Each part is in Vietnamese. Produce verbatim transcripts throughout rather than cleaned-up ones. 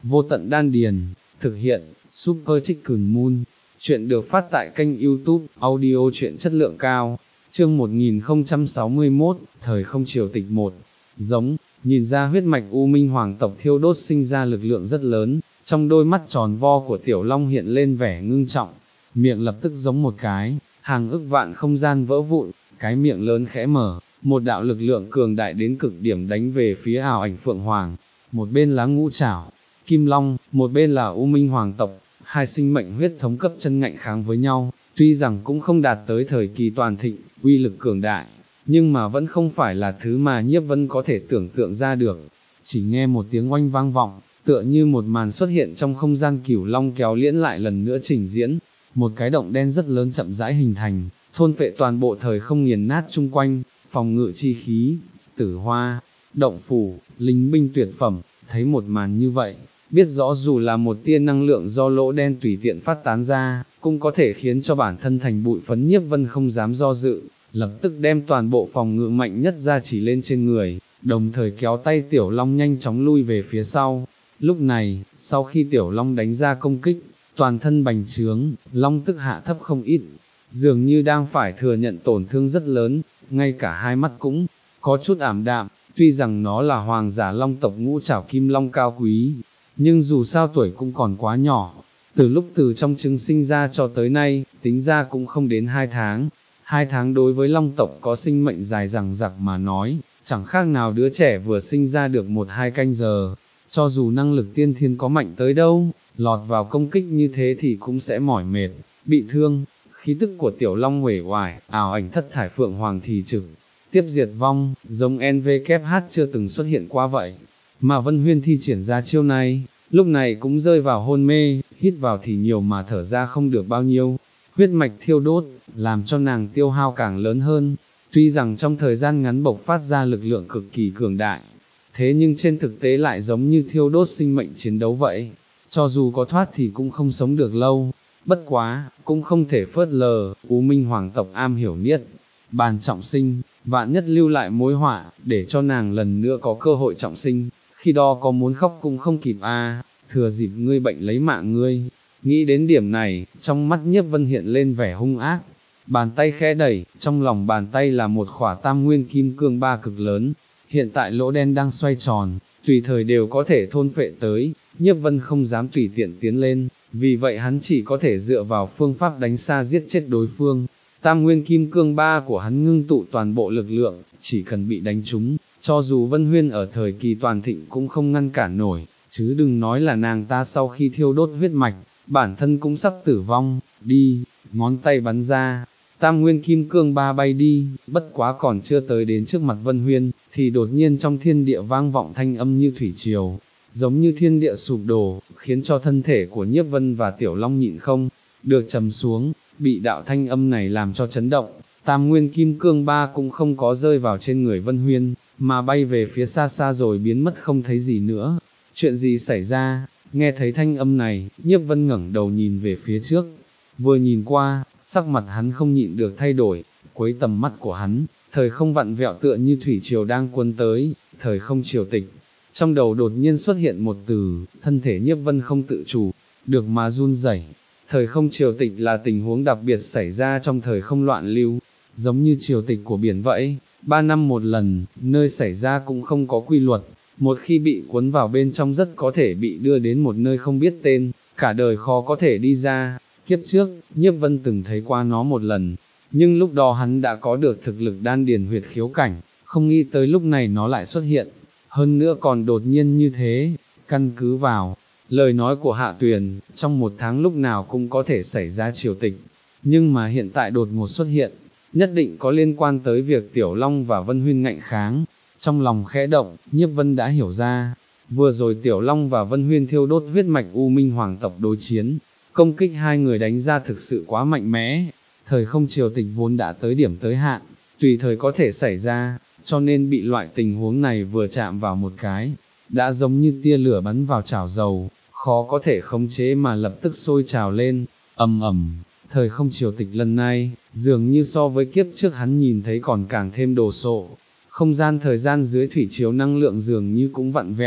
Vô tận đan điền, thực hiện, Super Chicken Moon. Chuyện được phát tại kênh YouTube, audio truyện chất lượng cao. Chương một nghìn không trăm sáu mươi mốt, Thời không triều tịch một. Giống, nhìn ra huyết mạch U Minh Hoàng tộc thiêu đốt sinh ra lực lượng rất lớn, trong đôi mắt tròn vo của Tiểu Long hiện lên vẻ ngưng trọng, miệng lập tức giống một cái, hàng ức vạn không gian vỡ vụn, cái miệng lớn khẽ mở, một đạo lực lượng cường đại đến cực điểm đánh về phía ảo ảnh Phượng Hoàng, một bên là ngũ trảo, Kim Long, một bên là U Minh Hoàng tộc, hai sinh mệnh huyết thống cấp chân ngạnh kháng với nhau, tuy rằng cũng không đạt tới thời kỳ toàn thịnh, uy lực cường đại, nhưng mà vẫn không phải là thứ mà Nhiếp Vân có thể tưởng tượng ra được. Chỉ nghe một tiếng oanh vang vọng, tựa như một màn xuất hiện trong không gian Cửu Long kéo liễn lại lần nữa trình diễn, một cái động đen rất lớn chậm rãi hình thành, thôn phệ toàn bộ thời không nghiền nát chung quanh, phòng ngự chi khí, tử hoa, động phủ, linh binh tuyệt phẩm, thấy một màn như vậy, biết rõ dù là một tia năng lượng do lỗ đen tùy tiện phát tán ra, cũng có thể khiến cho bản thân thành bụi phấn. Nhiếp Vân không dám do dự, lập tức đem toàn bộ phòng ngự mạnh nhất ra chỉ lên trên người, đồng thời kéo tay Tiểu Long nhanh chóng lui về phía sau. Lúc này, sau khi Tiểu Long đánh ra công kích, toàn thân bành trướng, Long tức hạ thấp không ít, dường như đang phải thừa nhận tổn thương rất lớn, ngay cả hai mắt cũng có chút ảm đạm, tuy rằng nó là hoàng giả Long tộc ngũ trảo Kim Long cao quý, nhưng dù sao tuổi cũng còn quá nhỏ, từ lúc từ trong trứng sinh ra cho tới nay, tính ra cũng không đến hai tháng, hai tháng đối với Long tộc có sinh mệnh dài dằng dặc mà nói, chẳng khác nào đứa trẻ vừa sinh ra được một hai canh giờ, cho dù năng lực tiên thiên có mạnh tới đâu, lọt vào công kích như thế thì cũng sẽ mỏi mệt, bị thương. Khí tức của Tiểu Long uể oải, ảo ảnh thất thải Phượng Hoàng thì trực tiếp diệt vong, giống en vê kép hát chưa từng xuất hiện qua vậy. Mà Vân Huyên thi triển ra chiêu này, lúc này cũng rơi vào hôn mê, hít vào thì nhiều mà thở ra không được bao nhiêu. Huyết mạch thiêu đốt, làm cho nàng tiêu hao càng lớn hơn, tuy rằng trong thời gian ngắn bộc phát ra lực lượng cực kỳ cường đại, thế nhưng trên thực tế lại giống như thiêu đốt sinh mệnh chiến đấu vậy, cho dù có thoát thì cũng không sống được lâu. Bất quá, cũng không thể phớt lờ, U Minh Hoàng tộc am hiểu niết bàn trọng sinh, vạn nhất lưu lại mối họa, để cho nàng lần nữa có cơ hội trọng sinh, khi đó có muốn khóc cũng không kịp a. Thừa dịp ngươi bệnh lấy mạng ngươi. Nghĩ đến điểm này, trong mắt Nhiếp Vân hiện lên vẻ hung ác, bàn tay khẽ đẩy, trong lòng bàn tay là một khỏa tam nguyên kim cương ba cực lớn, hiện tại lỗ đen đang xoay tròn, tùy thời đều có thể thôn phệ tới. Nhiếp Vân không dám tùy tiện tiến lên, vì vậy hắn chỉ có thể dựa vào phương pháp đánh xa giết chết đối phương. Tam nguyên kim cương ba của hắn ngưng tụ toàn bộ lực lượng, chỉ cần bị đánh trúng, cho dù Vân Huyên ở thời kỳ toàn thịnh cũng không ngăn cản nổi, chứ đừng nói là nàng ta sau khi thiêu đốt huyết mạch, bản thân cũng sắp tử vong. Đi, ngón tay bắn ra, tam nguyên kim cương ba bay đi, bất quá còn chưa tới đến trước mặt Vân Huyên, thì đột nhiên trong thiên địa vang vọng thanh âm như thủy triều, giống như thiên địa sụp đổ, khiến cho thân thể của Nhiếp Vân và Tiểu Long nhịn không được trầm xuống, bị đạo thanh âm này làm cho chấn động. Tam nguyên kim cương ba cũng không có rơi vào trên người Vân Huyên, mà bay về phía xa xa rồi biến mất không thấy gì nữa. Chuyện gì xảy ra? Nghe thấy thanh âm này, Nhiếp Vân ngẩng đầu nhìn về phía trước, vừa nhìn qua, sắc mặt hắn không nhịn được thay đổi, quấy tầm mắt của hắn, thời không vặn vẹo tựa như thủy triều đang cuốn tới, thời không triều tịch. Trong đầu đột nhiên xuất hiện một từ, thân thể Nhiếp Vân không tự chủ được mà run rẩy. Thời không triều tịch là tình huống đặc biệt xảy ra trong thời không loạn lưu, giống như triều tịch của biển vậy, ba năm một lần, nơi xảy ra cũng không có quy luật, một khi bị cuốn vào bên trong rất có thể bị đưa đến một nơi không biết tên, cả đời khó có thể đi ra. Kiếp trước, Nhiếp Vân từng thấy qua nó một lần, nhưng lúc đó hắn đã có được thực lực đan điền huyệt khiếu cảnh, không nghĩ tới lúc này nó lại xuất hiện, hơn nữa còn đột nhiên như thế. Căn cứ vào lời nói của Hạ Tuyền, trong một tháng lúc nào cũng có thể xảy ra triều tịch, nhưng mà hiện tại đột ngột xuất hiện, nhất định có liên quan tới việc Tiểu Long và Vân Huyên ngạnh kháng. Trong lòng khẽ động, Nhiếp Vân đã hiểu ra, vừa rồi Tiểu Long và Vân Huyên thiêu đốt huyết mạch U Minh Hoàng tộc đối chiến, công kích hai người đánh ra thực sự quá mạnh mẽ, thời không triều tịch vốn đã tới điểm tới hạn, tùy thời có thể xảy ra, cho nên bị loại tình huống này vừa chạm vào một cái, đã giống như tia lửa bắn vào chảo dầu, khó có thể khống chế mà lập tức sôi trào lên, ầm ầm. Thời không triều tịch lần này, dường như so với kiếp trước hắn nhìn thấy còn càng thêm đồ sộ, không gian thời gian dưới thủy chiếu năng lượng dường như cũng vặn vẹo,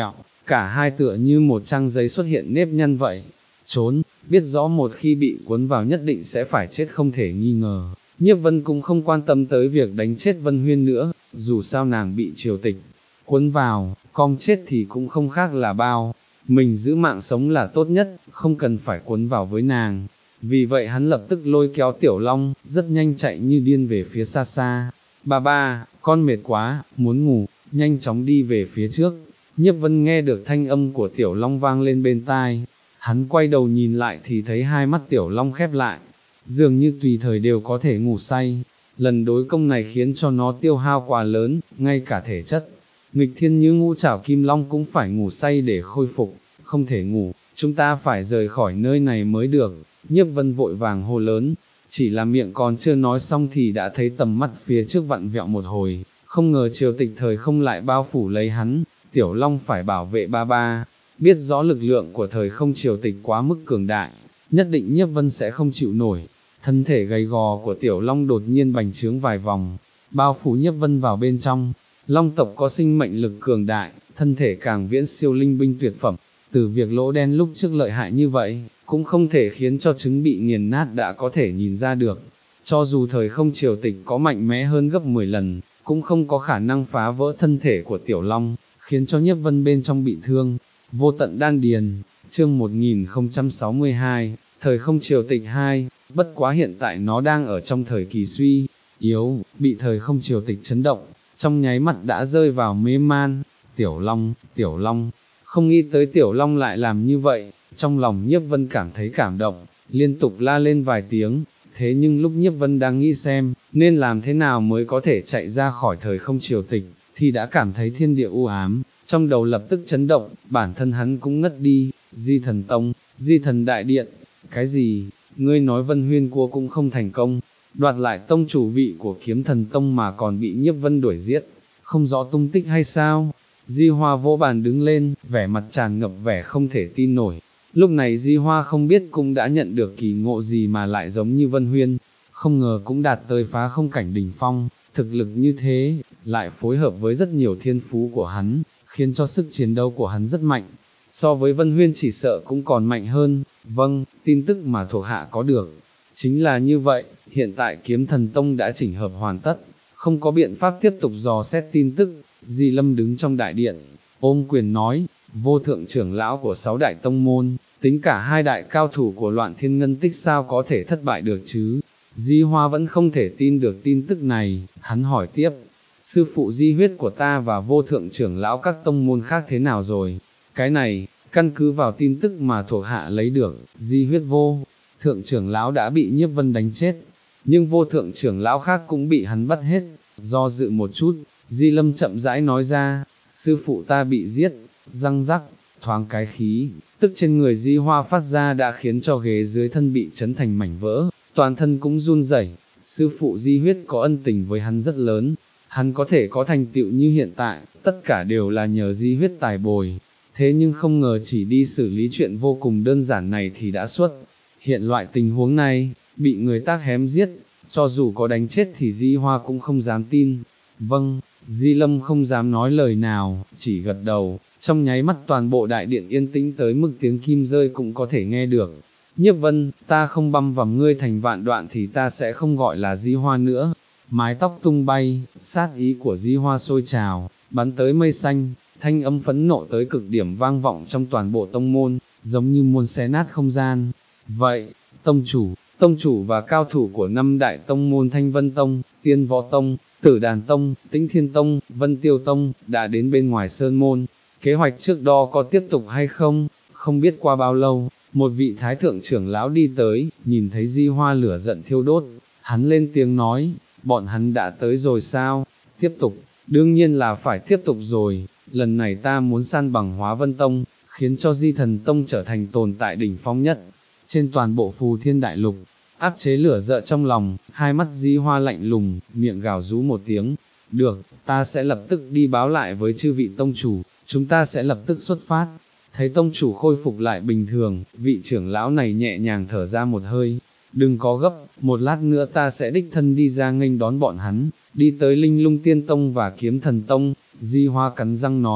cả hai tựa như một trang giấy xuất hiện nếp nhăn vậy, trốn, biết rõ một khi bị cuốn vào nhất định sẽ phải chết không thể nghi ngờ. Nhiếp Vân cũng không quan tâm tới việc đánh chết Vân Huyên nữa, dù sao nàng bị triều tịch cuốn vào, con chết thì cũng không khác là bao, mình giữ mạng sống là tốt nhất, không cần phải cuốn vào với nàng. Vì vậy hắn lập tức lôi kéo Tiểu Long, rất nhanh chạy như điên về phía xa xa. Ba ba, con mệt quá, muốn ngủ, nhanh chóng đi về phía trước. Nhiếp Vân nghe được thanh âm của Tiểu Long vang lên bên tai, hắn quay đầu nhìn lại thì thấy hai mắt Tiểu Long khép lại, dường như tùy thời đều có thể ngủ say. Lần đối công này khiến cho nó tiêu hao quá lớn, ngay cả thể chất nghịch thiên như Ngũ Trảo Kim Long cũng phải ngủ say để khôi phục, không thể ngủ, chúng ta phải rời khỏi nơi này mới được. Nhiếp Vân vội vàng hô lớn, chỉ là miệng còn chưa nói xong thì đã thấy tầm mắt phía trước vặn vẹo một hồi, không ngờ triều tịch thời không lại bao phủ lấy hắn. Tiểu Long phải bảo vệ ba ba, biết rõ lực lượng của thời không triều tịch quá mức cường đại, nhất định Nhiếp Vân sẽ không chịu nổi. Thân thể gầy gò của Tiểu Long đột nhiên bành trướng vài vòng, bao phủ Nhiếp Vân vào bên trong. Long tộc có sinh mệnh lực cường đại, thân thể càng viễn siêu linh binh tuyệt phẩm, từ việc lỗ đen lúc trước lợi hại như vậy, cũng không thể khiến cho trứng bị nghiền nát đã có thể nhìn ra được. Cho dù thời không triều tịch có mạnh mẽ hơn gấp mười lần, cũng không có khả năng phá vỡ thân thể của Tiểu Long, khiến cho Nhiếp Vân bên trong bị thương. Vô tận đan điền, chương một nghìn không trăm sáu mươi hai, thời không triều tịch hai, bất quá hiện tại nó đang ở trong thời kỳ suy yếu, bị thời không triều tịch chấn động, trong nháy mắt đã rơi vào mê man. Tiểu Long, Tiểu Long, không nghĩ tới Tiểu Long lại làm như vậy, trong lòng Nhiếp Vân cảm thấy cảm động, liên tục la lên vài tiếng. Thế nhưng lúc Nhiếp Vân đang nghĩ xem, nên làm thế nào mới có thể chạy ra khỏi thời không triều tịch, thì đã cảm thấy thiên địa u ám, trong đầu lập tức chấn động, bản thân hắn cũng ngất đi. Di Thần Tông, Di Thần Đại Điện, cái gì, ngươi nói Vân Huyên Cua cũng không thành công, đoạt lại tông chủ vị của Kiếm Thần Tông mà còn bị Nhiếp Vân đuổi giết, không rõ tung tích hay sao? Di Hoa vỗ bàn đứng lên, vẻ mặt tràn ngập vẻ không thể tin nổi. Lúc này Di Hoa không biết cũng đã nhận được kỳ ngộ gì mà lại giống như Vân Huyên, không ngờ cũng đạt tới phá không cảnh đỉnh phong, thực lực như thế, lại phối hợp với rất nhiều thiên phú của hắn, khiến cho sức chiến đấu của hắn rất mạnh, so với Vân Huyên chỉ sợ cũng còn mạnh hơn. Vâng, tin tức mà thuộc hạ có được, chính là như vậy, hiện tại Kiếm Thần Tông đã chỉnh hợp hoàn tất, không có biện pháp tiếp tục dò xét tin tức. Di Lâm đứng trong đại điện, ôm quyền nói, vô thượng trưởng lão của sáu đại tông môn, tính cả hai đại cao thủ của Loạn Thiên Ngân Tích sao có thể thất bại được chứ? Di Hoa vẫn không thể tin được tin tức này, hắn hỏi tiếp, sư phụ di huyết của ta và vô thượng trưởng lão các tông môn khác thế nào rồi? Cái này, căn cứ vào tin tức mà thuộc hạ lấy được, di huyết vô thượng trưởng lão đã bị Nhiếp Vân đánh chết, nhưng vô thượng trưởng lão khác cũng bị hắn bắt hết. Do dự một chút, Di Lâm chậm rãi nói ra, sư phụ ta bị giết. Răng rắc, thoáng cái khí tức trên người Di Hoa phát ra đã khiến cho ghế dưới thân bị chấn thành mảnh vỡ, toàn thân cũng run rẩy. Sư phụ Di huyết có ân tình với hắn rất lớn, hắn có thể có thành tựu như hiện tại, tất cả đều là nhờ Di huyết tài bồi. Thế nhưng không ngờ chỉ đi xử lý chuyện vô cùng đơn giản này thì đã xuất hiện loại tình huống này, bị người tác hém giết, cho dù có đánh chết thì Di Hoa cũng không dám tin. Vâng, Di Lâm không dám nói lời nào, chỉ gật đầu, trong nháy mắt toàn bộ đại điện yên tĩnh tới mức tiếng kim rơi cũng có thể nghe được. Nhiếp Vân, ta không băm vằm ngươi thành vạn đoạn thì ta sẽ không gọi là Di Hoa nữa. Mái tóc tung bay, sát ý của Di Hoa sôi trào, bắn tới mây xanh, thanh âm phẫn nộ tới cực điểm vang vọng trong toàn bộ tông môn, giống như muốn xé nát không gian. Vậy, tông chủ, tông chủ và cao thủ của năm đại tông môn Thanh Vân Tông, Tiên Võ Tông, Tử Đàn Tông, Tĩnh Thiên Tông, Vân Tiêu Tông, đã đến bên ngoài sơn môn. Kế hoạch trước đó có tiếp tục hay không? Không biết qua bao lâu, một vị thái thượng trưởng lão đi tới, nhìn thấy Di Hoa lửa giận thiêu đốt, hắn lên tiếng nói, bọn hắn đã tới rồi sao? Tiếp tục, đương nhiên là phải tiếp tục rồi, lần này ta muốn san bằng Hóa Vân Tông, khiến cho Di Thần Tông trở thành tồn tại đỉnh phong nhất trên toàn bộ Phù Thiên Đại Lục. Áp chế lửa giận trong lòng, hai mắt Di Hoa lạnh lùng, miệng gào rú một tiếng, được, ta sẽ lập tức đi báo lại với chư vị tông chủ, chúng ta sẽ lập tức xuất phát. Thấy tông chủ khôi phục lại bình thường, vị trưởng lão này nhẹ nhàng thở ra một hơi, đừng có gấp, một lát nữa ta sẽ đích thân đi ra nghênh đón bọn hắn, đi tới Linh Lung Tiên Tông và Kiếm Thần Tông. Di Hoa cắn răng nói,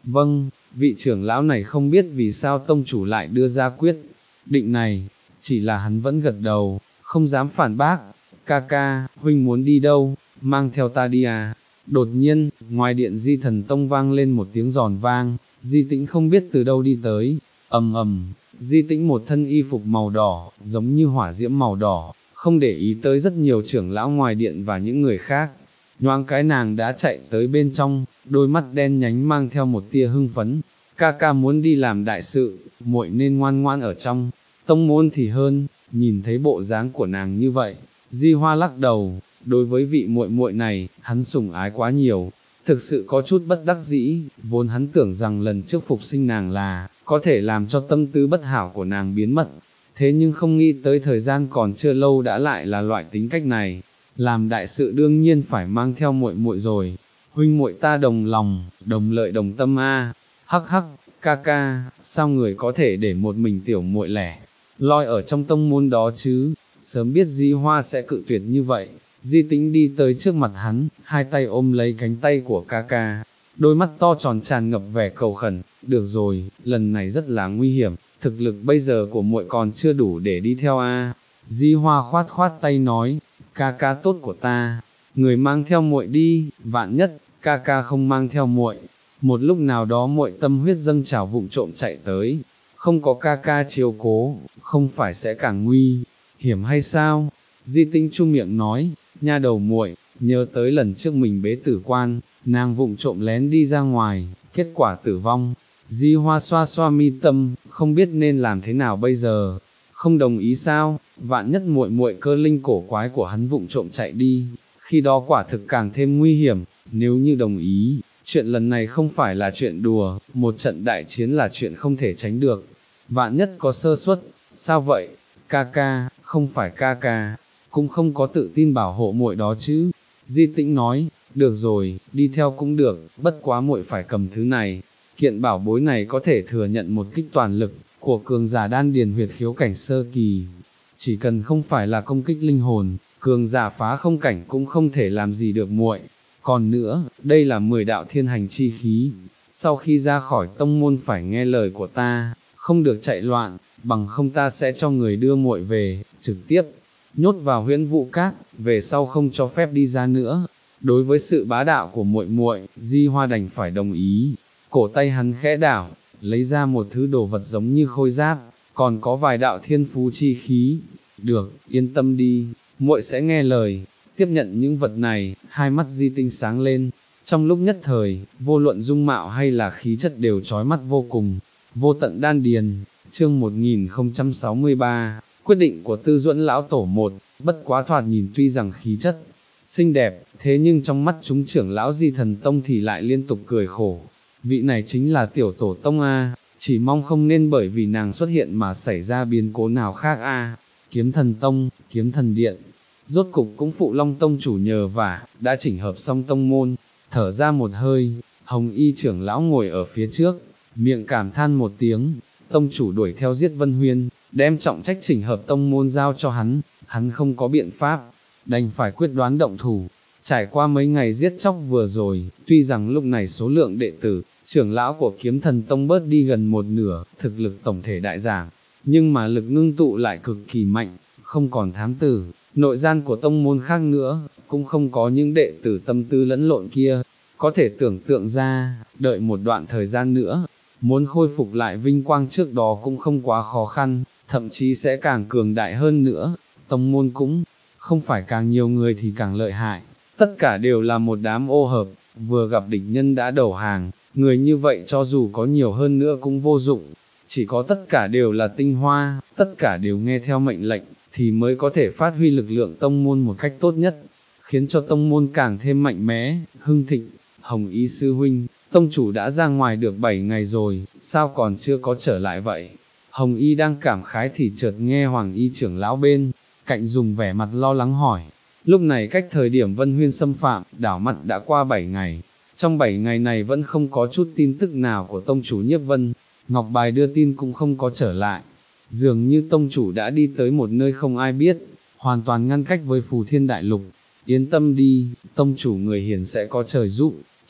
Vâng, vị trưởng lão này không biết vì sao tông chủ lại đưa ra quyết định này, chỉ là hắn vẫn gật đầu, không dám phản bác. Ca ca, huynh muốn đi đâu, mang theo ta đi à? Đột nhiên, ngoài điện Di Thần Tông vang lên một tiếng giòn vang, Di Tĩnh không biết từ đâu đi tới, ầm ầm, Di Tĩnh một thân y phục màu đỏ, giống như hỏa diễm màu đỏ, không để ý tới rất nhiều trưởng lão ngoài điện và những người khác. Nhoáng cái nàng đã chạy tới bên trong, đôi mắt đen nhánh mang theo một tia hưng phấn. Ca ca muốn đi làm đại sự, muội nên ngoan ngoan ở trong tông môn thì hơn. Nhìn thấy bộ dáng của nàng như vậy, Di Hoa lắc đầu, đối với vị muội muội này, hắn sủng ái quá nhiều, thực sự có chút bất đắc dĩ, vốn hắn tưởng rằng lần trước phục sinh nàng là, có thể làm cho tâm tư bất hảo của nàng biến mất, thế nhưng không nghĩ tới thời gian còn chưa lâu đã lại là loại tính cách này, làm đại sự đương nhiên phải mang theo muội muội rồi, huynh muội ta đồng lòng, đồng lợi đồng tâm a. Hắc hắc, ca ca, sao người có thể để một mình tiểu muội lẻ loi ở trong tông môn đó chứ? Sớm biết Di Hoa sẽ cự tuyệt như vậy, Di Tĩnh đi tới trước mặt hắn, hai tay ôm lấy cánh tay của ca ca, đôi mắt to tròn tràn ngập vẻ cầu khẩn. Được rồi, lần này rất là nguy hiểm, thực lực bây giờ của muội còn chưa đủ để đi theo a. Di Hoa khoát khoát tay nói, ca ca tốt của ta, người mang theo muội đi, vạn nhất ca ca không mang theo muội, một lúc nào đó muội tâm huyết dâng trào vụng trộm chạy tới, không có ca ca chiếu cố, không phải sẽ càng nguy hiểm hay sao? Di Tĩnh chu miệng nói, nha đầu muội, nhớ tới lần trước mình bế tử quan, nàng vụng trộm lén đi ra ngoài, kết quả tử vong. Di Hoa xoa xoa mi tâm, không biết nên làm thế nào bây giờ. Không đồng ý sao? Vạn nhất muội muội cơ linh cổ quái của hắn vụng trộm chạy đi, khi đó quả thực càng thêm nguy hiểm. Nếu như đồng ý, chuyện lần này không phải là chuyện đùa, một trận đại chiến là chuyện không thể tránh được. Vạn nhất có sơ suất, sao vậy? Ca ca, không phải ca ca, cũng không có tự tin bảo hộ muội đó chứ. Di Tĩnh nói, được rồi, đi theo cũng được, bất quá muội phải cầm thứ này. Kiện bảo bối này có thể thừa nhận một kích toàn lực của cường giả đan điền huyệt khiếu cảnh sơ kỳ. Chỉ cần không phải là công kích linh hồn, cường giả phá không cảnh cũng không thể làm gì được muội. Còn nữa, đây là mười đạo thiên hành chi khí. Sau khi ra khỏi tông môn phải nghe lời của ta, không được chạy loạn, bằng không ta sẽ cho người đưa muội về, trực tiếp nhốt vào huyễn vụ cát, về sau không cho phép đi ra nữa. Đối với sự bá đạo của muội muội, Di Hoa đành phải đồng ý. Cổ tay hắn khẽ đảo, lấy ra một thứ đồ vật giống như khôi giáp, còn có vài đạo thiên phú chi khí. Được, yên tâm đi, muội sẽ nghe lời. Tiếp nhận những vật này, hai mắt Di Tinh sáng lên. Trong lúc nhất thời, vô luận dung mạo hay là khí chất đều chói mắt vô cùng. Vô tận đan điền, chương một nghìn không trăm sáu mươi ba, quyết định của Tư Duẫn lão tổ một, bất quá thoạt nhìn tuy rằng khí chất xinh đẹp, thế nhưng trong mắt chúng trưởng lão Di Thần Tông thì lại liên tục cười khổ. Vị này chính là tiểu tổ tông a, chỉ mong không nên bởi vì nàng xuất hiện mà xảy ra biến cố nào khác a. Kiếm Thần Tông, Kiếm Thần Điện, rốt cục cũng phụ Long Tông chủ nhờ vả, đã chỉnh hợp xong tông môn, thở ra một hơi, Hồng Y trưởng lão ngồi ở phía trước, miệng cảm than một tiếng, tông chủ đuổi theo giết Vân Huyên, đem trọng trách chỉnh hợp tông môn giao cho hắn, hắn không có biện pháp, đành phải quyết đoán động thủ. Trải qua mấy ngày giết chóc vừa rồi, tuy rằng lúc này số lượng đệ tử, trưởng lão của Kiếm Thần Tông bớt đi gần một nửa, thực lực tổng thể đại giảm, nhưng mà lực ngưng tụ lại cực kỳ mạnh, không còn thám tử, nội gian của tông môn khác nữa, cũng không có những đệ tử tâm tư lẫn lộn kia, có thể tưởng tượng ra, đợi một đoạn thời gian nữa, muốn khôi phục lại vinh quang trước đó cũng không quá khó khăn, thậm chí sẽ càng cường đại hơn nữa, tông môn cũng không phải càng nhiều người thì càng lợi hại, tất cả đều là một đám ô hợp, vừa gặp địch nhân đã đầu hàng, người như vậy cho dù có nhiều hơn nữa cũng vô dụng, chỉ có tất cả đều là tinh hoa, tất cả đều nghe theo mệnh lệnh, thì mới có thể phát huy lực lượng tông môn một cách tốt nhất, khiến cho tông môn càng thêm mạnh mẽ, hưng thịnh. Hồng Y sư huynh, tông chủ đã ra ngoài được bảy ngày rồi, sao còn chưa có trở lại vậy? Hồng Y đang cảm khái thì chợt nghe Hoàng Y trưởng lão bên cạnh dùng vẻ mặt lo lắng hỏi. Lúc này cách thời điểm Vân Huyên xâm phạm, đảo mặt đã qua bảy ngày, trong bảy ngày này vẫn không có chút tin tức nào của tông chủ Nhiếp Vân, Ngọc Bài đưa tin cũng không có trở lại, dường như tông chủ đã đi tới một nơi không ai biết, hoàn toàn ngăn cách với Phù Thiên Đại Lục. Yên tâm đi, tông chủ người hiền sẽ có trời giúp,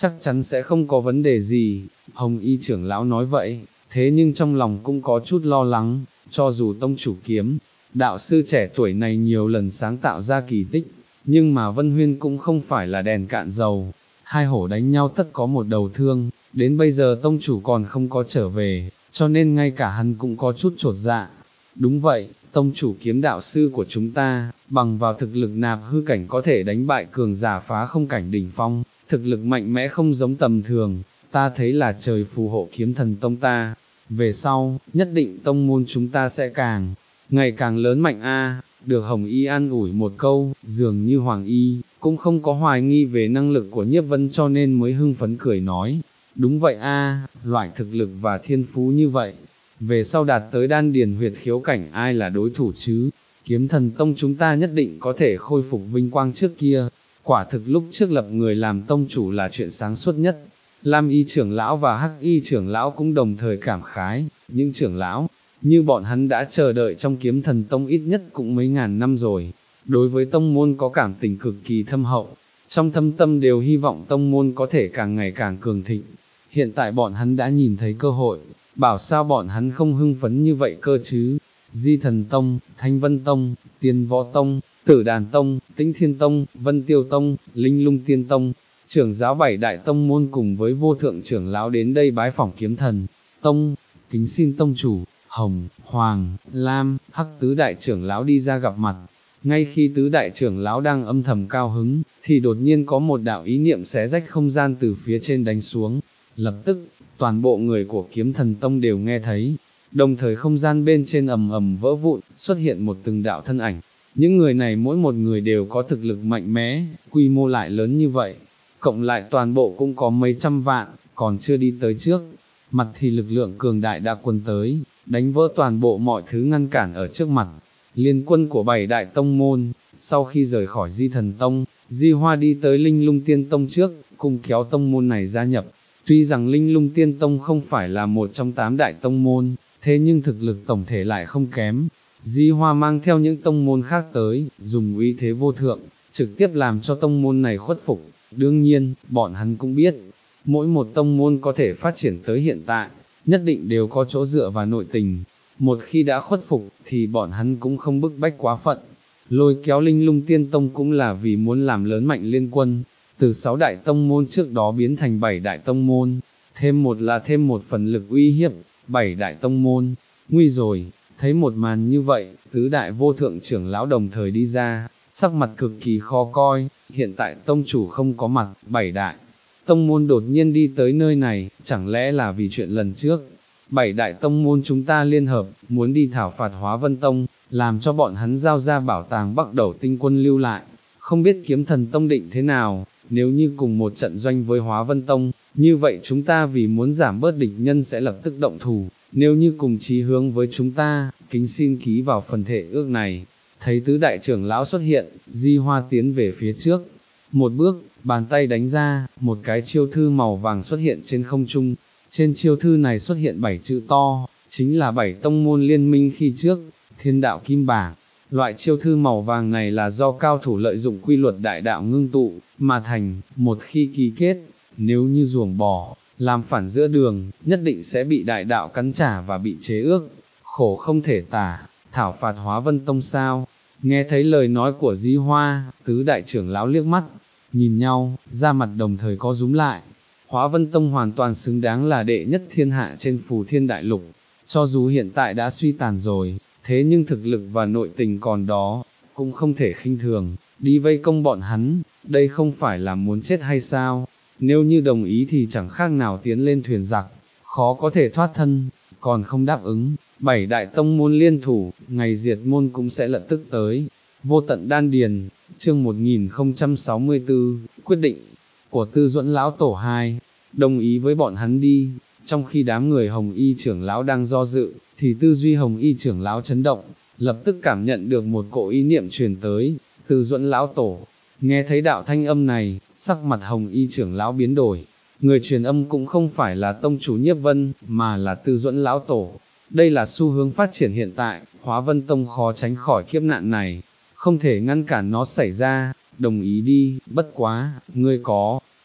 chắc chắn sẽ không có vấn đề gì. Hồng y trưởng lão nói vậy, thế nhưng trong lòng cũng có chút lo lắng, cho dù tông chủ kiếm, đạo sư trẻ tuổi này nhiều lần sáng tạo ra kỳ tích, nhưng mà Vân Huyên cũng không phải là đèn cạn dầu, hai hổ đánh nhau tất có một đầu thương, đến bây giờ tông chủ còn không có trở về, cho nên ngay cả hắn cũng có chút chột dạ. Đúng vậy, tông chủ kiếm đạo sư của chúng ta, bằng vào thực lực nạp hư cảnh có thể đánh bại cường giả phá không cảnh đỉnh phong, thực lực mạnh mẽ không giống tầm thường, ta thấy là trời phù hộ kiếm thần tông ta, về sau, nhất định tông môn chúng ta sẽ càng, ngày càng lớn mạnh a. Được Hồng Y an ủi một câu, dường như Hoàng Y, cũng không có hoài nghi về năng lực của Nhiếp Vân cho nên mới hưng phấn cười nói, đúng vậy a, loại thực lực và thiên phú như vậy, về sau đạt tới đan điền huyệt khiếu cảnh ai là đối thủ chứ, kiếm thần tông chúng ta nhất định có thể khôi phục vinh quang trước kia, quả thực lúc trước lập người làm tông chủ là chuyện sáng suốt nhất. Lam y trưởng lão và hắc y trưởng lão cũng đồng thời cảm khái, những trưởng lão, như bọn hắn đã chờ đợi trong kiếm thần tông ít nhất cũng mấy ngàn năm rồi, đối với tông môn có cảm tình cực kỳ thâm hậu, trong thâm tâm đều hy vọng tông môn có thể càng ngày càng cường thịnh. Hiện tại bọn hắn đã nhìn thấy cơ hội, bảo sao bọn hắn không hưng phấn như vậy cơ chứ. Di Thần Tông, Thanh Vân Tông, Tiên Võ Tông, Tử Đàn Tông, Tĩnh Thiên Tông, Vân Tiêu Tông, Linh Lung Tiên Tông, trưởng giáo bảy đại tông môn cùng với vô thượng trưởng lão đến đây bái phỏng kiếm thần Tông, kính xin tông chủ, Hồng, Hoàng, Lam, Hắc tứ đại trưởng lão đi ra gặp mặt. Ngay khi tứ đại trưởng lão đang âm thầm cao hứng, thì đột nhiên có một đạo ý niệm xé rách không gian từ phía trên đánh xuống. Lập tức, toàn bộ người của kiếm thần tông đều nghe thấy, đồng thời không gian bên trên ầm ầm vỡ vụn, xuất hiện một từng đạo thân ảnh. Những người này mỗi một người đều có thực lực mạnh mẽ, quy mô lại lớn như vậy, cộng lại toàn bộ cũng có mấy trăm vạn, còn chưa đi tới trước, mặt thì lực lượng cường đại đã quân tới, đánh vỡ toàn bộ mọi thứ ngăn cản ở trước mặt. Liên quân của bảy đại tông môn, sau khi rời khỏi Di Thần Tông, Di Hoa đi tới Linh Lung Tiên Tông trước, cùng kéo tông môn này gia nhập. Tuy rằng Linh Lung Tiên Tông không phải là một trong tám đại tông môn, thế nhưng thực lực tổng thể lại không kém. Di Hoa mang theo những tông môn khác tới, dùng uy thế vô thượng, trực tiếp làm cho tông môn này khuất phục. Đương nhiên, bọn hắn cũng biết, mỗi một tông môn có thể phát triển tới hiện tại, nhất định đều có chỗ dựa và nội tình. Một khi đã khuất phục, thì bọn hắn cũng không bức bách quá phận. Lôi kéo Linh Lung Tiên Tông cũng là vì muốn làm lớn mạnh liên quân, từ sáu đại tông môn trước đó biến thành bảy đại tông môn, thêm một là thêm một phần lực uy hiếp, bảy đại tông môn, nguy rồi. Thấy một màn như vậy, tứ đại vô thượng trưởng lão đồng thời đi ra, sắc mặt cực kỳ khó coi, hiện tại tông chủ không có mặt, bảy đại tông môn đột nhiên đi tới nơi này, chẳng lẽ là vì chuyện lần trước, bảy đại tông môn chúng ta liên hợp, muốn đi thảo phạt Hóa Vân Tông, làm cho bọn hắn giao ra bảo tàng Bắc Đẩu Tinh Quân lưu lại, không biết kiếm thần tông định thế nào, nếu như cùng một trận doanh với Hóa Vân Tông, như vậy chúng ta vì muốn giảm bớt địch nhân sẽ lập tức động thủ. Nếu như cùng chí hướng với chúng ta, kính xin ký vào phần thể ước này. Thấy tứ đại trưởng lão xuất hiện, Di Hoa tiến về phía trước. Một bước, bàn tay đánh ra, một cái chiêu thư màu vàng xuất hiện trên không trung. Trên chiêu thư này xuất hiện bảy chữ to, chính là bảy tông môn liên minh khi trước, Thiên Đạo Kim Bảng. Loại chiêu thư màu vàng này là do cao thủ lợi dụng quy luật đại đạo ngưng tụ, mà thành, một khi ký kết, nếu như ruồng bỏ, làm phản giữa đường, nhất định sẽ bị đại đạo cắn trả và bị chế ước, khổ không thể tả, thảo phạt Hóa Vân Tông sao. Nghe thấy lời nói của Di Hoa, tứ đại trưởng lão liếc mắt, nhìn nhau, da mặt đồng thời có rúm lại. Hóa Vân Tông hoàn toàn xứng đáng là đệ nhất thiên hạ trên phù thiên đại lục, cho dù hiện tại đã suy tàn rồi, thế nhưng thực lực và nội tình còn đó, cũng không thể khinh thường, đi vây công bọn hắn, đây không phải là muốn chết hay sao? Nếu như đồng ý thì chẳng khác nào tiến lên thuyền giặc, khó có thể thoát thân, còn không đáp ứng, bảy đại tông môn liên thủ, ngày diệt môn cũng sẽ lập tức tới. Vô tận đan điền, chương một nghìn không trăm sáu mươi tư, quyết định của Tư Duẫn lão tổ hai, đồng ý với bọn hắn đi. Trong khi đám người Hồng Y trưởng lão đang do dự, thì tư duy Hồng Y trưởng lão chấn động, lập tức cảm nhận được một cỗ ý niệm truyền tới. Tư Duẫn lão tổ, nghe thấy đạo thanh âm này, sắc mặt Hồng Y trưởng lão biến đổi. Người truyền âm cũng không phải là tông chủ Nhiếp Vân, mà là Tư Duẫn lão tổ. Đây là xu hướng phát triển hiện tại, Hóa Vân Tông khó tránh khỏi kiếp nạn này, không thể ngăn cản nó xảy ra. Đồng ý đi, bất quá, ngươi có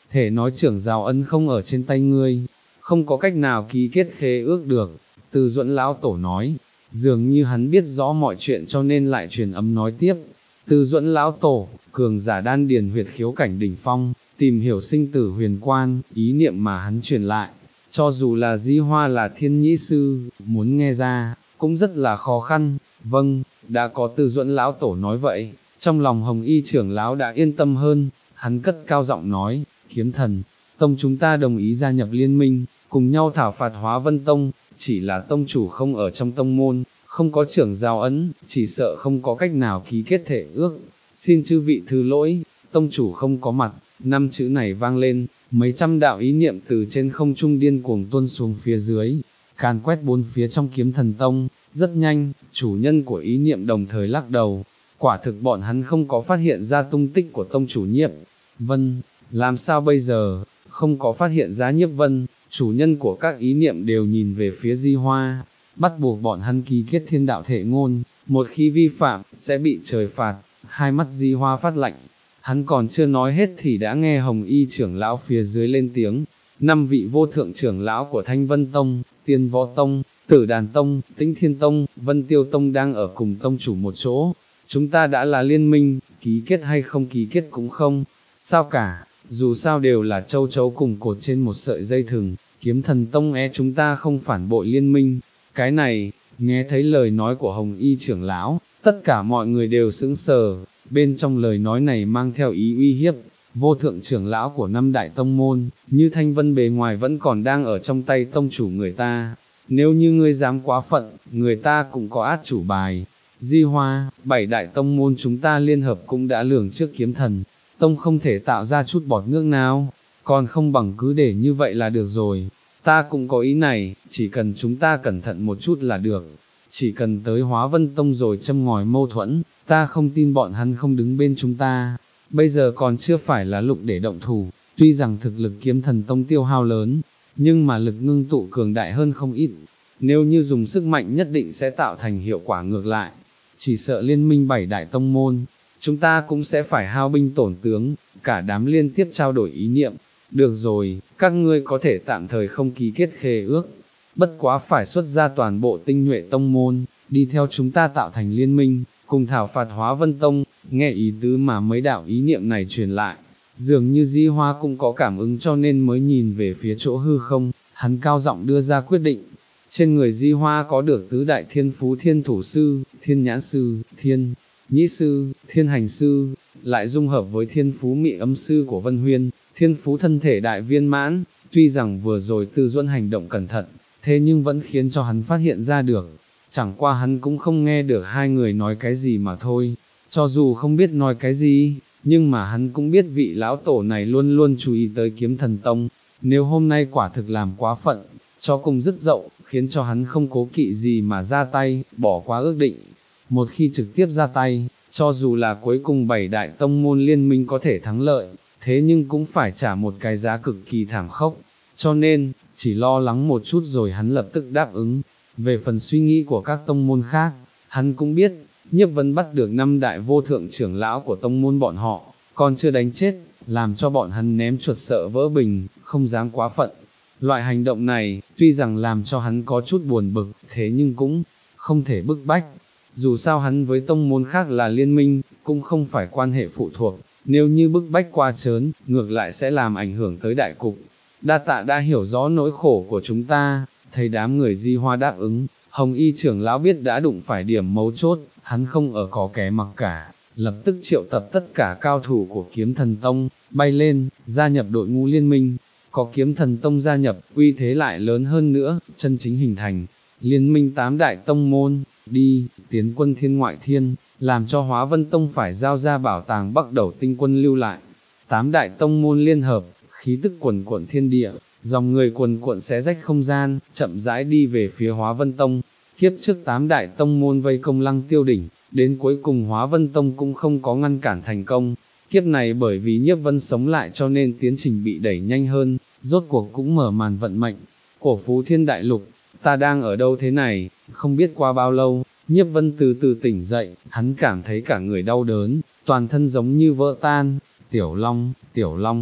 thể nói trưởng giáo ấn không ở trên tay ngươi, không có cách nào ký kết khế ước được. Từ Duẫn lão tổ nói, dường như hắn biết rõ mọi chuyện cho nên lại truyền âm nói tiếp. Từ Duẫn lão tổ, cường giả đan điền huyệt khiếu cảnh đỉnh phong, tìm hiểu sinh tử huyền quan, ý niệm mà hắn truyền lại, cho dù là Di Hoa là thiên nhĩ sư, muốn nghe ra, cũng rất là khó khăn. Vâng, đã có Từ Duẫn lão tổ nói vậy, trong lòng Hồng Y trưởng lão đã yên tâm hơn, hắn cất cao giọng nói, Kiếm Thần tông chúng ta đồng ý gia nhập liên minh, cùng nhau thảo phạt Hóa Vân tông, chỉ là tông chủ không ở trong tông môn, không có trưởng giáo ấn, chỉ sợ không có cách nào ký kết thể ước, xin chư vị thứ lỗi, tông chủ không có mặt. Năm chữ này vang lên, mấy trăm đạo ý niệm từ trên không trung điên cuồng tuôn xuống phía dưới, càn quét bốn phía trong Kiếm Thần tông. Rất nhanh, chủ nhân của ý niệm đồng thời lắc đầu, quả thực bọn hắn không có phát hiện ra tung tích của tông chủ Nhiếp Vân. Làm sao bây giờ, không có phát hiện ra Nhiếp Vân, chủ nhân của các ý niệm đều nhìn về phía Di Hoa, bắt buộc bọn hắn ký kết thiên đạo thệ ngôn, một khi vi phạm, sẽ bị trời phạt. Hai mắt Di Hoa phát lạnh, hắn còn chưa nói hết thì đã nghe Hồng Y trưởng lão phía dưới lên tiếng, năm vị vô thượng trưởng lão của Thanh Vân Tông, Tiên Võ Tông, Tử Đàn Tông, Tĩnh Thiên Tông, Vân Tiêu Tông đang ở cùng tông chủ một chỗ, chúng ta đã là liên minh, ký kết hay không ký kết cũng không sao cả, dù sao đều là châu chấu cùng cột trên một sợi dây thừng. Kiếm Thần Tông e chúng ta không phản bội liên minh. Cái này, nghe thấy lời nói của Hồng Y trưởng lão, tất cả mọi người đều sững sờ, bên trong lời nói này mang theo ý uy hiếp. Vô thượng trưởng lão của năm đại tông môn, như Thanh Vân bề ngoài vẫn còn đang ở trong tay tông chủ người ta, nếu như ngươi dám quá phận, người ta cũng có át chủ bài. Di Hoa, bảy đại tông môn chúng ta liên hợp cũng đã lường trước Kiếm Thần Tông không thể tạo ra chút bọt nước nào, còn không bằng cứ để như vậy là được rồi. Ta cũng có ý này, chỉ cần chúng ta cẩn thận một chút là được, chỉ cần tới Hóa Vân Tông rồi châm ngòi mâu thuẫn, ta không tin bọn hắn không đứng bên chúng ta. Bây giờ còn chưa phải là lúc để động thủ, tuy rằng thực lực Kiếm Thần Tông tiêu hao lớn, nhưng mà lực ngưng tụ cường đại hơn không ít, nếu như dùng sức mạnh nhất định sẽ tạo thành hiệu quả ngược lại. Chỉ sợ liên minh bảy đại tông môn, chúng ta cũng sẽ phải hao binh tổn tướng. Cả đám liên tiếp trao đổi ý niệm, được rồi, các ngươi có thể tạm thời không ký kết khế ước, bất quá phải xuất ra toàn bộ tinh nhuệ tông môn, đi theo chúng ta tạo thành liên minh, cùng thảo phạt Hóa Vân Tông. Nghe ý tứ mà mấy đạo ý niệm này truyền lại, dường như Di Hoa cũng có cảm ứng cho nên mới nhìn về phía chỗ hư không, hắn cao giọng đưa ra quyết định. Trên người Di Hoa có được tứ đại thiên phú Thiên Thủ Sư, Thiên Nhãn Sư, Thiên Nhĩ Sư, Thiên Hành Sư, lại dung hợp với thiên phú Mị Âm Sư của Vân Huyên, thiên phú thân thể đại viên mãn. Tuy rằng vừa rồi Tư Duẫn hành động cẩn thận, thế nhưng vẫn khiến cho hắn phát hiện ra được, chẳng qua hắn cũng không nghe được hai người nói cái gì mà thôi. Cho dù không biết nói cái gì, nhưng mà hắn cũng biết vị lão tổ này luôn luôn chú ý tới Kiếm Thần Tông, nếu hôm nay quả thực làm quá phận, cho cùng rất dậu, khiến cho hắn không cố kỵ gì mà ra tay, bỏ qua ước định. Một khi trực tiếp ra tay, cho dù là cuối cùng bảy đại tông môn liên minh có thể thắng lợi, thế nhưng cũng phải trả một cái giá cực kỳ thảm khốc, cho nên, chỉ lo lắng một chút rồi hắn lập tức đáp ứng. Về phần suy nghĩ của các tông môn khác, hắn cũng biết, Nhiếp Vân bắt được năm đại vô thượng trưởng lão của tông môn bọn họ, còn chưa đánh chết, làm cho bọn hắn ném chuột sợ vỡ bình, không dám quá phận. Loại hành động này, tuy rằng làm cho hắn có chút buồn bực, thế nhưng cũng không thể bức bách. Dù sao hắn với tông môn khác là liên minh, cũng không phải quan hệ phụ thuộc, nếu như bức bách qua trớn, ngược lại sẽ làm ảnh hưởng tới đại cục. Đa tạ đã hiểu rõ nỗi khổ của chúng ta. Thấy đám người Di Hoa đáp ứng, Hồng Y trưởng lão biết đã đụng phải điểm mấu chốt, hắn không ở có kẻ mặc cả, lập tức triệu tập tất cả cao thủ của Kiếm Thần Tông, bay lên, gia nhập đội ngũ liên minh. Có Kiếm Thần Tông gia nhập, uy thế lại lớn hơn nữa, chân chính hình thành liên minh tám đại tông môn. Đi, tiến quân thiên ngoại thiên, làm cho Hóa Vân Tông phải giao ra bảo tàng Bắc Đầu tinh quân lưu lại. Tám đại tông môn liên hợp, khí tức quần quận thiên địa, dòng người quần quận xé rách không gian, chậm rãi đi về phía Hóa Vân Tông. Kiếp trước tám đại tông môn vây công Lăng Tiêu đỉnh, đến cuối cùng Hóa Vân Tông cũng không có ngăn cản thành công. Kiếp này bởi vì Nhiếp Vân sống lại cho nên tiến trình bị đẩy nhanh hơn, rốt cuộc cũng mở màn vận mệnh. Cổ Phú Thiên Đại Lục, ta đang ở đâu thế này? Không biết qua bao lâu, Nhiếp Vân từ từ tỉnh dậy, hắn cảm thấy cả người đau đớn, toàn thân giống như vỡ tan. Tiểu Long, Tiểu Long,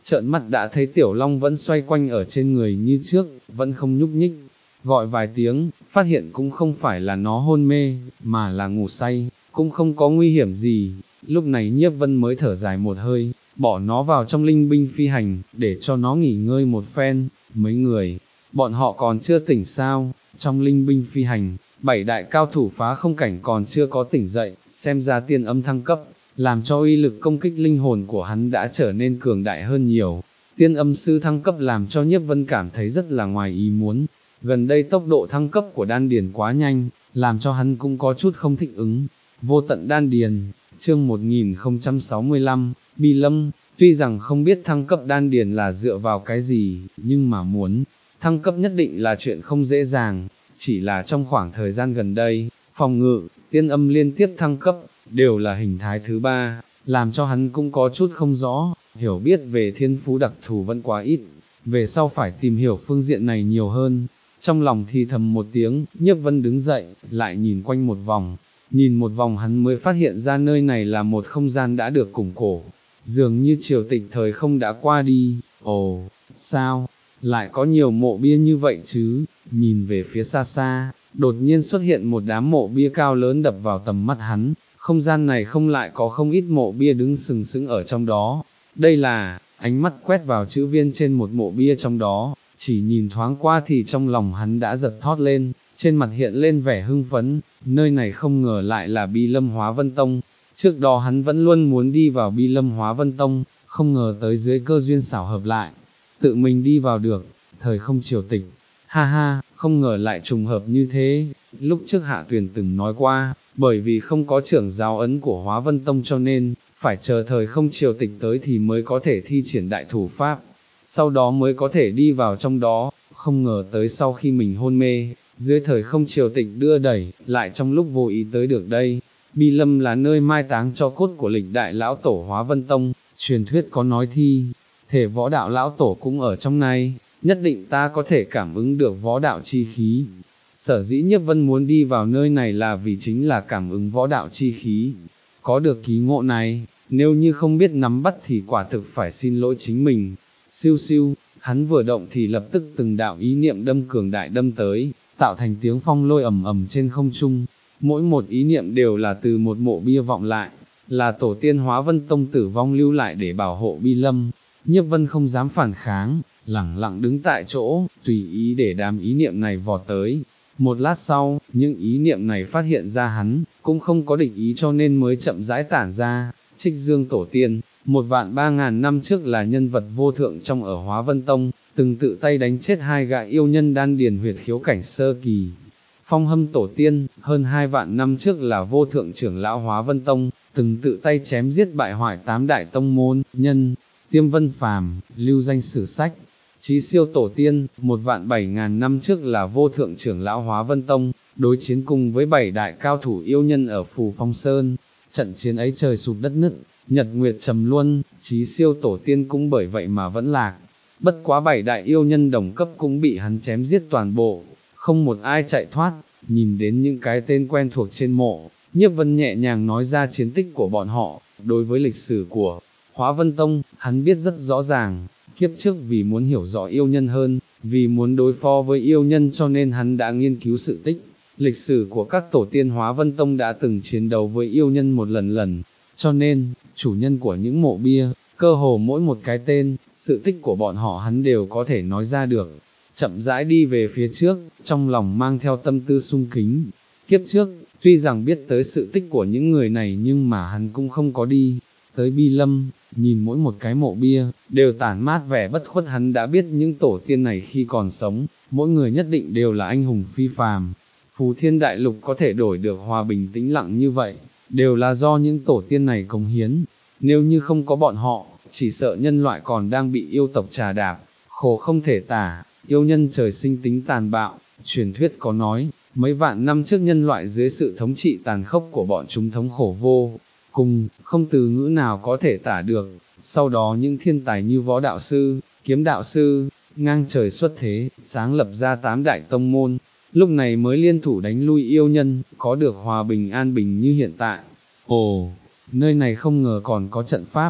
trợn mắt đã thấy Tiểu Long vẫn xoay quanh ở trên người như trước, vẫn không nhúc nhích, gọi vài tiếng, phát hiện cũng không phải là nó hôn mê, mà là ngủ say, cũng không có nguy hiểm gì, lúc này Nhiếp Vân mới thở dài một hơi, bỏ nó vào trong linh binh phi hành, để cho nó nghỉ ngơi một phen. Mấy người, bọn họ còn chưa tỉnh sao? Trong linh binh phi hành, bảy đại cao thủ phá không cảnh còn chưa có tỉnh dậy, xem ra tiên âm thăng cấp, làm cho uy lực công kích linh hồn của hắn đã trở nên cường đại hơn nhiều. Tiên âm sư thăng cấp làm cho Nhiếp Vân cảm thấy rất là ngoài ý muốn, gần đây tốc độ thăng cấp của đan điền quá nhanh, làm cho hắn cũng có chút không thích ứng. Vô tận đan điền, chương một nghìn không trăm sáu mươi lăm, Bi Lâm, tuy rằng không biết thăng cấp đan điền là dựa vào cái gì, nhưng mà muốn thăng cấp nhất định là chuyện không dễ dàng, chỉ là trong khoảng thời gian gần đây, phòng ngự, tiên âm liên tiếp thăng cấp, đều là hình thái thứ ba, làm cho hắn cũng có chút không rõ, hiểu biết về thiên phú đặc thù vẫn quá ít, về sau phải tìm hiểu phương diện này nhiều hơn. Trong lòng thì thầm một tiếng, Nhiếp Vân đứng dậy, lại nhìn quanh một vòng, nhìn một vòng hắn mới phát hiện ra nơi này là một không gian đã được củng cổ, dường như triều tịch thời không đã qua đi. Ồ, sao, lại có nhiều mộ bia như vậy chứ? Nhìn về phía xa xa, đột nhiên xuất hiện một đám mộ bia cao lớn đập vào tầm mắt hắn, không gian này không lại có không ít mộ bia đứng sừng sững ở trong đó. Đây là, ánh mắt quét vào chữ viên trên một mộ bia trong đó, chỉ nhìn thoáng qua thì trong lòng hắn đã giật thót lên, trên mặt hiện lên vẻ hưng phấn, nơi này không ngờ lại là Bi Lâm Hóa Vân Tông. Trước đó hắn vẫn luôn muốn đi vào Bi Lâm Hóa Vân Tông, không ngờ tới dưới cơ duyên xảo hợp lại, tự mình đi vào được, thời không triều tịch, ha ha, không ngờ lại trùng hợp như thế. Lúc trước Hạ Tuyền từng nói qua, bởi vì không có trưởng giáo ấn của Hóa Vân Tông cho nên, phải chờ thời không triều tịch tới thì mới có thể thi triển đại thủ pháp, sau đó mới có thể đi vào trong đó, không ngờ tới sau khi mình hôn mê, dưới thời không triều tịch đưa đẩy, lại trong lúc vô ý tới được đây. Bi Lâm là nơi mai táng cho cốt của lịch đại lão tổ Hóa Vân Tông, truyền thuyết có nói thi, thể võ đạo lão tổ cũng ở trong này, nhất định ta có thể cảm ứng được võ đạo chi khí. Sở dĩ Nhiếp Vân muốn đi vào nơi này là vì chính là cảm ứng võ đạo chi khí. Có được ký ngộ này, nếu như không biết nắm bắt thì quả thực phải xin lỗi chính mình. Siêu siêu, hắn vừa động thì lập tức từng đạo ý niệm đâm cường đại đâm tới, tạo thành tiếng phong lôi ầm ầm trên không trung. Mỗi một ý niệm đều là từ một mộ bia vọng lại, là tổ tiên Hóa Vân Tông tử vong lưu lại để bảo hộ Bi Lâm. Nhiếp Vân không dám phản kháng, lẳng lặng đứng tại chỗ, tùy ý để đám ý niệm này vọt tới. Một lát sau, những ý niệm này phát hiện ra hắn, cũng không có định ý cho nên mới chậm rãi tản ra. Trích Dương Tổ Tiên, một vạn ba ngàn năm trước là nhân vật vô thượng trong ở Hóa Vân Tông, từng tự tay đánh chết hai gã yêu nhân đan điền huyệt khiếu cảnh sơ kỳ. Phong Hâm Tổ Tiên, hơn hai vạn năm trước là vô thượng trưởng lão Hóa Vân Tông, từng tự tay chém giết bại hoại tám đại tông môn, nhân, Tiêm Vân Phàm, lưu danh sử sách. Chí Siêu Tổ Tiên, một vạn bảy ngàn năm trước là vô thượng trưởng lão Hóa Vân Tông, đối chiến cùng với bảy đại cao thủ yêu nhân ở Phù Phong Sơn. Trận chiến ấy trời sụp đất nứt, nhật nguyệt trầm luân, Chí Siêu Tổ Tiên cũng bởi vậy mà vẫn lạc. Bất quá bảy đại yêu nhân đồng cấp cũng bị hắn chém giết toàn bộ, không một ai chạy thoát. Nhìn đến những cái tên quen thuộc trên mộ, Nhiếp Vân nhẹ nhàng nói ra chiến tích của bọn họ. Đối với lịch sử của Hóa Vân Tông, hắn biết rất rõ ràng. Kiếp trước vì muốn hiểu rõ yêu nhân hơn, vì muốn đối phó với yêu nhân cho nên hắn đã nghiên cứu sự tích, lịch sử của các tổ tiên Hóa Vân Tông đã từng chiến đấu với yêu nhân một lần lần, cho nên, chủ nhân của những mộ bia, cơ hồ mỗi một cái tên, sự tích của bọn họ hắn đều có thể nói ra được. Chậm rãi đi về phía trước, trong lòng mang theo tâm tư sung kính. Kiếp trước, tuy rằng biết tới sự tích của những người này nhưng mà hắn cũng không có đi tới Bi Lâm, nhìn mỗi một cái mộ bia, đều tản mát vẻ bất khuất. Hắn đã biết những tổ tiên này khi còn sống, mỗi người nhất định đều là anh hùng phi phàm. Phù Thiên Đại Lục có thể đổi được hòa bình tĩnh lặng như vậy, đều là do những tổ tiên này cống hiến. Nếu như không có bọn họ, chỉ sợ nhân loại còn đang bị yêu tộc trà đạp, khổ không thể tả. Yêu nhân trời sinh tính tàn bạo, truyền thuyết có nói, mấy vạn năm trước nhân loại dưới sự thống trị tàn khốc của bọn chúng thống khổ vô cùng, không từ ngữ nào có thể tả được. Sau đó những thiên tài như võ đạo sư, kiếm đạo sư, ngang trời xuất thế, sáng lập ra tám đại tông môn, lúc này mới liên thủ đánh lui yêu nhân, có được hòa bình an bình như hiện tại. Ồ, nơi này không ngờ còn có trận pháp.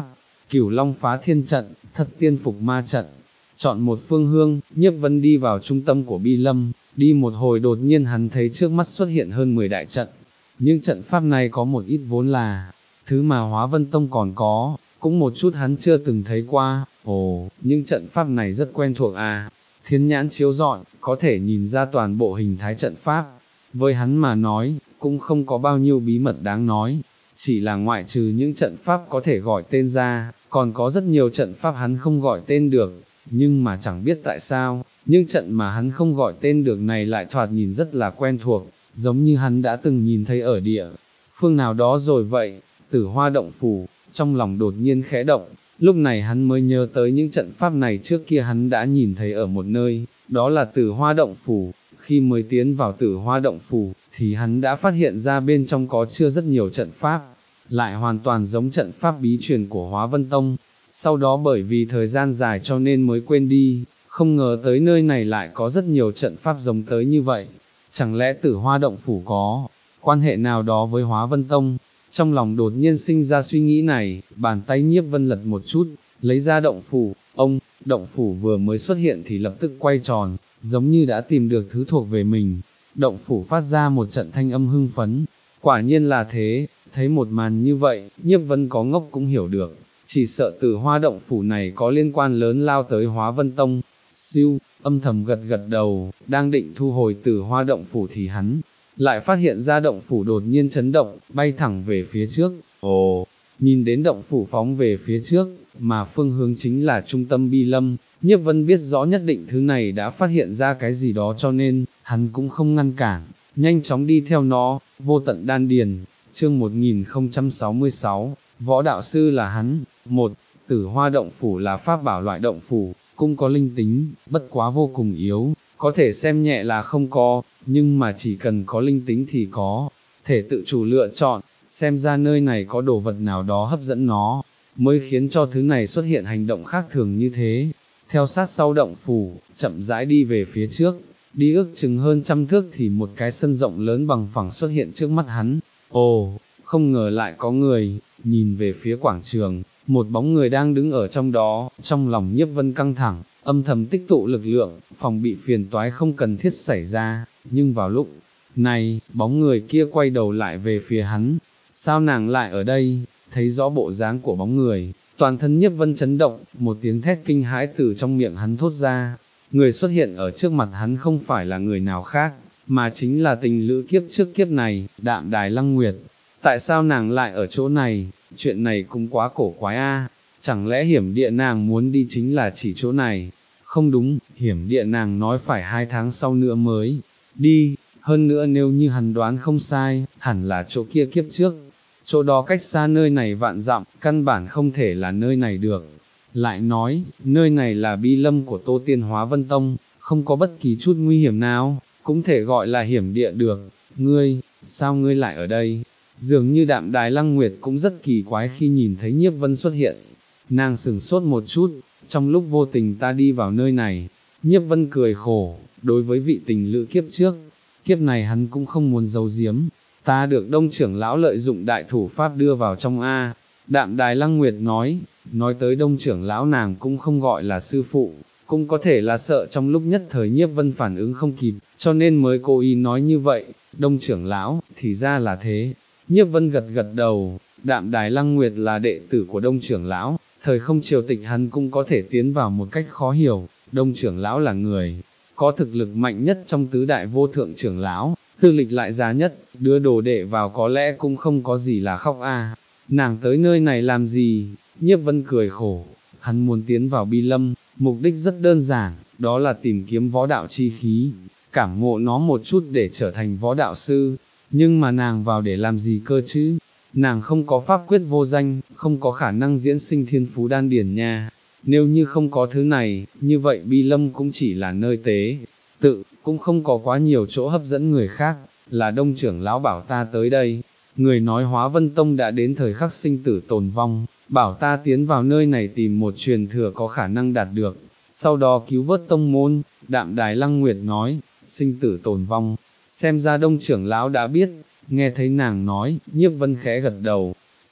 Cửu Long phá thiên trận, thất tiên phục ma trận. Chọn một phương hướng, Nhiếp Vân đi vào trung tâm của Bi Lâm, đi một hồi đột nhiên hắn thấy trước mắt xuất hiện hơn mười đại trận. Nhưng trận pháp này có một ít vốn là, thứ mà Hóa Vân Tông còn có, cũng một chút hắn chưa từng thấy qua. Ồ, nhưng trận pháp này rất quen thuộc à, thiên nhãn chiếu rọi, có thể nhìn ra toàn bộ hình thái trận pháp. Với hắn mà nói, cũng không có bao nhiêu bí mật đáng nói, chỉ là ngoại trừ những trận pháp có thể gọi tên ra, còn có rất nhiều trận pháp hắn không gọi tên được, nhưng mà chẳng biết tại sao, những trận mà hắn không gọi tên được này lại thoạt nhìn rất là quen thuộc, giống như hắn đã từng nhìn thấy ở địa phương nào đó rồi vậy. Tử Hoa động phủ, trong lòng đột nhiên khẽ động, lúc này hắn mới nhớ tới những trận pháp này trước kia hắn đã nhìn thấy ở một nơi, đó là Tử Hoa động phủ. Khi mới tiến vào Tử Hoa động phủ, thì hắn đã phát hiện ra bên trong có chưa rất nhiều trận pháp, lại hoàn toàn giống trận pháp bí truyền của Hóa Vân Tông. Sau đó bởi vì thời gian dài cho nên mới quên đi, không ngờ tới nơi này lại có rất nhiều trận pháp giống tới như vậy. Chẳng lẽ Tử Hoa động phủ có quan hệ nào đó với Hóa Vân Tông? Trong lòng đột nhiên sinh ra suy nghĩ này, bàn tay Nhiếp Vân lật một chút, lấy ra động phủ. Ông, động phủ vừa mới xuất hiện thì lập tức quay tròn, giống như đã tìm được thứ thuộc về mình. Động phủ phát ra một trận thanh âm hưng phấn, quả nhiên là thế. Thấy một màn như vậy, Nhiếp Vân có ngốc cũng hiểu được, chỉ sợ Tử Hoa động phủ này có liên quan lớn lao tới Hóa Vân Tông. Siêu, âm thầm gật gật đầu, đang định thu hồi Tử Hoa động phủ thì hắn lại phát hiện ra động phủ đột nhiên chấn động, bay thẳng về phía trước. Ồ, nhìn đến động phủ phóng về phía trước, mà phương hướng chính là trung tâm Bi Lâm. Nhiếp Vân biết rõ nhất định thứ này đã phát hiện ra cái gì đó cho nên, hắn cũng không ngăn cản, nhanh chóng đi theo nó. Vô tận đan điền, chương một nghìn không trăm sáu mươi sáu, võ đạo sư là hắn. Một, Tử Hoa động phủ là pháp bảo loại động phủ, cũng có linh tính, bất quá vô cùng yếu, có thể xem nhẹ là không có, nhưng mà chỉ cần có linh tính thì có thể tự chủ lựa chọn. Xem ra nơi này có đồ vật nào đó hấp dẫn nó, mới khiến cho thứ này xuất hiện hành động khác thường như thế. Theo sát sau động phủ, chậm rãi đi về phía trước, đi ước chừng hơn trăm thước thì một cái sân rộng lớn bằng phẳng xuất hiện trước mắt hắn. Ồ, không ngờ lại có người. Nhìn về phía quảng trường, một bóng người đang đứng ở trong đó, trong lòng Nhiếp Vân căng thẳng, âm thầm tích tụ lực lượng, phòng bị phiền toái không cần thiết xảy ra. Nhưng vào lúc này, bóng người kia quay đầu lại về phía hắn. Sao nàng lại ở đây? Thấy rõ bộ dáng của bóng người, toàn thân Nhiếp Vân chấn động, một tiếng thét kinh hãi từ trong miệng hắn thốt ra. Người xuất hiện ở trước mặt hắn không phải là người nào khác, mà chính là tình lữ kiếp trước kiếp này, Đạm Đài Lăng Nguyệt. Tại sao nàng lại ở chỗ này? Chuyện này cũng quá cổ quái a. Chẳng lẽ hiểm địa nàng muốn đi chính là chỉ chỗ này? Không đúng, hiểm địa nàng nói phải hai tháng sau nữa mới đi, hơn nữa nếu như hắn đoán không sai, hẳn là chỗ kia kiếp trước. Chỗ đó cách xa nơi này vạn dặm, căn bản không thể là nơi này được. Lại nói, nơi này là Bi Lâm của Tô Tiên Hóa Vân Tông, không có bất kỳ chút nguy hiểm nào, cũng thể gọi là hiểm địa được. Ngươi, sao ngươi lại ở đây? Dường như Đạm Đài Lăng Nguyệt cũng rất kỳ quái khi nhìn thấy Nhiếp Vân xuất hiện. Nàng sửng sốt một chút, trong lúc vô tình ta đi vào nơi này. Nhiếp Vân cười khổ, đối với vị tình lữ kiếp trước, kiếp này hắn cũng không muốn giấu giếm. Ta được Đông trưởng lão lợi dụng đại thủ pháp đưa vào trong A. Đạm Đài Lăng Nguyệt nói, nói tới Đông trưởng lão nàng cũng không gọi là sư phụ, cũng có thể là sợ trong lúc nhất thời Nhiếp Vân phản ứng không kịp, cho nên mới cố ý nói như vậy. Đông trưởng lão, thì ra là thế. Nhiếp Vân gật gật đầu, Đạm Đài Lăng Nguyệt là đệ tử của Đông trưởng lão, thời không triều tịch hắn cũng có thể tiến vào một cách khó hiểu. Đông trưởng lão là người có thực lực mạnh nhất trong tứ đại vô thượng trưởng lão, tư lịch lại giá nhất, đưa đồ đệ vào có lẽ cũng không có gì là khóc a. Nàng tới nơi này làm gì? Nhiếp Vân cười khổ, hắn muốn tiến vào Bi Lâm, mục đích rất đơn giản, đó là tìm kiếm võ đạo chi khí, cảm ngộ nó một chút để trở thành võ đạo sư. Nhưng mà nàng vào để làm gì cơ chứ? Nàng không có pháp quyết vô danh, không có khả năng diễn sinh thiên phú đan điển nha. Nếu như không có thứ này, như vậy Bi Lâm cũng chỉ là nơi tế tự, cũng không có quá nhiều chỗ hấp dẫn người khác. Là Đông trưởng lão bảo ta tới đây, người nói Hóa Vân Tông đã đến thời khắc sinh tử tồn vong, bảo ta tiến vào nơi này tìm một truyền thừa có khả năng đạt được, sau đó cứu vớt tông môn. Đạm Đài Lăng Nguyệt nói, sinh tử tồn vong, xem ra Đông trưởng lão đã biết. Nghe thấy nàng nói, Nhiếp Vân khẽ gật đầu,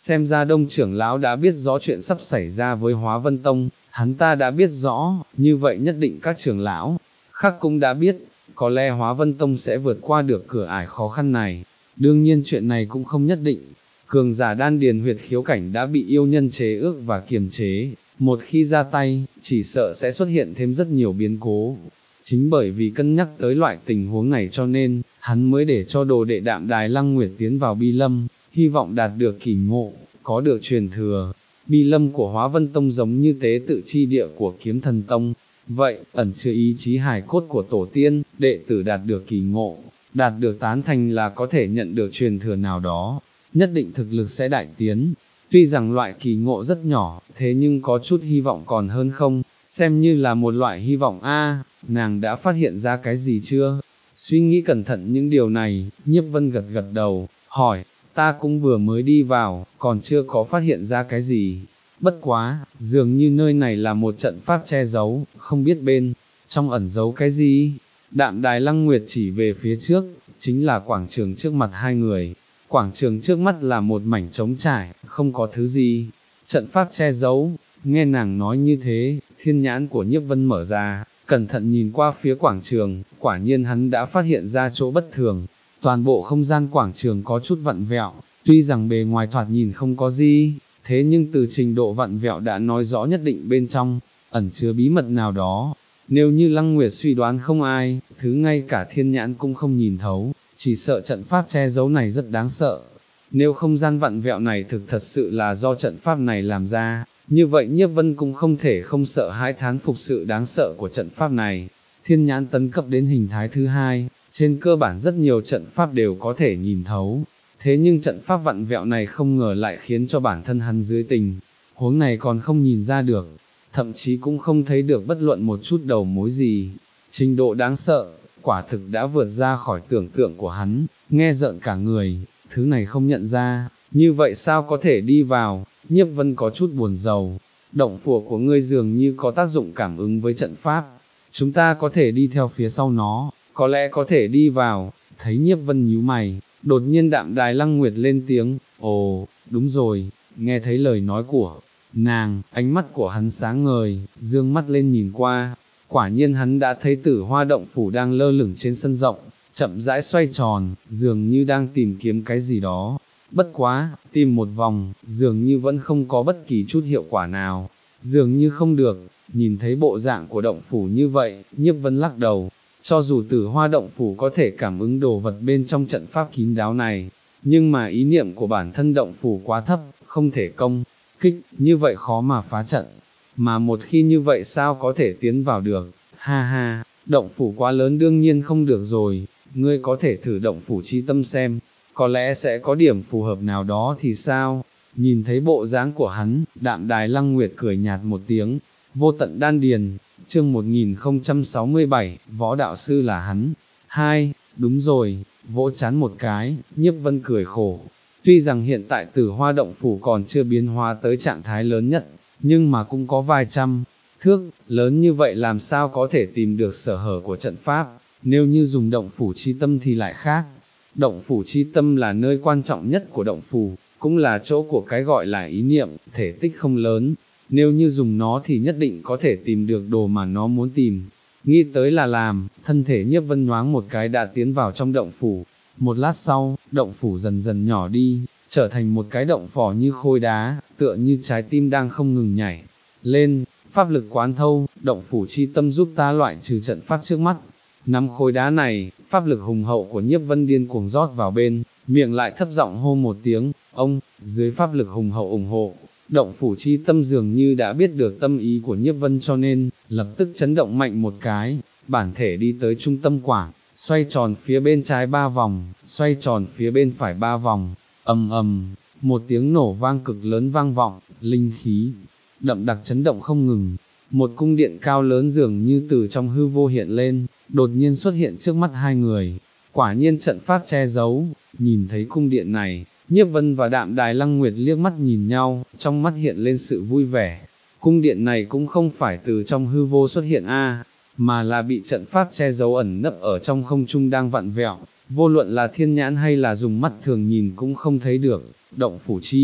xem ra Đông trưởng lão đã biết rõ chuyện sắp xảy ra với Hóa Vân Tông, hắn ta đã biết rõ, như vậy nhất định các trưởng lão khác cũng đã biết, có lẽ Hóa Vân Tông sẽ vượt qua được cửa ải khó khăn này. Đương nhiên chuyện này cũng không nhất định, cường giả đan điền huyệt khiếu cảnh đã bị yêu nhân chế ước và kiềm chế, một khi ra tay, chỉ sợ sẽ xuất hiện thêm rất nhiều biến cố. Chính bởi vì cân nhắc tới loại tình huống này cho nên, hắn mới để cho đồ đệ Đạm Đài Lăng Nguyệt tiến vào Bi Lâm, hy vọng đạt được kỳ ngộ, có được truyền thừa. Bi Lâm của Hóa Vân Tông giống như tế tự chi địa của Kiếm Thần Tông, vậy, ẩn chứa ý chí hài cốt của tổ tiên, đệ tử đạt được kỳ ngộ, đạt được tán thành là có thể nhận được truyền thừa nào đó, nhất định thực lực sẽ đại tiến. Tuy rằng loại kỳ ngộ rất nhỏ, thế nhưng có chút hy vọng còn hơn không, xem như là một loại hy vọng a. Nàng đã phát hiện ra cái gì chưa? Suy nghĩ cẩn thận những điều này, Nhiếp Vân gật gật đầu, hỏi, ta cũng vừa mới đi vào, còn chưa có phát hiện ra cái gì. Bất quá, dường như nơi này là một trận pháp che giấu, không biết bên trong ẩn giấu cái gì. Đạm Đài Lăng Nguyệt chỉ về phía trước, chính là quảng trường trước mặt hai người. Quảng trường trước mắt là một mảnh trống trải, không có thứ gì. Trận pháp che giấu, nghe nàng nói như thế, thiên nhãn của Nhiếp Vân mở ra, cẩn thận nhìn qua phía quảng trường, quả nhiên hắn đã phát hiện ra chỗ bất thường. Toàn bộ không gian quảng trường có chút vặn vẹo, tuy rằng bề ngoài thoạt nhìn không có gì, thế nhưng từ trình độ vặn vẹo đã nói rõ nhất định bên trong, ẩn chứa bí mật nào đó. Nếu như Lăng Nguyệt suy đoán không ai, thứ ngay cả thiên nhãn cũng không nhìn thấu, chỉ sợ trận pháp che giấu này rất đáng sợ. Nếu không gian vặn vẹo này thực thật sự là do trận pháp này làm ra, như vậy Nhiếp Vân cũng không thể không sợ hãi thán phục sự đáng sợ của trận pháp này. Thiên nhãn tấn cấp đến hình thái thứ hai, trên cơ bản rất nhiều trận pháp đều có thể nhìn thấu, thế nhưng trận pháp vặn vẹo này không ngờ lại khiến cho bản thân hắn dưới tình huống này còn không nhìn ra được, thậm chí cũng không thấy được bất luận một chút đầu mối gì. Trình độ đáng sợ, quả thực đã vượt ra khỏi tưởng tượng của hắn, nghe rợn cả người, thứ này không nhận ra, như vậy sao có thể đi vào. Nhiếp Vân có chút buồn rầu, động phủ của ngươi dường như có tác dụng cảm ứng với trận pháp, chúng ta có thể đi theo phía sau nó, có lẽ có thể đi vào. Thấy Nhiếp Vân nhíu mày, đột nhiên Đạm Đài Lăng Nguyệt lên tiếng, ồ, đúng rồi. Nghe thấy lời nói của nàng, ánh mắt của hắn sáng ngời, dương mắt lên nhìn qua, quả nhiên hắn đã thấy Tử Hoa động phủ đang lơ lửng trên sân rộng, chậm rãi xoay tròn, dường như đang tìm kiếm cái gì đó. Bất quá, tìm một vòng, dường như vẫn không có bất kỳ chút hiệu quả nào, dường như không được. Nhìn thấy bộ dạng của động phủ như vậy, Nhiếp Vân lắc đầu, cho dù Tử Hoa động phủ có thể cảm ứng đồ vật bên trong trận pháp kín đáo này, nhưng mà ý niệm của bản thân động phủ quá thấp, không thể công kích, như vậy khó mà phá trận, mà một khi như vậy sao có thể tiến vào được. Ha ha, động phủ quá lớn đương nhiên không được rồi, ngươi có thể thử động phủ chi tâm xem, có lẽ sẽ có điểm phù hợp nào đó thì sao. Nhìn thấy bộ dáng của hắn, Đạm Đài Lăng Nguyệt cười nhạt một tiếng, vô tận đan điền. Chương một nghìn không trăm sáu mươi bảy, võ đạo sư là hắn. Hai, đúng rồi, vỗ chán một cái, Nhiếp Vân cười khổ. Tuy rằng hiện tại Tử Hoa động phủ còn chưa biến hóa tới trạng thái lớn nhất, nhưng mà cũng có vài trăm thước, lớn như vậy làm sao có thể tìm được sở hở của trận pháp, nếu như dùng động phủ chi tâm thì lại khác. Động phủ chi tâm là nơi quan trọng nhất của động phủ, cũng là chỗ của cái gọi là ý niệm, thể tích không lớn. Nếu như dùng nó thì nhất định có thể tìm được đồ mà nó muốn tìm. Nghĩ tới là làm, thân thể Nhiếp Vân nhoáng một cái đã tiến vào trong động phủ. Một lát sau, động phủ dần dần nhỏ đi, trở thành một cái động phỏ như khối đá, tựa như trái tim đang không ngừng nhảy lên. Pháp lực quán thâu, động phủ chi tâm giúp ta loại trừ trận pháp trước mắt. Nắm khối đá này, pháp lực hùng hậu của Nhiếp Vân điên cuồng rót vào bên, miệng lại thấp giọng hô một tiếng, ông. Dưới pháp lực hùng hậu ủng hộ, động phủ chi tâm dường như đã biết được tâm ý của Nhiếp Vân cho nên, lập tức chấn động mạnh một cái, bản thể đi tới trung tâm quảng, xoay tròn phía bên trái ba vòng, xoay tròn phía bên phải ba vòng, ầm ầm, một tiếng nổ vang cực lớn vang vọng, linh khí đậm đặc chấn động không ngừng. Một cung điện cao lớn dường như từ trong hư vô hiện lên, đột nhiên xuất hiện trước mắt hai người. Quả nhiên trận pháp che giấu. Nhìn thấy cung điện này, Nhiếp Vân và Đạm Đài Lăng Nguyệt liếc mắt nhìn nhau, trong mắt hiện lên sự vui vẻ. Cung điện này cũng không phải từ trong hư vô xuất hiện a, mà là bị trận pháp che giấu ẩn nấp ở trong không trung đang vặn vẹo, vô luận là thiên nhãn hay là dùng mắt thường nhìn cũng không thấy được. Động phủ chi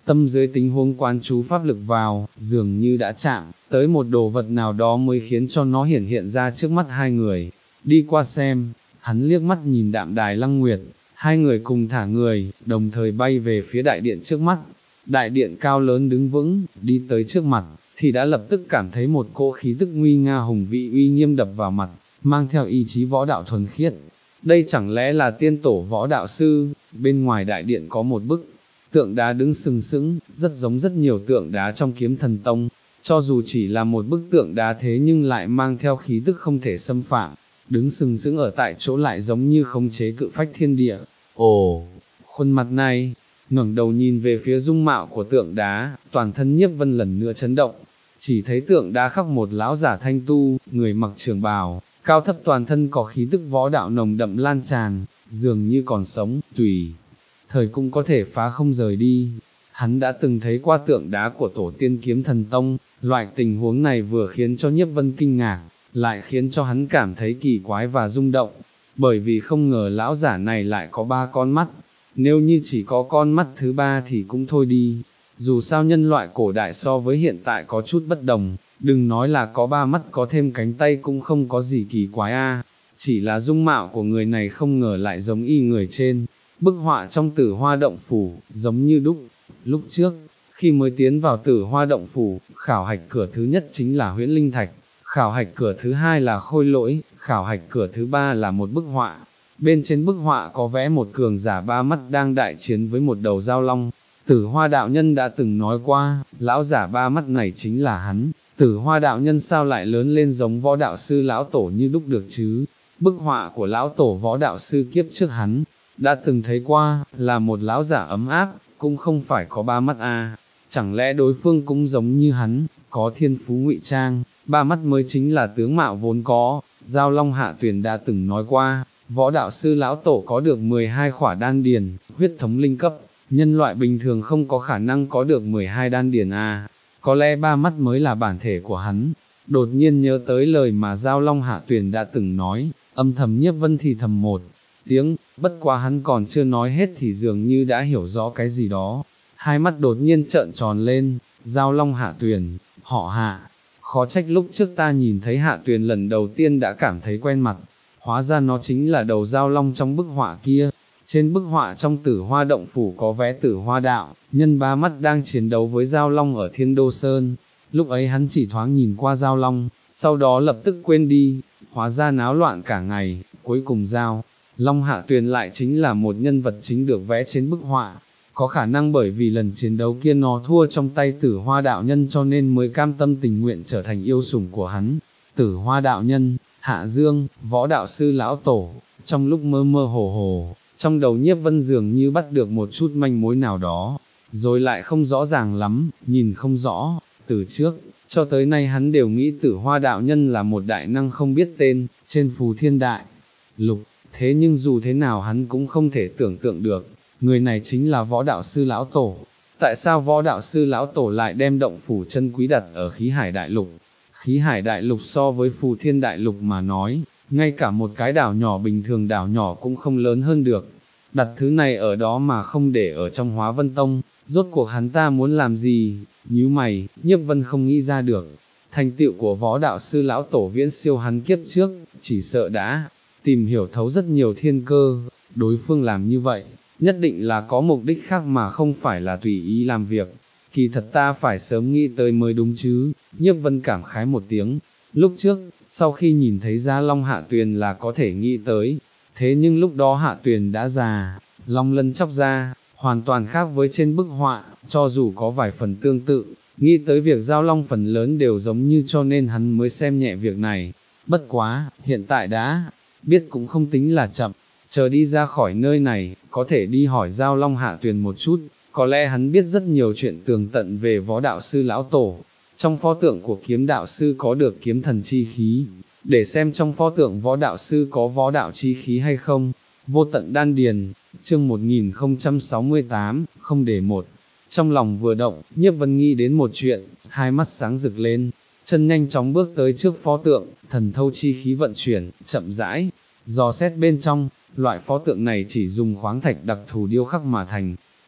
tâm dưới tình huống quán chú pháp lực vào, dường như đã chạm tới một đồ vật nào đó mới khiến cho nó hiển hiện ra trước mắt hai người. Đi qua xem, hắn liếc mắt nhìn Đạm Đài Lăng Nguyệt, hai người cùng thả người, đồng thời bay về phía đại điện trước mắt. Đại điện cao lớn đứng vững, đi tới trước mặt, thì đã lập tức cảm thấy một cỗ khí tức nguy nga hùng vĩ uy nghiêm đập vào mặt, mang theo ý chí võ đạo thuần khiết. Đây chẳng lẽ là tiên tổ võ đạo sư? Bên ngoài đại điện có một bức tượng đá đứng sừng sững, rất giống rất nhiều tượng đá trong Kiếm Thần Tông, cho dù chỉ là một bức tượng đá thế nhưng lại mang theo khí tức không thể xâm phạm, đứng sừng sững ở tại chỗ lại giống như khống chế cự phách thiên địa. Ồ, khuôn mặt này, ngẩng đầu nhìn về phía dung mạo của tượng đá, toàn thân Nhiếp Vân lần nữa chấn động, chỉ thấy tượng đá khắc một lão giả thanh tu, người mặc trường bào, cao thấp toàn thân có khí tức võ đạo nồng đậm lan tràn, dường như còn sống, tùy thời cũng có thể phá không rời đi. Hắn đã từng thấy qua tượng đá của tổ tiên Kiếm Thần Tông, loại tình huống này vừa khiến cho Nhiếp Vân kinh ngạc, lại khiến cho hắn cảm thấy kỳ quái và rung động, bởi vì không ngờ lão giả này lại có ba con mắt, nếu như chỉ có con mắt thứ ba thì cũng thôi đi, dù sao nhân loại cổ đại so với hiện tại có chút bất đồng, đừng nói là có ba mắt có thêm cánh tay cũng không có gì kỳ quái a. Chỉ là dung mạo của người này không ngờ lại giống y người trên bức họa trong Tử Hoa Động Phủ, giống như đúc. Lúc trước, khi mới tiến vào Tử Hoa Động Phủ, khảo hạch cửa thứ nhất chính là huyễn linh thạch, khảo hạch cửa thứ hai là khôi lỗi, khảo hạch cửa thứ ba là một bức họa. Bên trên bức họa có vẽ một cường giả ba mắt đang đại chiến với một đầu dao long. Tử Hoa đạo nhân đã từng nói qua, lão giả ba mắt này chính là hắn. Tử Hoa đạo nhân sao lại lớn lên giống võ đạo sư lão tổ như đúc được chứ? Bức họa của lão tổ võ đạo sư kiếp trước hắn đã từng thấy qua, là một lão giả ấm áp, cũng không phải có ba mắt à. Chẳng lẽ đối phương cũng giống như hắn, có thiên phú ngụy trang, ba mắt mới chính là tướng mạo vốn có. Giao Long Hạ Tuyền đã từng nói qua, võ đạo sư lão tổ có được mười hai khỏa đan điền, huyết thống linh cấp, nhân loại bình thường không có khả năng có được mười hai đan điền à, có lẽ ba mắt mới là bản thể của hắn. Đột nhiên nhớ tới lời mà Giao Long Hạ Tuyền đã từng nói, âm thầm Nhiếp Vân thì thầm một tiếng, bất quá hắn còn chưa nói hết thì dường như đã hiểu rõ cái gì đó, hai mắt đột nhiên trợn tròn lên. Giao Long Hạ Tuyền, họ Hạ, khó trách lúc trước ta nhìn thấy Hạ Tuyền lần đầu tiên đã cảm thấy quen mặt, hóa ra nó chính là đầu Giao Long trong bức họa kia. Trên bức họa trong Tử Hoa Động Phủ có vẽ Tử Hoa đạo nhân ba mắt đang chiến đấu với Giao Long ở Thiên Đô Sơn. Lúc ấy hắn chỉ thoáng nhìn qua Giao Long, sau đó lập tức quên đi, hóa ra náo loạn cả ngày, cuối cùng Giao Long Hạ Tuyền lại chính là một nhân vật chính được vẽ trên bức họa. Có khả năng bởi vì lần chiến đấu kia nó thua trong tay Tử Hoa đạo nhân cho nên mới cam tâm tình nguyện trở thành yêu sủng của hắn. Tử Hoa đạo nhân, Hạ Dương, võ đạo sư lão tổ, trong lúc mơ mơ hồ hồ, trong đầu Nhiếp Vân dường như bắt được một chút manh mối nào đó, rồi lại không rõ ràng lắm, nhìn không rõ. Từ trước, cho tới nay hắn đều nghĩ Tử Hoa đạo nhân là một đại năng không biết tên, trên Phù Thiên Đại Lục, thế nhưng dù thế nào hắn cũng không thể tưởng tượng được, người này chính là võ đạo sư lão tổ. Tại sao võ đạo sư lão tổ lại đem động phủ chân quý đặt ở Khí Hải Đại Lục? Khí Hải Đại Lục so với Phù Thiên Đại Lục mà nói, ngay cả một cái đảo nhỏ bình thường đảo nhỏ cũng không lớn hơn được. Đặt thứ này ở đó mà không để ở trong Hóa Vân Tông, rốt cuộc hắn ta muốn làm gì? Nhíu mày, Nhiếp Vân không nghĩ ra được. Thành tựu của võ đạo sư lão tổ viễn siêu hắn kiếp trước, chỉ sợ đã tìm hiểu thấu rất nhiều thiên cơ. Đối phương làm như vậy, nhất định là có mục đích khác mà không phải là tùy ý làm việc. Kỳ thật ta phải sớm nghĩ tới mới đúng chứ. Nhiếp Vân cảm khái một tiếng. Lúc trước, sau khi nhìn thấy Gia Long Hạ Tuyền là có thể nghĩ tới, thế nhưng lúc đó Hạ Tuyền đã già, long lân chóc ra, hoàn toàn khác với trên bức họa, cho dù có vài phần tương tự, nghĩ tới việc Giao Long phần lớn đều giống như cho nên hắn mới xem nhẹ việc này. Bất quá, hiện tại đã biết cũng không tính là chậm, chờ đi ra khỏi nơi này, có thể đi hỏi Giao Long Hạ Tuyền một chút, có lẽ hắn biết rất nhiều chuyện tường tận về võ đạo sư lão tổ. Trong pho tượng của kiếm đạo sư có được kiếm thần chi khí, để xem trong pho tượng võ đạo sư có võ đạo chi khí hay không. Vô tận đan điền, chương một nghìn không trăm sáu mươi tám, không để một. Trong lòng vừa động, Nhiếp Vân nghĩ đến một chuyện, hai mắt sáng rực lên, chân nhanh chóng bước tới trước pho tượng, thần thâu chi khí vận chuyển, chậm rãi, dò xét bên trong. Loại pho tượng này chỉ dùng khoáng thạch đặc thù điêu khắc mà thành,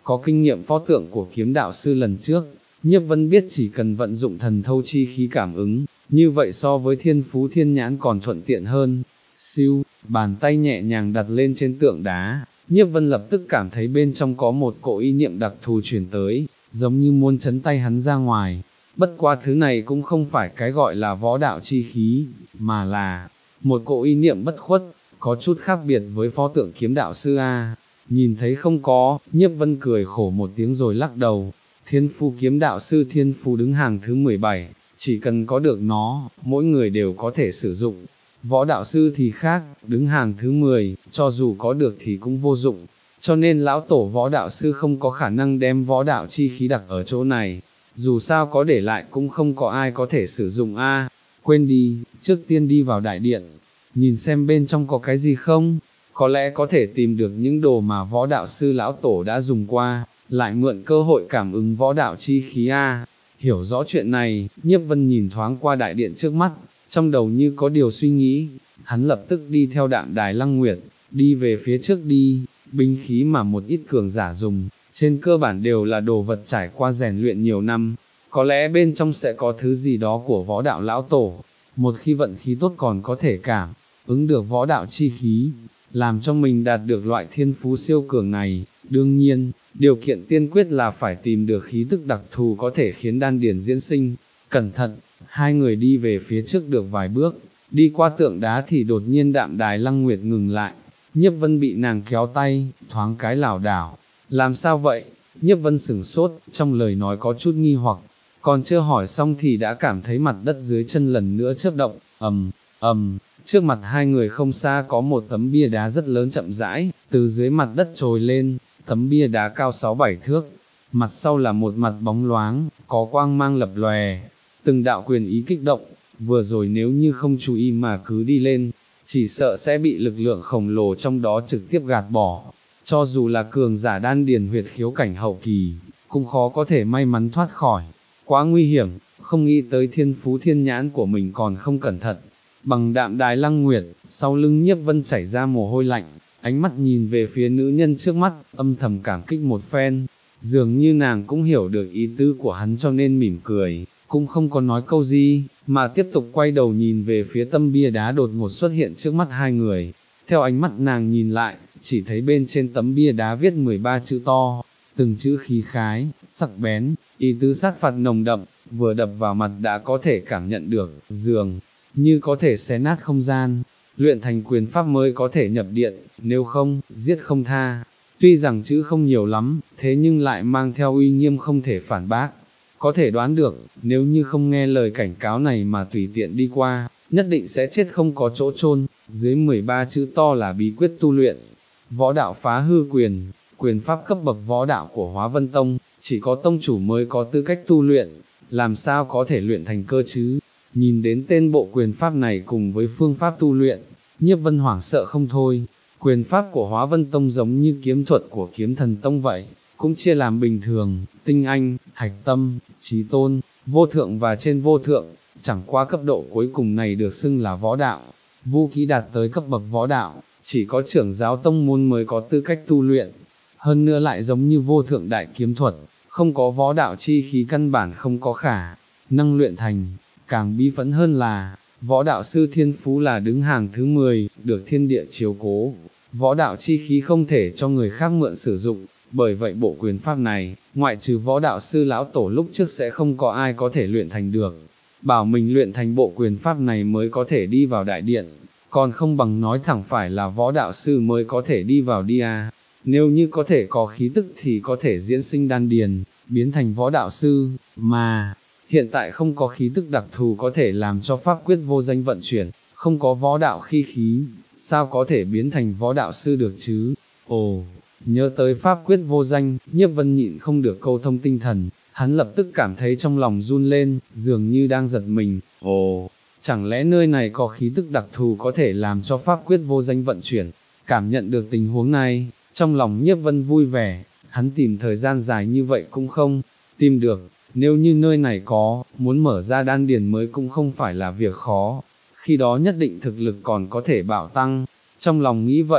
có kinh nghiệm pho tượng của kiếm đạo sư lần trước, Nhiếp Vân biết chỉ cần vận dụng thần thâu chi khí cảm ứng, như vậy so với thiên phú thiên nhãn còn thuận tiện hơn. Siêu, bàn tay nhẹ nhàng đặt lên trên tượng đá, Nhiếp Vân lập tức cảm thấy bên trong có một cỗ ý niệm đặc thù truyền tới, giống như muốn chấn tay hắn ra ngoài. Bất qua thứ này cũng không phải cái gọi là võ đạo chi khí, mà là một cỗ ý niệm bất khuất, có chút khác biệt với pho tượng kiếm đạo sư A. Nhìn thấy không có, Nhiếp Vân cười khổ một tiếng rồi lắc đầu. Thiên Phú kiếm đạo sư Thiên Phú đứng hàng thứ mười bảy, chỉ cần có được nó, mỗi người đều có thể sử dụng. Võ đạo sư thì khác, đứng hàng thứ mười, cho dù có được thì cũng vô dụng, cho nên lão tổ võ đạo sư không có khả năng đem võ đạo chi khí đặt ở chỗ này, dù sao có để lại cũng không có ai có thể sử dụng a. Quên đi, trước tiên đi vào đại điện, nhìn xem bên trong có cái gì không, có lẽ có thể tìm được những đồ mà võ đạo sư lão tổ đã dùng qua, lại mượn cơ hội cảm ứng võ đạo chi khí a. Hiểu rõ chuyện này, Nhiếp Vân nhìn thoáng qua đại điện trước mắt, trong đầu như có điều suy nghĩ, hắn lập tức đi theo Đạm Đài Lăng Nguyệt, đi về phía trước đi. Binh khí mà một ít cường giả dùng, trên cơ bản đều là đồ vật trải qua rèn luyện nhiều năm, có lẽ bên trong sẽ có thứ gì đó của võ đạo lão tổ, một khi vận khí tốt còn có thể cảm ứng được võ đạo chi khí, làm cho mình đạt được loại thiên phú siêu cường này. Đương nhiên, điều kiện tiên quyết là phải tìm được khí tức đặc thù có thể khiến đan điền diễn sinh. Cẩn thận, hai người đi về phía trước được vài bước, đi qua tượng đá thì đột nhiên Đạm Đài Lăng Nguyệt ngừng lại. Nhiếp Vân bị nàng kéo tay, thoáng cái lảo đảo. Làm sao vậy? Nhiếp Vân sửng sốt, trong lời nói có chút nghi hoặc, còn chưa hỏi xong thì đã cảm thấy mặt đất dưới chân lần nữa chớp động, ầm, ầm. Trước mặt hai người không xa có một tấm bia đá rất lớn chậm rãi, từ dưới mặt đất trồi lên, tấm bia đá cao sáu bảy thước, mặt sau là một mặt bóng loáng, có quang mang lập lòe, từng đạo quyền ý kích động, vừa rồi nếu như không chú ý mà cứ đi lên, chỉ sợ sẽ bị lực lượng khổng lồ trong đó trực tiếp gạt bỏ, cho dù là cường giả đan điền huyệt khiếu cảnh hậu kỳ, cũng khó có thể may mắn thoát khỏi, quá nguy hiểm, không nghĩ tới thiên phú thiên nhãn của mình còn không cẩn thận. Bằng Đạm Đài Lăng Nguyệt, sau lưng Nhiếp Vân chảy ra mồ hôi lạnh, ánh mắt nhìn về phía nữ nhân trước mắt, âm thầm cảm kích một phen, dường như nàng cũng hiểu được ý tứ của hắn cho nên mỉm cười, cũng không có nói câu gì, mà tiếp tục quay đầu nhìn về phía tấm bia đá đột ngột xuất hiện trước mắt hai người. Theo ánh mắt nàng nhìn lại, chỉ thấy bên trên tấm bia đá viết mười ba chữ to, từng chữ khí khái, sắc bén, ý tứ sát phạt nồng đậm, vừa đập vào mặt đã có thể cảm nhận được, dường như có thể xé nát không gian, luyện thành quyền pháp mới có thể nhập điện, nếu không, giết không tha. Tuy rằng chữ không nhiều lắm, thế nhưng lại mang theo uy nghiêm không thể phản bác. Có thể đoán được, nếu như không nghe lời cảnh cáo này mà tùy tiện đi qua, nhất định sẽ chết không có chỗ chôn. Dưới mười ba chữ to là bí quyết tu luyện, võ đạo phá hư quyền, quyền pháp cấp bậc võ đạo của Hóa Vân Tông, chỉ có tông chủ mới có tư cách tu luyện, làm sao có thể luyện thành cơ chứ. Nhìn đến tên bộ quyền pháp này cùng với phương pháp tu luyện, Nhiếp Vân hoảng sợ không thôi. Quyền pháp của Hóa Vân Tông giống như kiếm thuật của Kiếm Thần Tông vậy, cũng chia làm bình thường, tinh anh, hạch tâm, chí tôn, vô thượng và trên vô thượng, chẳng qua cấp độ cuối cùng này được xưng là võ đạo. Vũ khí đạt tới cấp bậc võ đạo, chỉ có trưởng giáo tông môn mới có tư cách tu luyện, hơn nữa lại giống như vô thượng đại kiếm thuật, không có võ đạo chi khí căn bản không có khả năng luyện thành. Càng bí phẫn hơn là, võ đạo sư Thiên Phú là đứng hàng thứ mười, được thiên địa chiếu cố, võ đạo chi khí không thể cho người khác mượn sử dụng, bởi vậy bộ quyền pháp này, ngoại trừ võ đạo sư lão tổ lúc trước sẽ không có ai có thể luyện thành được. Bảo mình luyện thành bộ quyền pháp này mới có thể đi vào đại điện, còn không bằng nói thẳng phải là võ đạo sư mới có thể đi vào đi à. Nếu như có thể có khí tức thì có thể diễn sinh đan điền, biến thành võ đạo sư, mà hiện tại không có khí tức đặc thù có thể làm cho pháp quyết vô danh vận chuyển, không có võ đạo khí khí, sao có thể biến thành võ đạo sư được chứ? Ồ, nhớ tới pháp quyết vô danh, Nhiếp Vân nhịn không được câu thông tinh thần, hắn lập tức cảm thấy trong lòng run lên, dường như đang giật mình. Ồ, chẳng lẽ nơi này có khí tức đặc thù có thể làm cho pháp quyết vô danh vận chuyển? Cảm nhận được tình huống này, trong lòng Nhiếp Vân vui vẻ, hắn tìm thời gian dài như vậy cũng không tìm được. Nếu như nơi này có, muốn mở ra đan điền mới cũng không phải là việc khó, khi đó nhất định thực lực còn có thể bạo tăng. Trong lòng nghĩ vậy,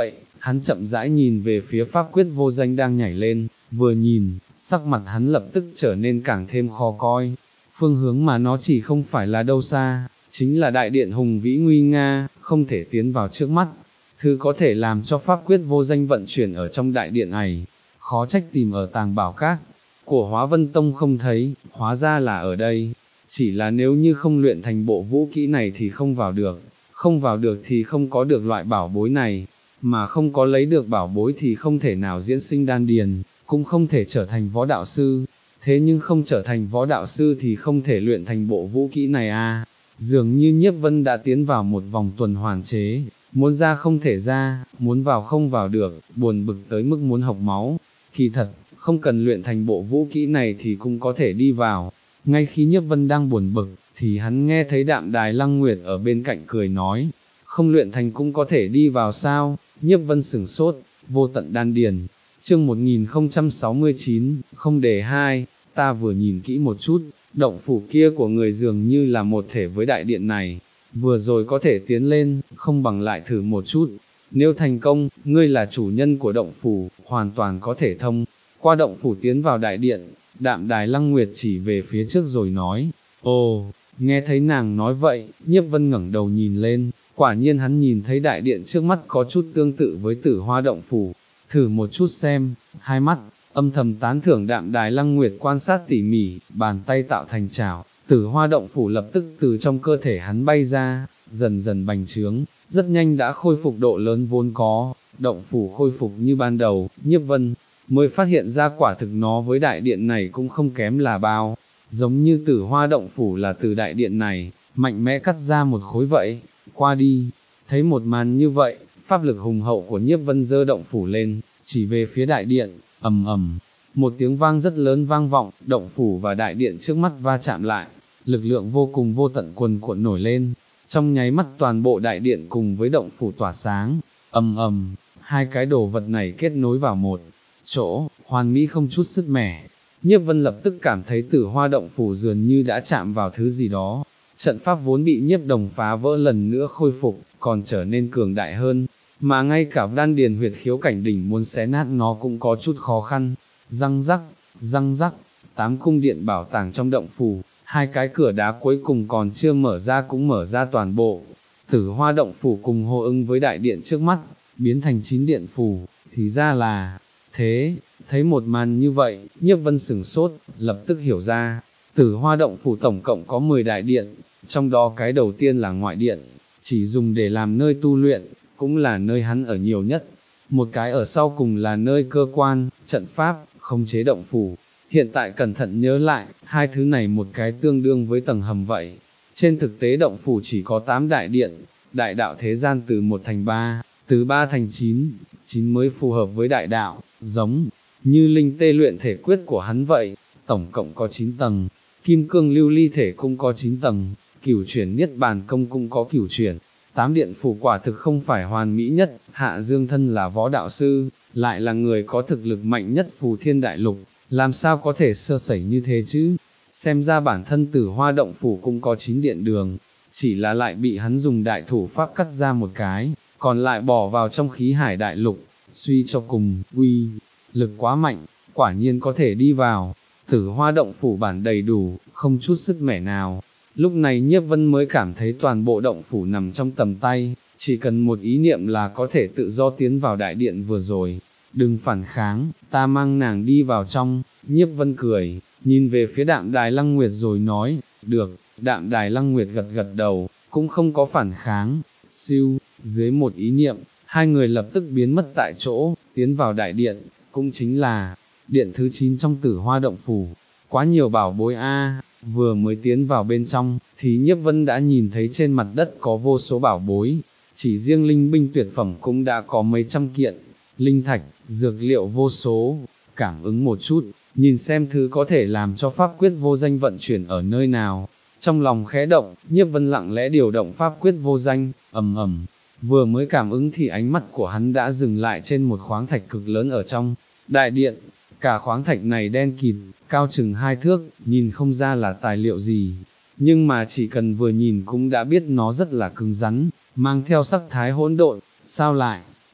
hắn chậm rãi nhìn về phía pháp quyết vô danh đang nhảy lên, vừa nhìn, sắc mặt hắn lập tức trở nên càng thêm khó coi, phương hướng mà nó chỉ không phải là đâu xa, chính là đại điện hùng vĩ nguy nga, không thể tiến vào trước mắt, thứ có thể làm cho pháp quyết vô danh vận chuyển ở trong đại điện này, khó trách tìm ở tàng bảo các của Hóa Vân Tông không thấy, hóa ra là ở đây, chỉ là nếu như không luyện thành bộ vũ kỹ này thì không vào được, không vào được thì không có được loại bảo bối này, mà không có lấy được bảo bối thì không thể nào diễn sinh đan điền, cũng không thể trở thành võ đạo sư, thế nhưng không trở thành võ đạo sư thì không thể luyện thành bộ vũ kỹ này à, dường như Nhiếp Vân đã tiến vào một vòng tuần hoàn chế, muốn ra không thể ra, muốn vào không vào được, buồn bực tới mức muốn học máu, kỳ thật, không cần luyện thành bộ vũ kỹ này thì cũng có thể đi vào, ngay khi Nhiếp Vân đang buồn bực, thì hắn nghe thấy Đạm Đài Lăng Nguyệt ở bên cạnh cười nói, không luyện thành cũng có thể đi vào sao, Nhiếp Vân sửng sốt, vô tận đan điền, chương một nghìn không trăm sáu mươi chín, không đề hai, ta vừa nhìn kỹ một chút, động phủ kia của người dường như là một thể với đại điện này, vừa rồi có thể tiến lên, không bằng lại thử một chút, nếu thành công, ngươi là chủ nhân của động phủ, hoàn toàn có thể thông, qua động phủ tiến vào đại điện, Đạm Đài Lăng Nguyệt chỉ về phía trước rồi nói, ồ, nghe thấy nàng nói vậy, Nhiếp Vân ngẩng đầu nhìn lên, quả nhiên hắn nhìn thấy đại điện trước mắt có chút tương tự với Tử Hoa động phủ, thử một chút xem, hai mắt, âm thầm tán thưởng Đạm Đài Lăng Nguyệt quan sát tỉ mỉ, bàn tay tạo thành chảo, Tử Hoa động phủ lập tức từ trong cơ thể hắn bay ra, dần dần bành trướng, rất nhanh đã khôi phục độ lớn vốn có, động phủ khôi phục như ban đầu, Nhiếp Vân mới phát hiện ra quả thực nó với đại điện này cũng không kém là bao, giống như Tử Hoa động phủ là từ đại điện này, mạnh mẽ cắt ra một khối vậy, qua đi, thấy một màn như vậy, pháp lực hùng hậu của Nhiếp Vân giơ động phủ lên, chỉ về phía đại điện, ầm ầm, một tiếng vang rất lớn vang vọng, động phủ và đại điện trước mắt va chạm lại, lực lượng vô cùng vô tận cuồn cuộn nổi lên, trong nháy mắt toàn bộ đại điện cùng với động phủ tỏa sáng, ầm ầm, hai cái đồ vật này kết nối vào một chỗ, hoàn mỹ không chút sứt mẻ. Nhiếp Vân lập tức cảm thấy Tử Hoa động phủ dường như đã chạm vào thứ gì đó, trận pháp vốn bị Nhiếp Đồng phá vỡ lần nữa khôi phục, còn trở nên cường đại hơn, mà ngay cả đan điền huyệt khiếu cảnh đỉnh muốn xé nát nó cũng có chút khó khăn. Răng rắc, răng rắc, tám cung điện bảo tàng trong động phủ, hai cái cửa đá cuối cùng còn chưa mở ra cũng mở ra toàn bộ. Tử Hoa động phủ cùng hô ứng với đại điện trước mắt, biến thành chín điện phủ, thì ra là thế. Thấy một màn như vậy, Nhiếp Vân sửng sốt, lập tức hiểu ra, Tử Hoa động phủ tổng cộng có mười đại điện, trong đó cái đầu tiên là ngoại điện, chỉ dùng để làm nơi tu luyện, cũng là nơi hắn ở nhiều nhất. Một cái ở sau cùng là nơi cơ quan, trận pháp, khống chế động phủ. Hiện tại cẩn thận nhớ lại, hai thứ này một cái tương đương với tầng hầm vậy. Trên thực tế động phủ chỉ có tám đại điện, đại đạo thế gian từ một thành ba, từ ba thành chín, chín mới phù hợp với đại đạo, giống như linh tê luyện thể quyết của hắn vậy, tổng cộng có chín tầng, kim cương lưu ly thể cũng có chín tầng, cửu chuyển niết bàn công cũng có cửu chuyển. Tám điện phủ quả thực không phải hoàn mỹ nhất, Hạ Dương thân là võ đạo sư, lại là người có thực lực mạnh nhất phù thiên đại lục, làm sao có thể sơ sẩy như thế chứ? Xem ra bản thân Tử Hoa động phủ cũng có chín điện đường, chỉ là lại bị hắn dùng đại thủ pháp cắt ra một cái, còn lại bỏ vào trong khí hải đại lục, suy cho cùng, uy lực quá mạnh, quả nhiên có thể đi vào. Tử Hoa động phủ bản đầy đủ, không chút sức mẻ nào. Lúc này Nhiếp Vân mới cảm thấy toàn bộ động phủ nằm trong tầm tay, chỉ cần một ý niệm là có thể tự do tiến vào đại điện vừa rồi. Đừng phản kháng, ta mang nàng đi vào trong. Nhiếp Vân cười, nhìn về phía Đạm Đài Lăng Nguyệt rồi nói, được. Đạm Đài Lăng Nguyệt gật gật đầu, cũng không có phản kháng. Siêu, dưới một ý niệm, hai người lập tức biến mất tại chỗ, tiến vào đại điện, cũng chính là điện thứ chín trong Tử Hoa động phủ. Quá nhiều bảo bối a. Vừa mới tiến vào bên trong, thì Nhiếp Vân đã nhìn thấy trên mặt đất có vô số bảo bối, chỉ riêng linh binh tuyệt phẩm cũng đã có mấy trăm kiện, linh thạch, dược liệu vô số, cảm ứng một chút, nhìn xem thứ có thể làm cho pháp quyết vô danh vận chuyển ở nơi nào. Trong lòng khẽ động, Nhiếp Vân lặng lẽ điều động pháp quyết vô danh, ầm ầm, vừa mới cảm ứng thì ánh mắt của hắn đã dừng lại trên một khoáng thạch cực lớn ở trong đại điện. Cả khoáng thạch này đen kịt, cao chừng hai thước, nhìn không ra là tài liệu gì, nhưng mà chỉ cần vừa nhìn cũng đã biết nó rất là cứng rắn, mang theo sắc thái hỗn độn. Sao lại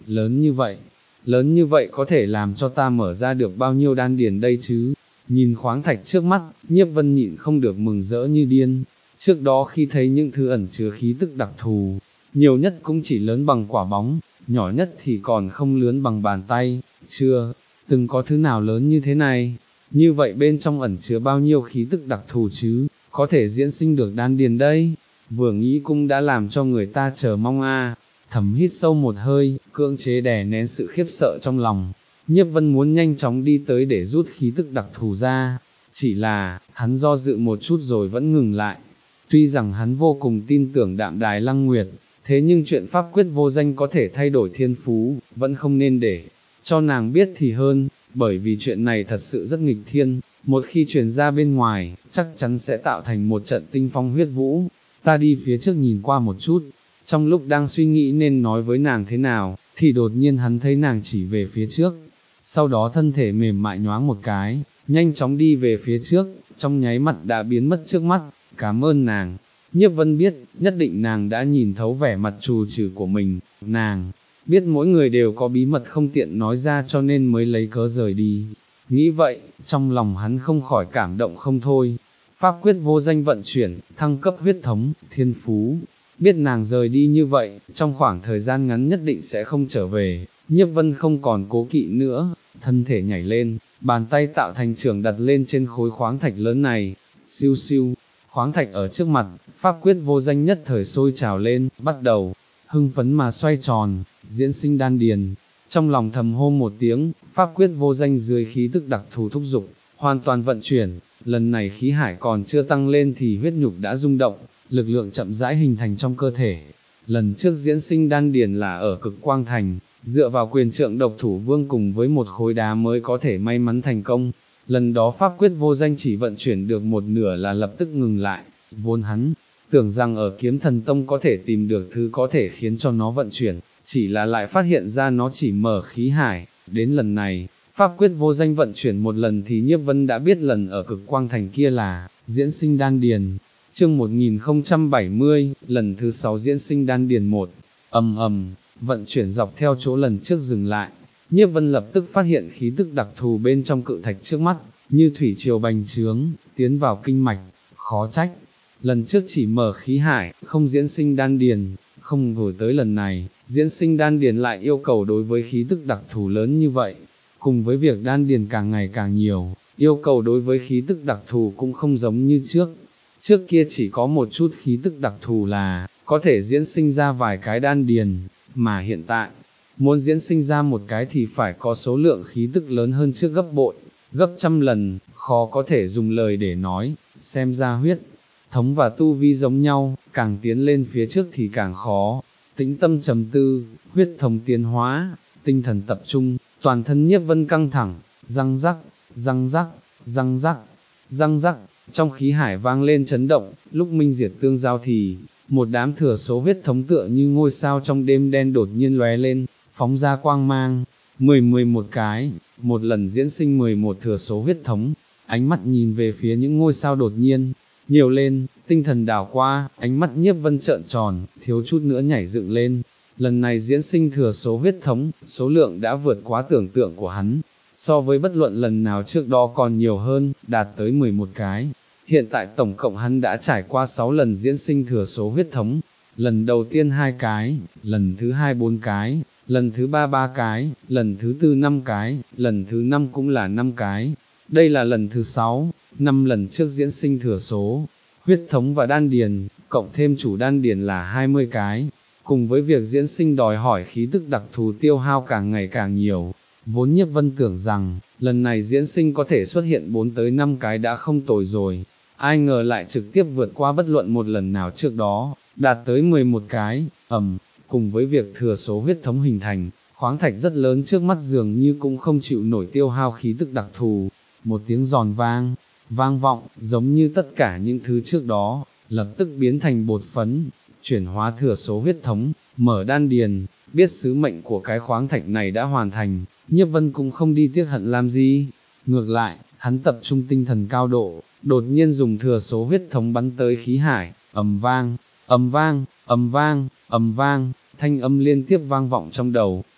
lớn như vậy, lớn như vậy có thể làm cho ta mở ra được bao nhiêu đan điền đây chứ? Nhìn khoáng thạch trước mắt, Nhiếp Vân nhịn không được mừng rỡ như điên. Trước đó khi thấy những thứ ẩn chứa khí tức đặc thù, nhiều nhất cũng chỉ lớn bằng quả bóng, nhỏ nhất thì còn không lớn bằng bàn tay, chưa từng có thứ nào lớn như thế này. Như vậy bên trong ẩn chứa bao nhiêu khí tức đặc thù chứ, có thể diễn sinh được đan điền đây? Vừa nghĩ cũng đã làm cho người ta chờ mong a. Thầm hít sâu một hơi, cưỡng chế đè nén sự khiếp sợ trong lòng. Nhiếp Vân muốn nhanh chóng đi tới để rút khí tức đặc thù ra, chỉ là, hắn do dự một chút rồi vẫn ngừng lại. Tuy rằng hắn vô cùng tin tưởng Đạm Đài Lăng Nguyệt, thế nhưng chuyện pháp quyết vô danh có thể thay đổi thiên phú, vẫn không nên để cho nàng biết thì hơn, bởi vì chuyện này thật sự rất nghịch thiên, một khi truyền ra bên ngoài, chắc chắn sẽ tạo thành một trận tinh phong huyết vũ. Ta đi phía trước nhìn qua một chút. Trong lúc đang suy nghĩ nên nói với nàng thế nào, thì đột nhiên hắn thấy nàng chỉ về phía trước, sau đó thân thể mềm mại nhoáng một cái, nhanh chóng đi về phía trước, trong nháy mắt đã biến mất trước mắt. Cảm ơn nàng. Nhiếp Vân biết, nhất định nàng đã nhìn thấu vẻ mặt trù trừ của mình, nàng biết mỗi người đều có bí mật không tiện nói ra cho nên mới lấy cớ rời đi. Nghĩ vậy, trong lòng hắn không khỏi cảm động không thôi. Pháp quyết vô danh vận chuyển, thăng cấp huyết thống, thiên phú. Biết nàng rời đi như vậy, trong khoảng thời gian ngắn nhất định sẽ không trở về, Nhiếp Vân không còn cố kỵ nữa, thân thể nhảy lên, bàn tay tạo thành trường đặt lên trên khối khoáng thạch lớn này, siêu siêu, khoáng thạch ở trước mặt, pháp quyết vô danh nhất thời sôi trào lên, bắt đầu, hưng phấn mà xoay tròn, diễn sinh đan điền. Trong lòng thầm hô một tiếng, pháp quyết vô danh dưới khí tức đặc thù thúc dục, hoàn toàn vận chuyển, lần này khí hải còn chưa tăng lên thì huyết nhục đã rung động, lực lượng chậm rãi hình thành trong cơ thể. Lần trước diễn sinh đan điền là ở Cực Quang Thành, dựa vào quyền trượng độc thủ vương cùng với một khối đá mới có thể may mắn thành công. Lần đó pháp quyết vô danh chỉ vận chuyển được một nửa là lập tức ngừng lại, vốn hắn tưởng rằng ở Kiếm Thần Tông có thể tìm được thứ có thể khiến cho nó vận chuyển, chỉ là lại phát hiện ra nó chỉ mở khí hải. Đến lần này, pháp quyết vô danh vận chuyển một lần thì Nhiếp Vân đã biết lần ở Cực Quang Thành kia là diễn sinh đan điền. Chương một nghìn không trăm bảy mươi, lần thứ sáu diễn sinh đan điền một, ầm ầm, vận chuyển dọc theo chỗ lần trước dừng lại. Nhiếp Vân lập tức phát hiện khí tức đặc thù bên trong cự thạch trước mắt, như thủy triều bành trướng, tiến vào kinh mạch, khó trách. Lần trước chỉ mở khí hải, không diễn sinh đan điền, không ngờ tới lần này, diễn sinh đan điền lại yêu cầu đối với khí tức đặc thù lớn như vậy. Cùng với việc đan điền càng ngày càng nhiều, yêu cầu đối với khí tức đặc thù cũng không giống như trước. Trước kia chỉ có một chút khí tức đặc thù là, có thể diễn sinh ra vài cái đan điền, mà hiện tại, muốn diễn sinh ra một cái thì phải có số lượng khí tức lớn hơn trước gấp bội, gấp trăm lần, khó có thể dùng lời để nói, xem ra huyết thống và tu vi giống nhau, càng tiến lên phía trước thì càng khó. Tĩnh tâm trầm tư, huyết thống tiến hóa, tinh thần tập trung, toàn thân Nhiếp Vân căng thẳng, răng rắc, răng rắc, răng rắc, răng rắc, trong khí hải vang lên chấn động. Lúc minh diệt tương giao thì, một đám thừa số huyết thống tựa như ngôi sao trong đêm đen đột nhiên lóe lên, phóng ra quang mang, mười mười một cái, một lần diễn sinh mười một thừa số huyết thống. Ánh mắt nhìn về phía những ngôi sao đột nhiên nhiều lên, tinh thần đảo qua, ánh mắt Nhiếp Vân trợn tròn, thiếu chút nữa nhảy dựng lên. Lần này diễn sinh thừa số huyết thống, số lượng đã vượt quá tưởng tượng của hắn, so với bất luận lần nào trước đó còn nhiều hơn, đạt tới mười một cái. Hiện tại tổng cộng hắn đã trải qua sáu lần diễn sinh thừa số huyết thống, lần đầu tiên hai cái, lần thứ hai bốn cái, lần thứ ba ba cái, lần thứ tư năm cái, lần thứ năm cũng là năm cái. Đây là lần thứ sáu, năm lần trước diễn sinh thừa số huyết thống và đan điền, cộng thêm chủ đan điền là hai mươi cái. Cùng với việc diễn sinh đòi hỏi khí tức đặc thù tiêu hao càng ngày càng nhiều, vốn Nhiếp Vân tưởng rằng, lần này diễn sinh có thể xuất hiện bốn tới năm cái đã không tồi rồi, ai ngờ lại trực tiếp vượt qua bất luận một lần nào trước đó, đạt tới mười một cái, ầm, cùng với việc thừa số huyết thống hình thành, khoáng thạch rất lớn trước mắt dường như cũng không chịu nổi tiêu hao khí tức đặc thù, một tiếng giòn vang, vang vọng, giống như tất cả những thứ trước đó, lập tức biến thành bột phấn, chuyển hóa thừa số huyết thống, mở đan điền. Biết sứ mệnh của cái khoáng thạch này đã hoàn thành, Nhiếp Vân cũng không đi tiếc hận làm gì, ngược lại, hắn tập trung tinh thần cao độ, đột nhiên dùng thừa số huyết thống bắn tới khí hải, ầm vang, ầm vang, ầm vang, ầm vang, thanh âm liên tiếp vang vọng trong đầu,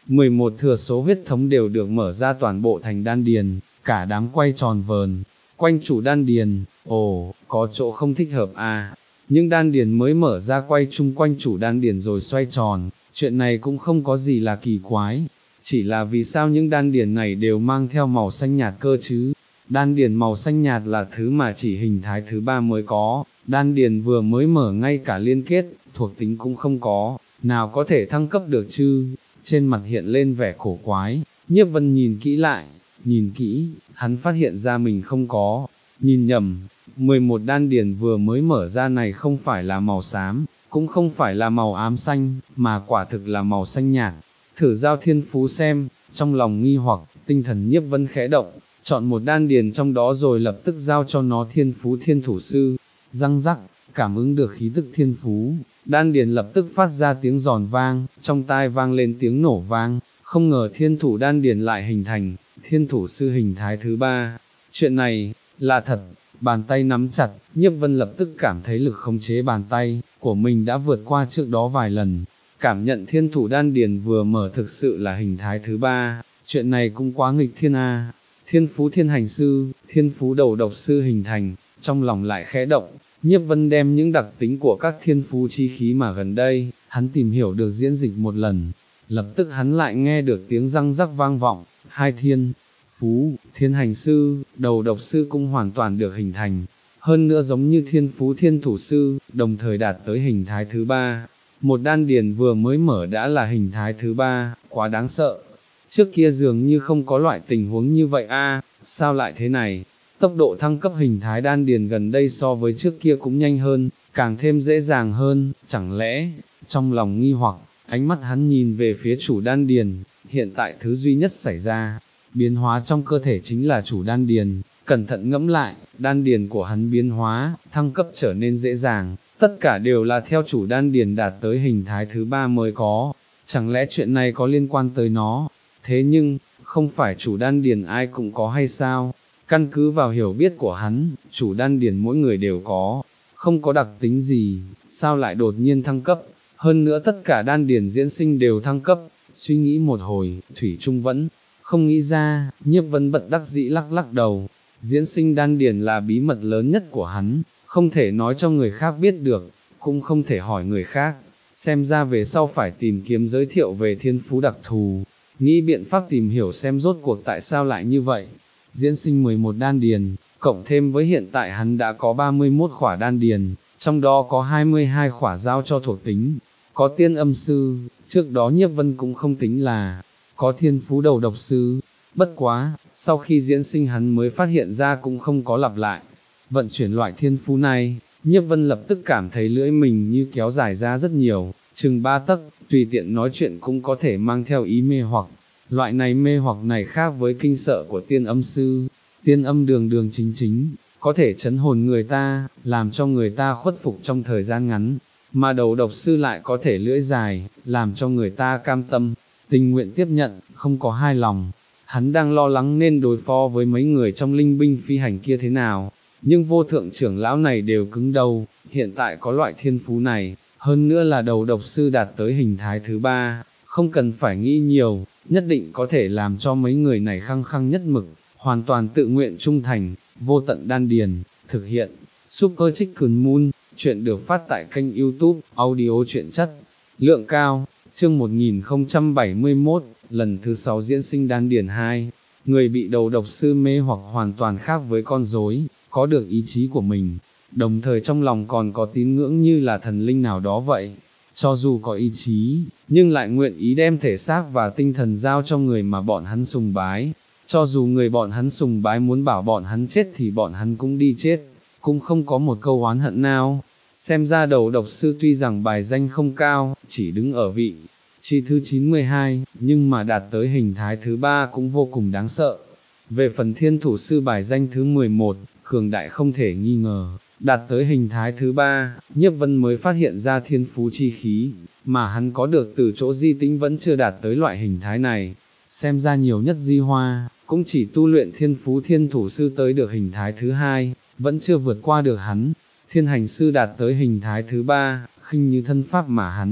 mười một thừa số huyết thống đều được mở ra toàn bộ thành đan điền, cả đám quay tròn vờn, quanh chủ đan điền, ồ, có chỗ không thích hợp à, những đan điền mới mở ra quay chung quanh chủ đan điền rồi xoay tròn, chuyện này cũng không có gì là kỳ quái, chỉ là vì sao những đan điền này đều mang theo màu xanh nhạt cơ chứ, đan điền màu xanh nhạt là thứ mà chỉ hình thái thứ ba mới có, đan điền vừa mới mở ngay cả liên kết, thuộc tính cũng không có, nào có thể thăng cấp được chứ, trên mặt hiện lên vẻ cổ quái, Nhiếp Vân nhìn kỹ lại, nhìn kỹ, hắn phát hiện ra mình không có, nhìn nhầm, mười một đan điền vừa mới mở ra này không phải là màu xám, cũng không phải là màu ám xanh, mà quả thực là màu xanh nhạt, thử giao thiên phú xem, trong lòng nghi hoặc, tinh thần Nhiếp Vân khẽ động, chọn một đan điền trong đó rồi lập tức giao cho nó thiên phú thiên thủ sư, răng rắc, cảm ứng được khí tức thiên phú, đan điền lập tức phát ra tiếng giòn vang, trong tai vang lên tiếng nổ vang, không ngờ thiên thủ đan điền lại hình thành, thiên thủ sư hình thái thứ ba, chuyện này, là thật, bàn tay nắm chặt, Nhiếp Vân lập tức cảm thấy lực khống chế bàn tay, của mình đã vượt qua trước đó vài lần, cảm nhận thiên thủ đan điền vừa mở thực sự là hình thái thứ ba, chuyện này cũng quá nghịch thiên a. Thiên phú thiên hành sư, thiên phú đầu độc sư hình thành, trong lòng lại khẽ động, Nhiếp Vân đem những đặc tính của các thiên phú chi khí mà gần đây, hắn tìm hiểu được diễn dịch một lần, lập tức hắn lại nghe được tiếng răng rắc vang vọng, hai thiên phú, thiên hành sư, đầu độc sư cũng hoàn toàn được hình thành, hơn nữa giống như thiên phú thiên thủ sư, đồng thời đạt tới hình thái thứ ba, một đan điền vừa mới mở đã là hình thái thứ ba, quá đáng sợ. Trước kia dường như không có loại tình huống như vậy a, sao lại thế này? Tốc độ thăng cấp hình thái đan điền gần đây so với trước kia cũng nhanh hơn, càng thêm dễ dàng hơn, chẳng lẽ, trong lòng nghi hoặc, ánh mắt hắn nhìn về phía chủ đan điền, hiện tại thứ duy nhất xảy ra, biến hóa trong cơ thể chính là chủ đan điền, cẩn thận ngẫm lại, đan điền của hắn biến hóa, thăng cấp trở nên dễ dàng, tất cả đều là theo chủ đan điền đạt tới hình thái thứ ba mới có, chẳng lẽ chuyện này có liên quan tới nó? Thế nhưng, không phải chủ đan điền ai cũng có hay sao? Căn cứ vào hiểu biết của hắn, chủ đan điền mỗi người đều có, không có đặc tính gì, sao lại đột nhiên thăng cấp? Hơn nữa tất cả đan điền diễn sinh đều thăng cấp, suy nghĩ một hồi, Thủy Trung vẫn không nghĩ ra, Nhiếp Vân bật đắc dĩ lắc lắc đầu, diễn sinh đan điền là bí mật lớn nhất của hắn, không thể nói cho người khác biết được, cũng không thể hỏi người khác, xem ra về sau phải tìm kiếm giới thiệu về thiên phú đặc thù, nghĩ biện pháp tìm hiểu xem rốt cuộc tại sao lại như vậy. Diễn sinh mười một đan điền, cộng thêm với hiện tại hắn đã có ba mươi mốt khỏa đan điền, trong đó có hai mươi hai khỏa giao cho thuộc tính, có tiên âm sư, trước đó Nhiếp Vân cũng không tính là, có thiên phú đầu độc sư, bất quá, sau khi diễn sinh hắn mới phát hiện ra cũng không có lặp lại, vận chuyển loại thiên phú này, Nhiếp Vân lập tức cảm thấy lưỡi mình như kéo dài ra rất nhiều, chừng ba tấc, tùy tiện nói chuyện cũng có thể mang theo ý mê hoặc. Loại này mê hoặc này khác với kinh sợ của tiên âm sư, tiên âm đường đường chính chính, có thể chấn hồn người ta, làm cho người ta khuất phục trong thời gian ngắn, mà đầu độc sư lại có thể lưỡi dài, làm cho người ta cam tâm, tình nguyện tiếp nhận, không có hai lòng. Hắn đang lo lắng nên đối phó với mấy người trong linh binh phi hành kia thế nào, nhưng vô thượng trưởng lão này đều cứng đầu, hiện tại có loại thiên phú này, hơn nữa là đầu độc sư đạt tới hình thái thứ ba, không cần phải nghĩ nhiều, nhất định có thể làm cho mấy người này khăng khăng nhất mực, hoàn toàn tự nguyện trung thành, vô tận đan điền, thực hiện, Super Chicken Moon, chuyện được phát tại kênh YouTube, audio truyện chất, lượng cao, chương một nghìn không trăm bảy mươi mốt, lần thứ sáu diễn sinh đan điền hai, người bị đầu độc sư mê hoặc hoàn toàn khác với con rối, có được ý chí của mình, đồng thời trong lòng còn có tín ngưỡng như là thần linh nào đó vậy. Cho dù có ý chí, nhưng lại nguyện ý đem thể xác và tinh thần giao cho người mà bọn hắn sùng bái, cho dù người bọn hắn sùng bái muốn bảo bọn hắn chết thì bọn hắn cũng đi chết, cũng không có một câu oán hận nào. Xem ra đầu độc sư tuy rằng bài danh không cao, chỉ đứng ở vị trí thứ chín mươi hai, nhưng mà đạt tới hình thái thứ ba cũng vô cùng đáng sợ. Về phần thiên thủ sư bài danh thứ mười một, cường đại không thể nghi ngờ. Đạt tới hình thái thứ ba, Nhiếp Vân mới phát hiện ra thiên phú chi khí, mà hắn có được từ chỗ Di Tĩnh vẫn chưa đạt tới loại hình thái này. Xem ra nhiều nhất Di Hoa, cũng chỉ tu luyện thiên phú thiên thủ sư tới được hình thái thứ hai, vẫn chưa vượt qua được hắn. Thiên hành sư đạt tới hình thái thứ ba, khinh như thân pháp mà hắn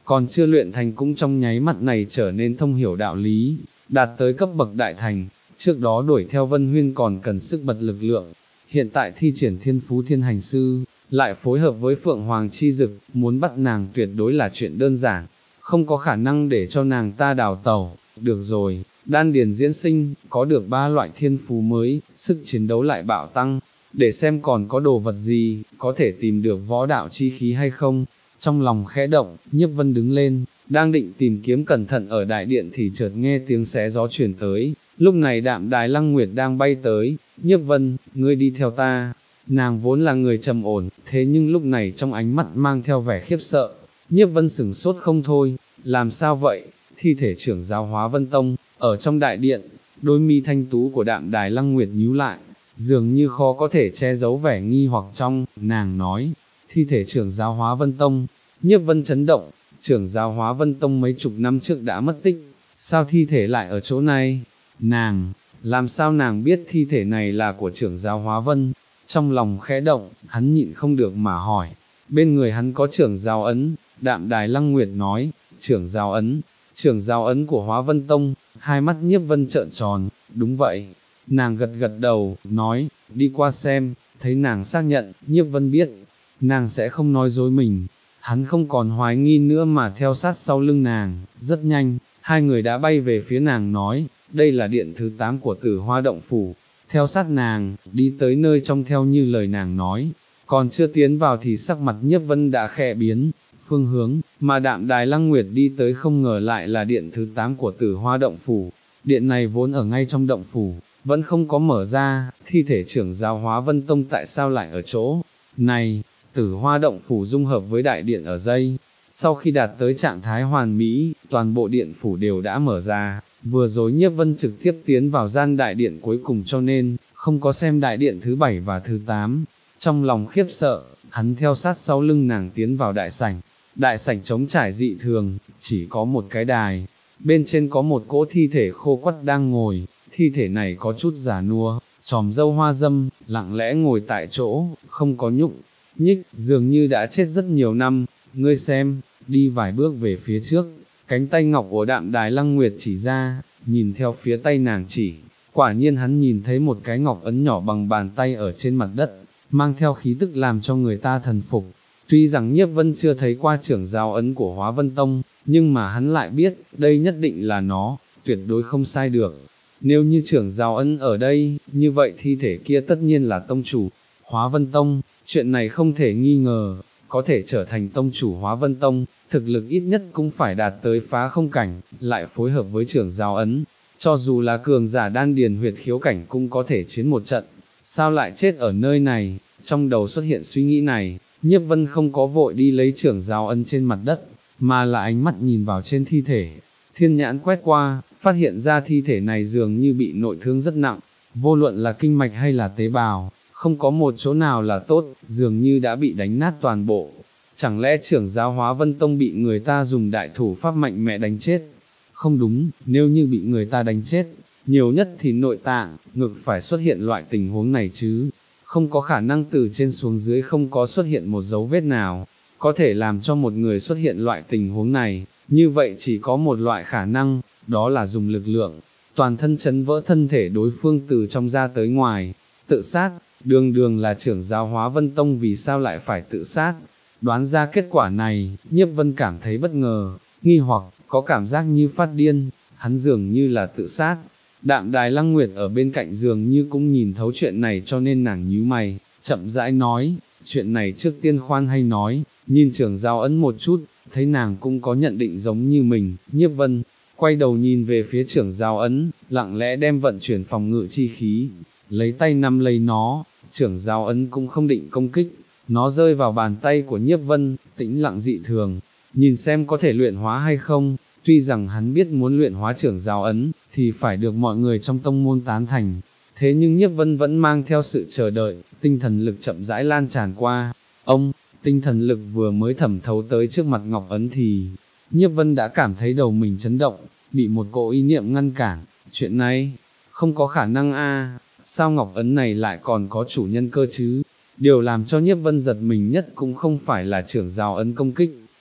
còn chưa luyện thành cũng trong nháy mắt này trở nên thông hiểu đạo lý, đạt tới cấp bậc đại thành, trước đó đuổi theo Vân Huyên còn cần sức bật lực lượng, hiện tại thi triển thiên phú thiên hành sư, lại phối hợp với Phượng Hoàng chi dực, muốn bắt nàng tuyệt đối là chuyện đơn giản, không có khả năng để cho nàng ta đào tẩu. Được rồi, đan điền diễn sinh, có được ba loại thiên phú mới, sức chiến đấu lại bạo tăng, để xem còn có đồ vật gì, có thể tìm được võ đạo chi khí hay không. Trong lòng khẽ động, Nhiếp Vân đứng lên, đang định tìm kiếm cẩn thận ở đại điện thì chợt nghe tiếng xé gió truyền tới, lúc này Đạm Đài Lăng Nguyệt đang bay tới. Nhiếp Vân, ngươi đi theo ta. Nàng vốn là người trầm ổn, thế nhưng lúc này trong ánh mắt mang theo vẻ khiếp sợ. Nhiếp Vân sửng sốt không thôi, làm sao vậy? Thi thể trưởng giáo Hóa Vân Tông, ở trong đại điện, đôi mi thanh tú của Đạm Đài Lăng Nguyệt nhíu lại, dường như khó có thể che giấu vẻ nghi hoặc trong, nàng nói, thi thể trưởng giáo Hóa Vân Tông. Nhiếp Vân chấn động, trưởng giáo Hóa Vân Tông mấy chục năm trước đã mất tích, sao thi thể lại ở chỗ này? Nàng, làm sao nàng biết thi thể này là của trưởng giáo Hóa Vân? Trong lòng khẽ động, hắn nhịn không được mà hỏi, bên người hắn có trưởng giáo ấn. Đạm Đài Lăng Nguyệt nói, trưởng giáo ấn, trưởng giáo ấn của Hóa Vân Tông. Hai mắt Nhiếp Vân trợn tròn, đúng vậy. Nàng gật gật đầu, nói, đi qua xem. Thấy nàng xác nhận, Nhiếp Vân biết, nàng sẽ không nói dối mình. Hắn không còn hoài nghi nữa mà theo sát sau lưng nàng, rất nhanh, hai người đã bay về phía nàng nói, đây là điện thứ tám của Tử Hoa Động Phủ. Theo sát nàng, đi tới nơi trong theo như lời nàng nói, còn chưa tiến vào thì sắc mặt Nhiếp Vân đã khẽ biến, phương hướng, mà Đạm Đài Lăng Nguyệt đi tới không ngờ lại là điện thứ tám của Tử Hoa Động Phủ. Điện này vốn ở ngay trong động phủ, vẫn không có mở ra, thi thể trưởng giáo Hóa Vân Tông tại sao lại ở chỗ này? Tử Hoa Động Phủ dung hợp với đại điện ở dây, sau khi đạt tới trạng thái hoàn mỹ, toàn bộ điện phủ đều đã mở ra. Vừa rồi Nhiếp Vân trực tiếp tiến vào gian đại điện cuối cùng cho nên, không có xem đại điện thứ bảy và thứ tám. Trong lòng khiếp sợ, hắn theo sát sau lưng nàng tiến vào đại sảnh. Đại sảnh trống trải dị thường, chỉ có một cái đài, bên trên có một cỗ thi thể khô quắt đang ngồi. Thi thể này có chút già nua, tròm râu hoa dâm, lặng lẽ ngồi tại chỗ, không có nhúc nhích, dường như đã chết rất nhiều năm. Ngươi xem, đi vài bước về phía trước, cánh tay ngọc của Đạm Đài Lăng Nguyệt chỉ ra, nhìn theo phía tay nàng chỉ, quả nhiên hắn nhìn thấy một cái ngọc ấn nhỏ bằng bàn tay ở trên mặt đất, mang theo khí tức làm cho người ta thần phục. Tuy rằng Nhiếp Vân chưa thấy qua trưởng giáo ấn của Hóa Vân Tông, nhưng mà hắn lại biết, đây nhất định là nó, tuyệt đối không sai được. Nếu như trưởng giáo ấn ở đây, như vậy thi thể kia tất nhiên là tông chủ Hóa Vân Tông. Chuyện này không thể nghi ngờ, có thể trở thành tông chủ Hóa Vân Tông, thực lực ít nhất cũng phải đạt tới phá không cảnh, lại phối hợp với trưởng giáo ấn, cho dù là cường giả đan điền huyệt khiếu cảnh cũng có thể chiến một trận. Sao lại chết ở nơi này? Trong đầu xuất hiện suy nghĩ này, Nhiếp Vân không có vội đi lấy trưởng giáo ấn trên mặt đất, mà là ánh mắt nhìn vào trên thi thể. Thiên nhãn quét qua, phát hiện ra thi thể này dường như bị nội thương rất nặng, vô luận là kinh mạch hay là tế bào, không có một chỗ nào là tốt, dường như đã bị đánh nát toàn bộ. Chẳng lẽ trưởng giáo Hóa Vân Tông bị người ta dùng đại thủ pháp mạnh mẽ đánh chết? Không đúng, nếu như bị người ta đánh chết, nhiều nhất thì nội tạng, ngực phải xuất hiện loại tình huống này chứ. Không có khả năng từ trên xuống dưới không có xuất hiện một dấu vết nào, có thể làm cho một người xuất hiện loại tình huống này, như vậy chỉ có một loại khả năng, đó là dùng lực lượng, toàn thân chấn vỡ thân thể đối phương từ trong ra tới ngoài, tự sát. Đường đường là trưởng giáo Hóa Vân Tông vì sao lại phải tự sát? Đoán ra kết quả này, Nhiếp Vân cảm thấy bất ngờ, nghi hoặc, có cảm giác như phát điên, hắn dường như là tự sát. Đạm Đài Lăng Nguyệt ở bên cạnh dường như cũng nhìn thấu chuyện này cho nên nàng nhíu mày, chậm rãi nói, chuyện này trước tiên khoan hay nói, nhìn trưởng giáo ấn một chút, thấy nàng cũng có nhận định giống như mình. Nhiếp Vân quay đầu nhìn về phía trưởng giáo ấn, lặng lẽ đem vận chuyển phòng ngự chi khí, lấy tay nắm lấy nó. Trưởng giáo ấn cũng không định công kích, nó rơi vào bàn tay của Nhiếp Vân, tĩnh lặng dị thường, nhìn xem có thể luyện hóa hay không. Tuy rằng hắn biết muốn luyện hóa trưởng giáo ấn, thì phải được mọi người trong tông môn tán thành, thế nhưng Nhiếp Vân vẫn mang theo sự chờ đợi, tinh thần lực chậm rãi lan tràn qua. Ông, tinh thần lực vừa mới thẩm thấu tới trước mặt ngọc ấn thì, Nhiếp Vân đã cảm thấy đầu mình chấn động, bị một cỗ ý niệm ngăn cản. Chuyện này, không có khả năng a, sao ngọc ấn này lại còn có chủ nhân cơ chứ? Điều làm cho Nhiếp Vân giật mình nhất cũng không phải là trưởng giáo ấn công kích,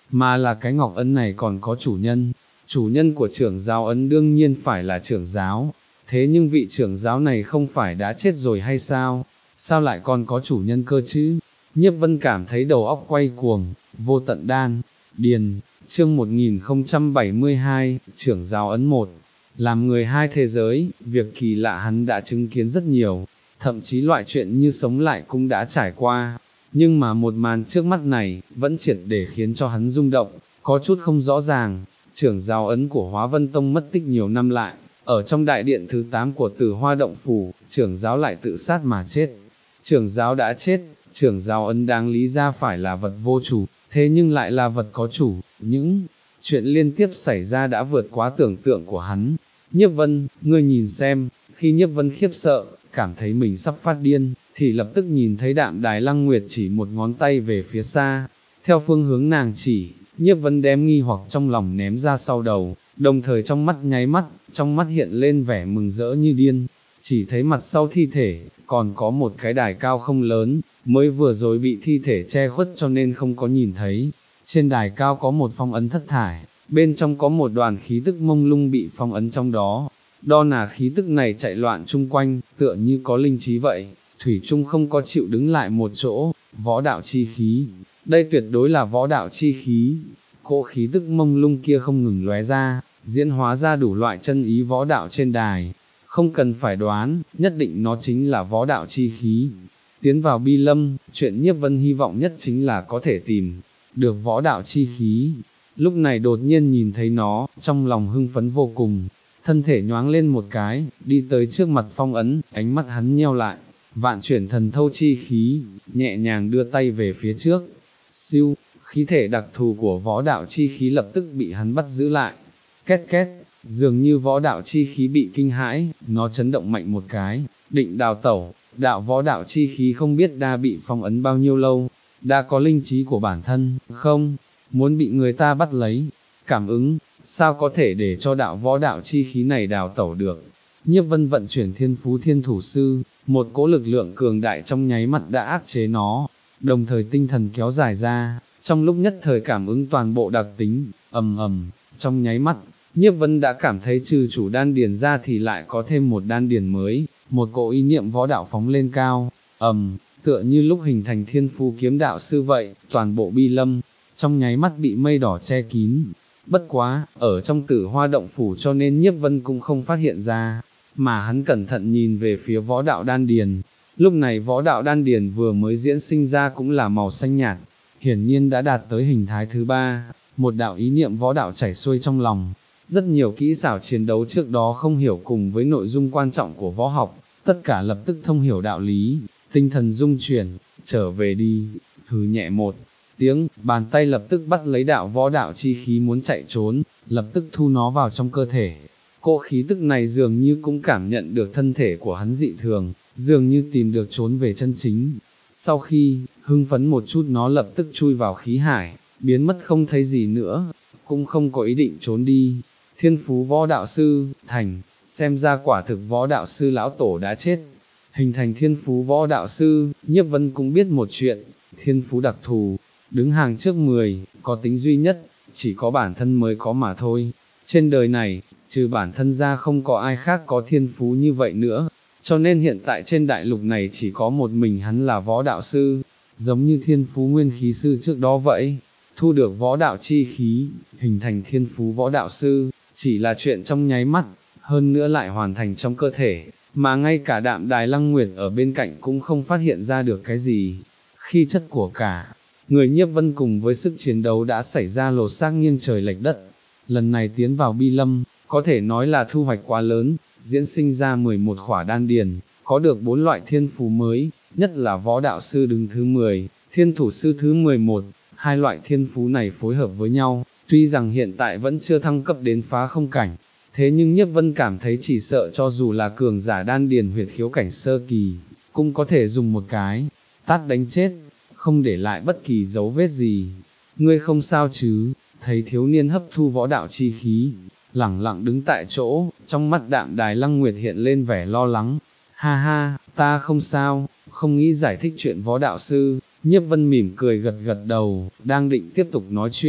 mà là cái ngọc ấn này còn có chủ nhân. Chủ nhân của trưởng giáo ấn đương nhiên phải là trưởng giáo, thế nhưng vị trưởng giáo này không phải đã chết rồi hay sao, sao lại còn có chủ nhân cơ chứ? Nhiếp Vân cảm thấy đầu óc quay cuồng. Vô tận đan điền, chương một nghìn không trăm bảy mươi hai, trưởng giáo ấn một. Làm người hai thế giới, việc kỳ lạ hắn đã chứng kiến rất nhiều, thậm chí loại chuyện như sống lại cũng đã trải qua, nhưng mà một màn trước mắt này, vẫn triệt để khiến cho hắn rung động, có chút không rõ ràng. Trưởng giáo ấn của Hóa Vân Tông mất tích nhiều năm lại, ở trong đại điện thứ tám của Tử Hoa Động Phủ, trưởng giáo lại tự sát mà chết. Trưởng giáo đã chết, trưởng giáo ấn đáng lý ra phải là vật vô chủ, thế nhưng lại là vật có chủ. Những chuyện liên tiếp xảy ra đã vượt quá tưởng tượng của hắn. Nhiếp Vân, ngươi nhìn xem. Khi Nhiếp Vân khiếp sợ, cảm thấy mình sắp phát điên, thì lập tức nhìn thấy Đạm Đài Lăng Nguyệt chỉ một ngón tay về phía xa, theo phương hướng nàng chỉ. Nhiếp Vân đem nghi hoặc trong lòng ném ra sau đầu, đồng thời trong mắt nháy mắt, trong mắt hiện lên vẻ mừng rỡ như điên. Chỉ thấy mặt sau thi thể, còn có một cái đài cao không lớn, mới vừa rồi bị thi thể che khuất cho nên không có nhìn thấy. Trên đài cao có một phong ấn thất thải, bên trong có một đoàn khí tức mông lung bị phong ấn trong đó. Đo nà khí tức này chạy loạn chung quanh, tựa như có linh trí vậy, thủy chung không có chịu đứng lại một chỗ. Võ đạo chi khí, đây tuyệt đối là võ đạo chi khí. Cỗ khí tức mông lung kia không ngừng lóe ra, diễn hóa ra đủ loại chân ý võ đạo trên đài. Không cần phải đoán, nhất định nó chính là võ đạo chi khí. Tiến vào Bi Lâm, chuyện Nhiếp Vân hy vọng nhất chính là có thể tìm được võ đạo chi khí. Lúc này đột nhiên nhìn thấy nó, trong lòng hưng phấn vô cùng, thân thể nhoáng lên một cái, đi tới trước mặt phong ấn, ánh mắt hắn nheo lại, vạn chuyển thần thâu chi khí, nhẹ nhàng đưa tay về phía trước. Siêu, khí thể đặc thù của võ đạo chi khí lập tức bị hắn bắt giữ lại. Két két, dường như võ đạo chi khí bị kinh hãi, nó chấn động mạnh một cái, định đào tẩu. Đạo võ đạo chi khí không biết đã bị phong ấn bao nhiêu lâu, đã có linh trí của bản thân, không, muốn bị người ta bắt lấy. Cảm ứng, sao có thể để cho đạo võ đạo chi khí này đào tẩu được? Nhiếp Vân vận chuyển Thiên Phú Thiên Thủ Sư, một cỗ lực lượng cường đại trong nháy mắt đã áp chế nó, đồng thời tinh thần kéo dài ra, trong lúc nhất thời cảm ứng toàn bộ đặc tính. Ầm ầm, trong nháy mắt, Nhiếp Vân đã cảm thấy trừ chủ đan điền ra thì lại có thêm một đan điền mới, một cỗ ý niệm võ đạo phóng lên cao. Ầm, tựa như lúc hình thành Thiên Phú Kiếm Đạo Sư vậy, toàn bộ Bi Lâm trong nháy mắt bị mây đỏ che kín. Bất quá, ở trong Tử Hoa Động Phủ cho nên Nhiếp Vân cũng không phát hiện ra, mà hắn cẩn thận nhìn về phía võ đạo đan điền. Lúc này võ đạo đan điền vừa mới diễn sinh ra cũng là màu xanh nhạt, hiển nhiên đã đạt tới hình thái thứ ba. Một đạo ý niệm võ đạo chảy xuôi trong lòng, rất nhiều kỹ xảo chiến đấu trước đó không hiểu cùng với nội dung quan trọng của võ học, tất cả lập tức thông hiểu đạo lý, tinh thần dung chuyển, trở về đi. Hừ nhẹ một tiếng, bàn tay lập tức bắt lấy đạo võ đạo chi khí muốn chạy trốn, lập tức thu nó vào trong cơ thể. Cỗ khí tức này dường như cũng cảm nhận được thân thể của hắn dị thường, dường như tìm được trốn về chân chính. Sau khi hưng phấn một chút nó lập tức chui vào khí hải, biến mất không thấy gì nữa, cũng không có ý định trốn đi. Thiên Phú Võ Đạo Sư, thành, xem ra quả thực Võ Đạo Sư lão tổ đã chết. Hình thành Thiên Phú Võ Đạo Sư, Nhiếp Vân cũng biết một chuyện, thiên phú đặc thù, đứng hàng trước mười, có tính duy nhất, chỉ có bản thân mới có mà thôi. Trên đời này, trừ bản thân ra không có ai khác có thiên phú như vậy nữa, cho nên hiện tại trên đại lục này chỉ có một mình hắn là Võ Đạo Sư, giống như Thiên Phú Nguyên Khí Sư trước đó vậy. Thu được võ đạo chi khí, hình thành Thiên Phú Võ Đạo Sư, chỉ là chuyện trong nháy mắt, hơn nữa lại hoàn thành trong cơ thể, mà ngay cả Đạm Đài Lăng Nguyệt ở bên cạnh cũng không phát hiện ra được cái gì. Khi chất của cả người Nhiếp Vân cùng với sức chiến đấu đã xảy ra lột xác nghiêng trời lệch đất. Lần này tiến vào Bi Lâm, có thể nói là thu hoạch quá lớn, diễn sinh ra mười một khỏa đan điền, có được bốn loại thiên phú mới, nhất là Võ Đạo Sư đứng thứ mười, Thiên Thủ Sư thứ mười một. Hai loại thiên phú này phối hợp với nhau, tuy rằng hiện tại vẫn chưa thăng cấp đến phá không cảnh, thế nhưng Nhiếp Vân cảm thấy chỉ sợ cho dù là cường giả đan điền huyệt khiếu cảnh sơ kỳ, cũng có thể dùng một cái tát đánh chết, không để lại bất kỳ dấu vết gì. Ngươi không sao chứ? Thấy thiếu niên hấp thu võ đạo chi khí, lẳng lặng đứng tại chỗ, trong mắt Đạm Đài Lăng Nguyệt hiện lên vẻ lo lắng. Ha ha, ta không sao, không nghĩ giải thích chuyện Võ Đạo Sư. Nhiếp Vân mỉm cười gật gật đầu, đang định tiếp tục nói chuyện,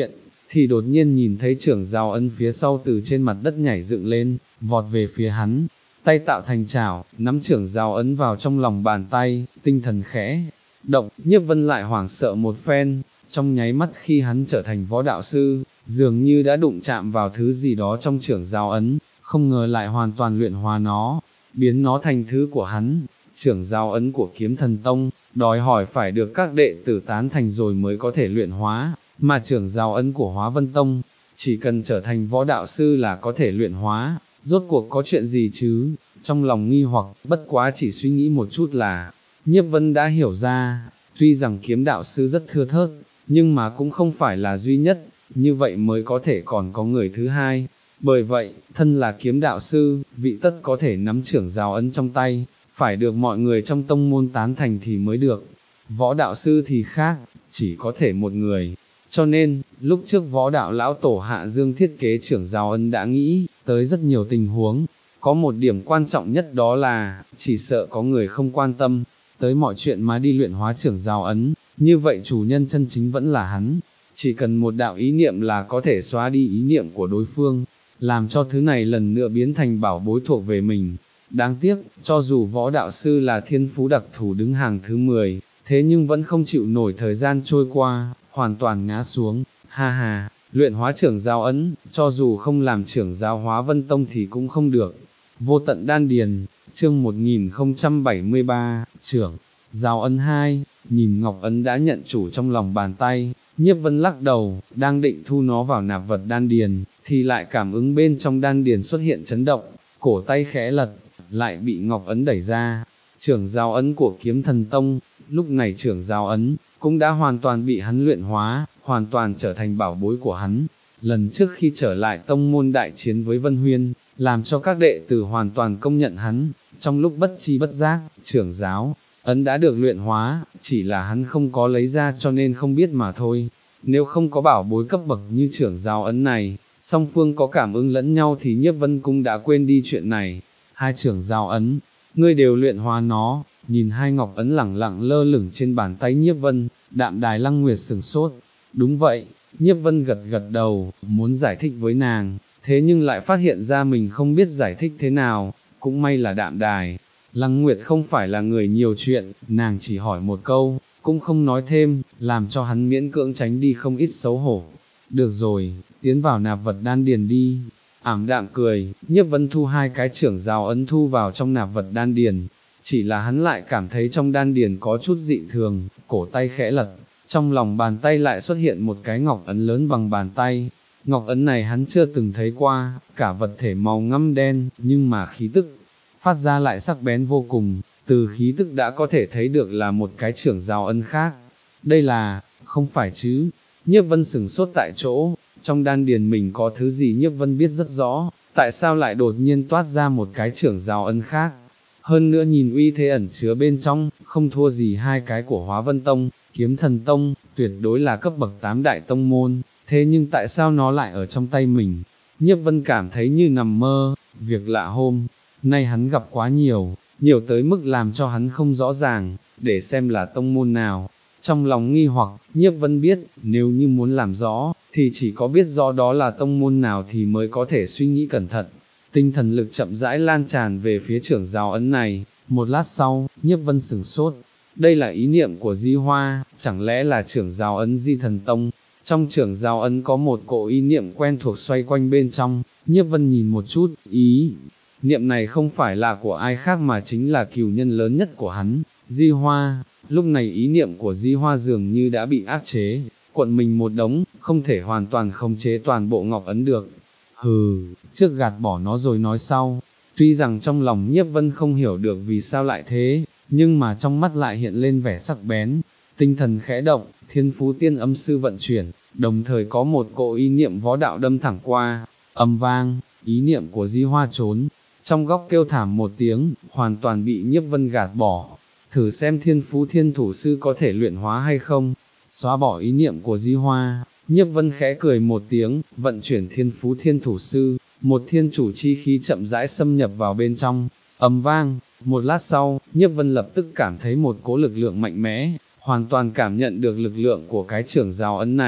thì đột nhiên nhìn thấy trưởng giáo ấn phía sau từ trên mặt đất nhảy dựng lên, vọt về phía hắn, tay tạo thành chảo, nắm trưởng giáo ấn vào trong lòng bàn tay, tinh thần khẽ động. Nhiếp Vân lại hoảng sợ một phen, trong nháy mắt khi hắn trở thành võ đạo sư, dường như đã đụng chạm vào thứ gì đó trong trưởng giáo ấn, không ngờ lại hoàn toàn luyện hóa nó, biến nó thành thứ của hắn. Trưởng giáo ấn của Kiếm Thần Tông, đòi hỏi phải được các đệ tử tán thành rồi mới có thể luyện hóa, mà trưởng giáo ấn của Hóa Vân Tông, chỉ cần trở thành võ đạo sư là có thể luyện hóa. Rốt cuộc có chuyện gì chứ? Trong lòng nghi hoặc, bất quá chỉ suy nghĩ một chút là, Nhiếp Vân đã hiểu ra, tuy rằng kiếm đạo sư rất thưa thớt, nhưng mà cũng không phải là duy nhất, như vậy mới có thể còn có người thứ hai. Bởi vậy, thân là kiếm đạo sư, vị tất có thể nắm trưởng giáo ấn trong tay, phải được mọi người trong tông môn tán thành thì mới được. Võ đạo sư thì khác, chỉ có thể một người. Cho nên, lúc trước võ đạo lão tổ Hạ Dương thiết kế trưởng giáo ấn đã nghĩ tới rất nhiều tình huống. Có một điểm quan trọng nhất đó là, chỉ sợ có người không quan tâm tới mọi chuyện mà đi luyện hóa trưởng giáo ấn, như vậy chủ nhân chân chính vẫn là hắn. Chỉ cần một đạo ý niệm là có thể xóa đi ý niệm của đối phương, làm cho thứ này lần nữa biến thành bảo bối thuộc về mình. Đáng tiếc, cho dù võ đạo sư là thiên phú đặc thù đứng hàng thứ mười, thế nhưng vẫn không chịu nổi thời gian trôi qua, hoàn toàn ngã xuống. Ha ha, luyện hóa trưởng giáo ấn, cho dù không làm trưởng giáo Hóa Vân Tông thì cũng không được. Vô tận đan điền, chương một nghìn không trăm bảy mươi ba, trưởng giáo ấn hai. Nhìn ngọc ấn đã nhận chủ trong lòng bàn tay, Nhiếp Vân lắc đầu, đang định thu nó vào nạp vật đan điền, thì lại cảm ứng bên trong đan điền xuất hiện chấn động, cổ tay khẽ lật, lại bị ngọc ấn đẩy ra. Trưởng giáo ấn của Kiếm Thần Tông, lúc này trưởng giáo ấn cũng đã hoàn toàn bị hắn luyện hóa, hoàn toàn trở thành bảo bối của hắn. Lần trước khi trở lại tông môn đại chiến với Vân Huyên, làm cho các đệ tử hoàn toàn công nhận hắn, trong lúc bất chi bất giác, trưởng giáo ấn đã được luyện hóa, chỉ là hắn không có lấy ra cho nên không biết mà thôi. Nếu không có bảo bối cấp bậc như trưởng giáo ấn này, song phương có cảm ứng lẫn nhau thì Nhiếp Vân cũng đã quên đi chuyện này. Hai trưởng giáo ấn, ngươi đều luyện hóa nó. Nhìn hai ngọc ấn lẳng lặng lơ lửng trên bàn tay Nhiếp Vân, Đạm Đài Lăng Nguyệt sửng sốt. Đúng vậy, Nhiếp Vân gật gật đầu, muốn giải thích với nàng, thế nhưng lại phát hiện ra mình không biết giải thích thế nào. Cũng may là Đạm Đài Lăng Nguyệt không phải là người nhiều chuyện, nàng chỉ hỏi một câu, cũng không nói thêm, làm cho hắn miễn cưỡng tránh đi không ít xấu hổ. Được rồi, tiến vào nạp vật đan điền đi. Ảm đạm cười, Nhiếp Vân thu hai cái trưởng giáo ấn thu vào trong nạp vật đan điền, chỉ là hắn lại cảm thấy trong đan điền có chút dị thường, cổ tay khẽ lật, trong lòng bàn tay lại xuất hiện một cái ngọc ấn lớn bằng bàn tay. Ngọc ấn này hắn chưa từng thấy qua, cả vật thể màu ngăm đen, nhưng mà khí tức phát ra lại sắc bén vô cùng, từ khí tức đã có thể thấy được là một cái trưởng giáo ấn khác. Đây là, không phải chứ? Nhiếp Vân sửng sốt tại chỗ, trong đan điền mình có thứ gì Nhiếp Vân biết rất rõ, tại sao lại đột nhiên toát ra một cái trưởng giáo ấn khác? Hơn nữa nhìn uy thế ẩn chứa bên trong, không thua gì hai cái của Hóa Vân Tông, Kiếm Thần Tông, tuyệt đối là cấp bậc tám đại tông môn, thế nhưng tại sao nó lại ở trong tay mình? Nhiếp Vân cảm thấy như nằm mơ, việc lạ hôm nay hắn gặp quá nhiều, nhiều tới mức làm cho hắn không rõ ràng, để xem là tông môn nào. Trong lòng nghi hoặc, Nhiếp Vân biết, nếu như muốn làm rõ, thì chỉ có biết rõ đó là tông môn nào thì mới có thể suy nghĩ cẩn thận. Tinh thần lực chậm rãi lan tràn về phía trưởng giáo ấn này, một lát sau, Nhiếp Vân sửng sốt. Đây là ý niệm của Di Hoa, chẳng lẽ là trưởng giáo ấn Di Thần Tông? Trong trưởng giáo ấn có một cỗ ý niệm quen thuộc xoay quanh bên trong, Nhiếp Vân nhìn một chút, ý niệm này không phải là của ai khác mà chính là cừu nhân lớn nhất của hắn, Di Hoa. Lúc này ý niệm của Di Hoa dường như đã bị áp chế, cuộn mình một đống, không thể hoàn toàn khống chế toàn bộ ngọc ấn được. Hừ, trước gạt bỏ nó rồi nói sau. Tuy rằng trong lòng Nhiếp Vân không hiểu được vì sao lại thế, nhưng mà trong mắt lại hiện lên vẻ sắc bén. Tinh thần khẽ động, Thiên Phú Tiên Âm Sư vận chuyển, đồng thời có một cỗ ý niệm võ đạo đâm thẳng qua, âm vang, ý niệm của Di Hoa trốn trong góc kêu thảm một tiếng, hoàn toàn bị Nhiếp Vân gạt bỏ. Thử xem Thiên Phú Thiên Thủ Sư có thể luyện hóa hay không. Xóa bỏ ý niệm của Di Hoa, Nhiếp Vân khẽ cười một tiếng, vận chuyển Thiên Phú Thiên Thủ Sư, một thiên chủ chi khí chậm rãi xâm nhập vào bên trong, ầm vang. Một lát sau, Nhiếp Vân lập tức cảm thấy một cỗ lực lượng mạnh mẽ, hoàn toàn cảm nhận được lực lượng của cái trưởng giáo ấn này.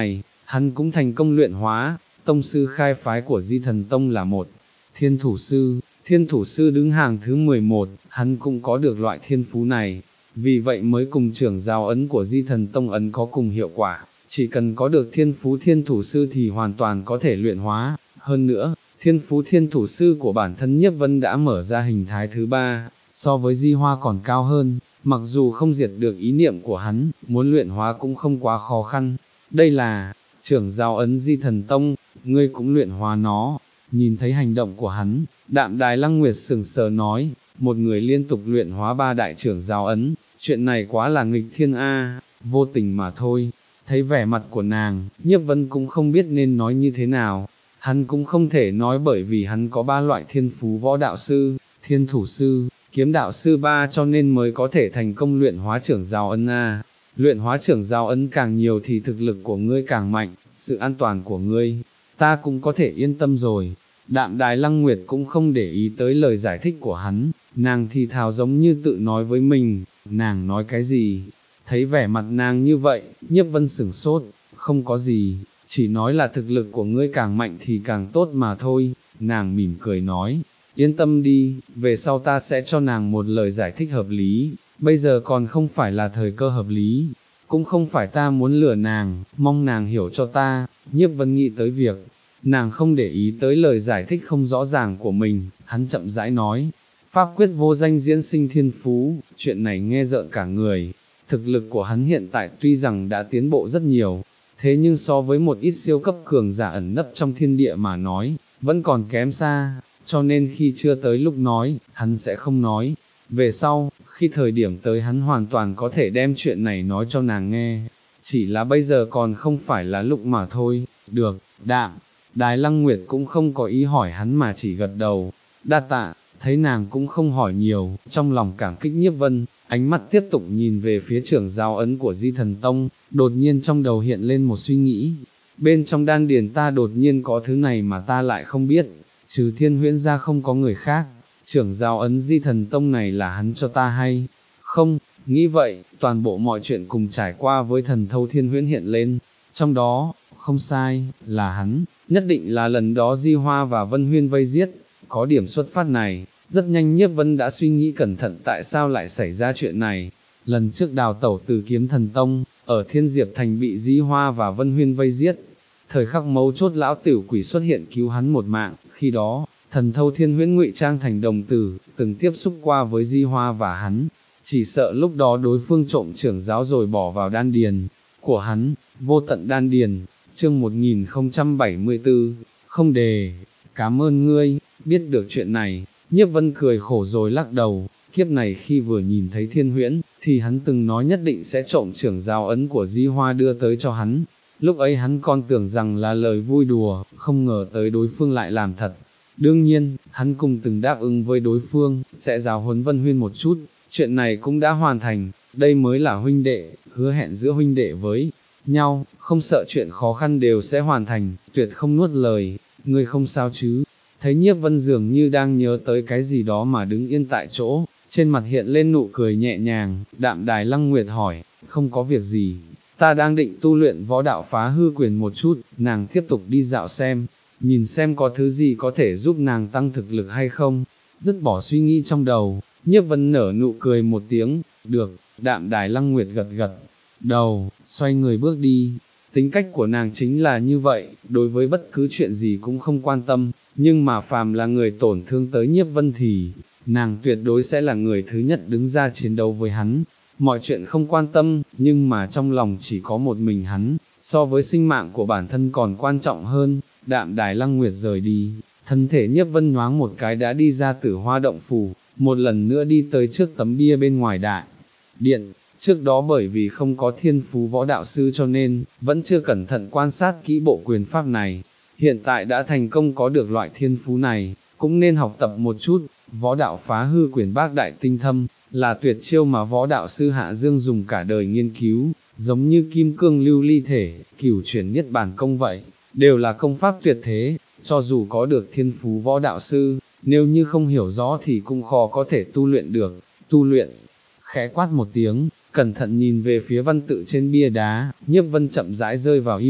hắn cũng thành công luyện hóa, tông sư khai phái của Di Thần Tông là một thiên thủ sư, thiên thủ sư đứng hàng thứ mười một, hắn cũng có được loại thiên phú này, vì vậy mới cùng trưởng giáo ấn của Di Thần Tông ấn có cùng hiệu quả, chỉ cần có được thiên phú thiên thủ sư thì hoàn toàn có thể luyện hóa, hơn nữa, thiên phú thiên thủ sư của bản thân Nhiếp Vân đã mở ra hình thái thứ ba, so với Di Hoa còn cao hơn, mặc dù không diệt được ý niệm của hắn, muốn luyện hóa cũng không quá khó khăn, đây là trưởng giáo ấn Di Thần Tông, ngươi cũng luyện hóa nó. Nhìn thấy hành động của hắn, Đạm Đài Lăng Nguyệt sừng sờ nói, một người liên tục luyện hóa ba đại trưởng giáo ấn, chuyện này quá là nghịch thiên a, vô tình mà thôi. Thấy vẻ mặt của nàng, Nhiếp Vân cũng không biết nên nói như thế nào, hắn cũng không thể nói bởi vì hắn có ba loại thiên phú võ đạo sư, thiên thủ sư, kiếm đạo sư ba cho nên mới có thể thành công luyện hóa trưởng giáo ấn a. Luyện hóa trưởng giáo ấn càng nhiều thì thực lực của ngươi càng mạnh, sự an toàn của ngươi, ta cũng có thể yên tâm rồi. Đạm Đài Lăng Nguyệt cũng không để ý tới lời giải thích của hắn, nàng thì thào giống như tự nói với mình, nàng nói cái gì? Thấy vẻ mặt nàng như vậy, Nhiếp Vân sửng sốt, không có gì, chỉ nói là thực lực của ngươi càng mạnh thì càng tốt mà thôi. Nàng mỉm cười nói, yên tâm đi, về sau ta sẽ cho nàng một lời giải thích hợp lý, bây giờ còn không phải là thời cơ hợp lý, cũng không phải ta muốn lừa nàng, mong nàng hiểu cho ta. Nhiếp Vân nghĩ tới việc, nàng không để ý tới lời giải thích không rõ ràng của mình, hắn chậm rãi nói, pháp quyết vô danh diễn sinh thiên phú, chuyện này nghe rợn cả người, thực lực của hắn hiện tại tuy rằng đã tiến bộ rất nhiều, thế nhưng so với một ít siêu cấp cường giả ẩn nấp trong thiên địa mà nói, vẫn còn kém xa, cho nên khi chưa tới lúc nói, hắn sẽ không nói, về sau, khi thời điểm tới hắn hoàn toàn có thể đem chuyện này nói cho nàng nghe, chỉ là bây giờ còn không phải là lúc mà thôi. Được, Đạm Đài Lăng Nguyệt cũng không có ý hỏi hắn mà chỉ gật đầu, đa tạ. Thấy nàng cũng không hỏi nhiều, trong lòng cảm kích Nhiếp Vân, ánh mắt tiếp tục nhìn về phía trưởng giáo ấn của Di Thần Tông, đột nhiên trong đầu hiện lên một suy nghĩ, bên trong đan điền ta đột nhiên có thứ này mà ta lại không biết, trừ Thiên Huyễn ra không có người khác, trưởng giáo ấn Di Thần Tông này là hắn cho ta hay không? Nghĩ vậy, toàn bộ mọi chuyện cùng trải qua với thần thâu Thiên Huyễn hiện lên, trong đó, không sai, là hắn, nhất định là lần đó Di Hoa và Vân Huyên vây giết. Có điểm xuất phát này, rất nhanh Nhiếp Vân đã suy nghĩ cẩn thận tại sao lại xảy ra chuyện này. Lần trước đào tẩu từ Kiếm Thần Tông, ở Thiên Diệp Thành bị Di Hoa và Vân Huyên vây giết. Thời khắc mấu chốt lão tiểu quỷ xuất hiện cứu hắn một mạng, khi đó, thần thâu Thiên Huyễn ngụy trang thành đồng tử, từng tiếp xúc qua với Di Hoa và hắn. Chỉ sợ lúc đó đối phương trộm trưởng giáo rồi bỏ vào đan điền của hắn, vô tận đan điền. Chương một nghìn không trăm bảy mươi tư, không đề, cảm ơn ngươi. Biết được chuyện này, Nhiếp Vân cười khổ rồi lắc đầu, kiếp này khi vừa nhìn thấy Thiên Huyễn, thì hắn từng nói nhất định sẽ trộm trưởng giáo ấn của Di Hoa đưa tới cho hắn. Lúc ấy hắn còn tưởng rằng là lời vui đùa, không ngờ tới đối phương lại làm thật. Đương nhiên, hắn cùng từng đáp ứng với đối phương, sẽ giáo huấn Vân Huyên một chút, chuyện này cũng đã hoàn thành, đây mới là huynh đệ, hứa hẹn giữa huynh đệ với nhau, không sợ chuyện khó khăn đều sẽ hoàn thành, tuyệt không nuốt lời. Ngươi không sao chứ? Thấy Nhiếp Vân dường như đang nhớ tới cái gì đó mà đứng yên tại chỗ, trên mặt hiện lên nụ cười nhẹ nhàng, Đạm Đài Lăng Nguyệt hỏi, không có việc gì, ta đang định tu luyện võ đạo phá hư quyền một chút. Nàng tiếp tục đi dạo xem, nhìn xem có thứ gì có thể giúp nàng tăng thực lực hay không. Dứt bỏ suy nghĩ trong đầu, Nhiếp Vân nở nụ cười một tiếng, được. Đạm Đài Lăng Nguyệt gật gật đầu, xoay người bước đi. Tính cách của nàng chính là như vậy, đối với bất cứ chuyện gì cũng không quan tâm, nhưng mà phàm là người tổn thương tới Nhiếp Vân thì, nàng tuyệt đối sẽ là người thứ nhất đứng ra chiến đấu với hắn. Mọi chuyện không quan tâm, nhưng mà trong lòng chỉ có một mình hắn, so với sinh mạng của bản thân còn quan trọng hơn. Đạm Đài Lăng Nguyệt rời đi, thân thể Nhiếp Vân nhoáng một cái đã đi ra Tử Hoa động phủ, một lần nữa đi tới trước tấm bia bên ngoài đại điện. Trước đó bởi vì không có thiên phú võ đạo sư cho nên, vẫn chưa cẩn thận quan sát kỹ bộ quyền pháp này, hiện tại đã thành công có được loại thiên phú này, cũng nên học tập một chút. Võ đạo phá hư quyền bác đại tinh thâm, là tuyệt chiêu mà võ đạo sư Hạ Dương dùng cả đời nghiên cứu, giống như kim cương lưu ly thể, cửu chuyển niết bàn công vậy, đều là công pháp tuyệt thế, cho dù có được thiên phú võ đạo sư, nếu như không hiểu rõ thì cũng khó có thể tu luyện được. Tu luyện, khẽ quát một tiếng, cẩn thận nhìn về phía văn tự trên bia đá, Nhiếp Vân chậm rãi rơi vào im lặng,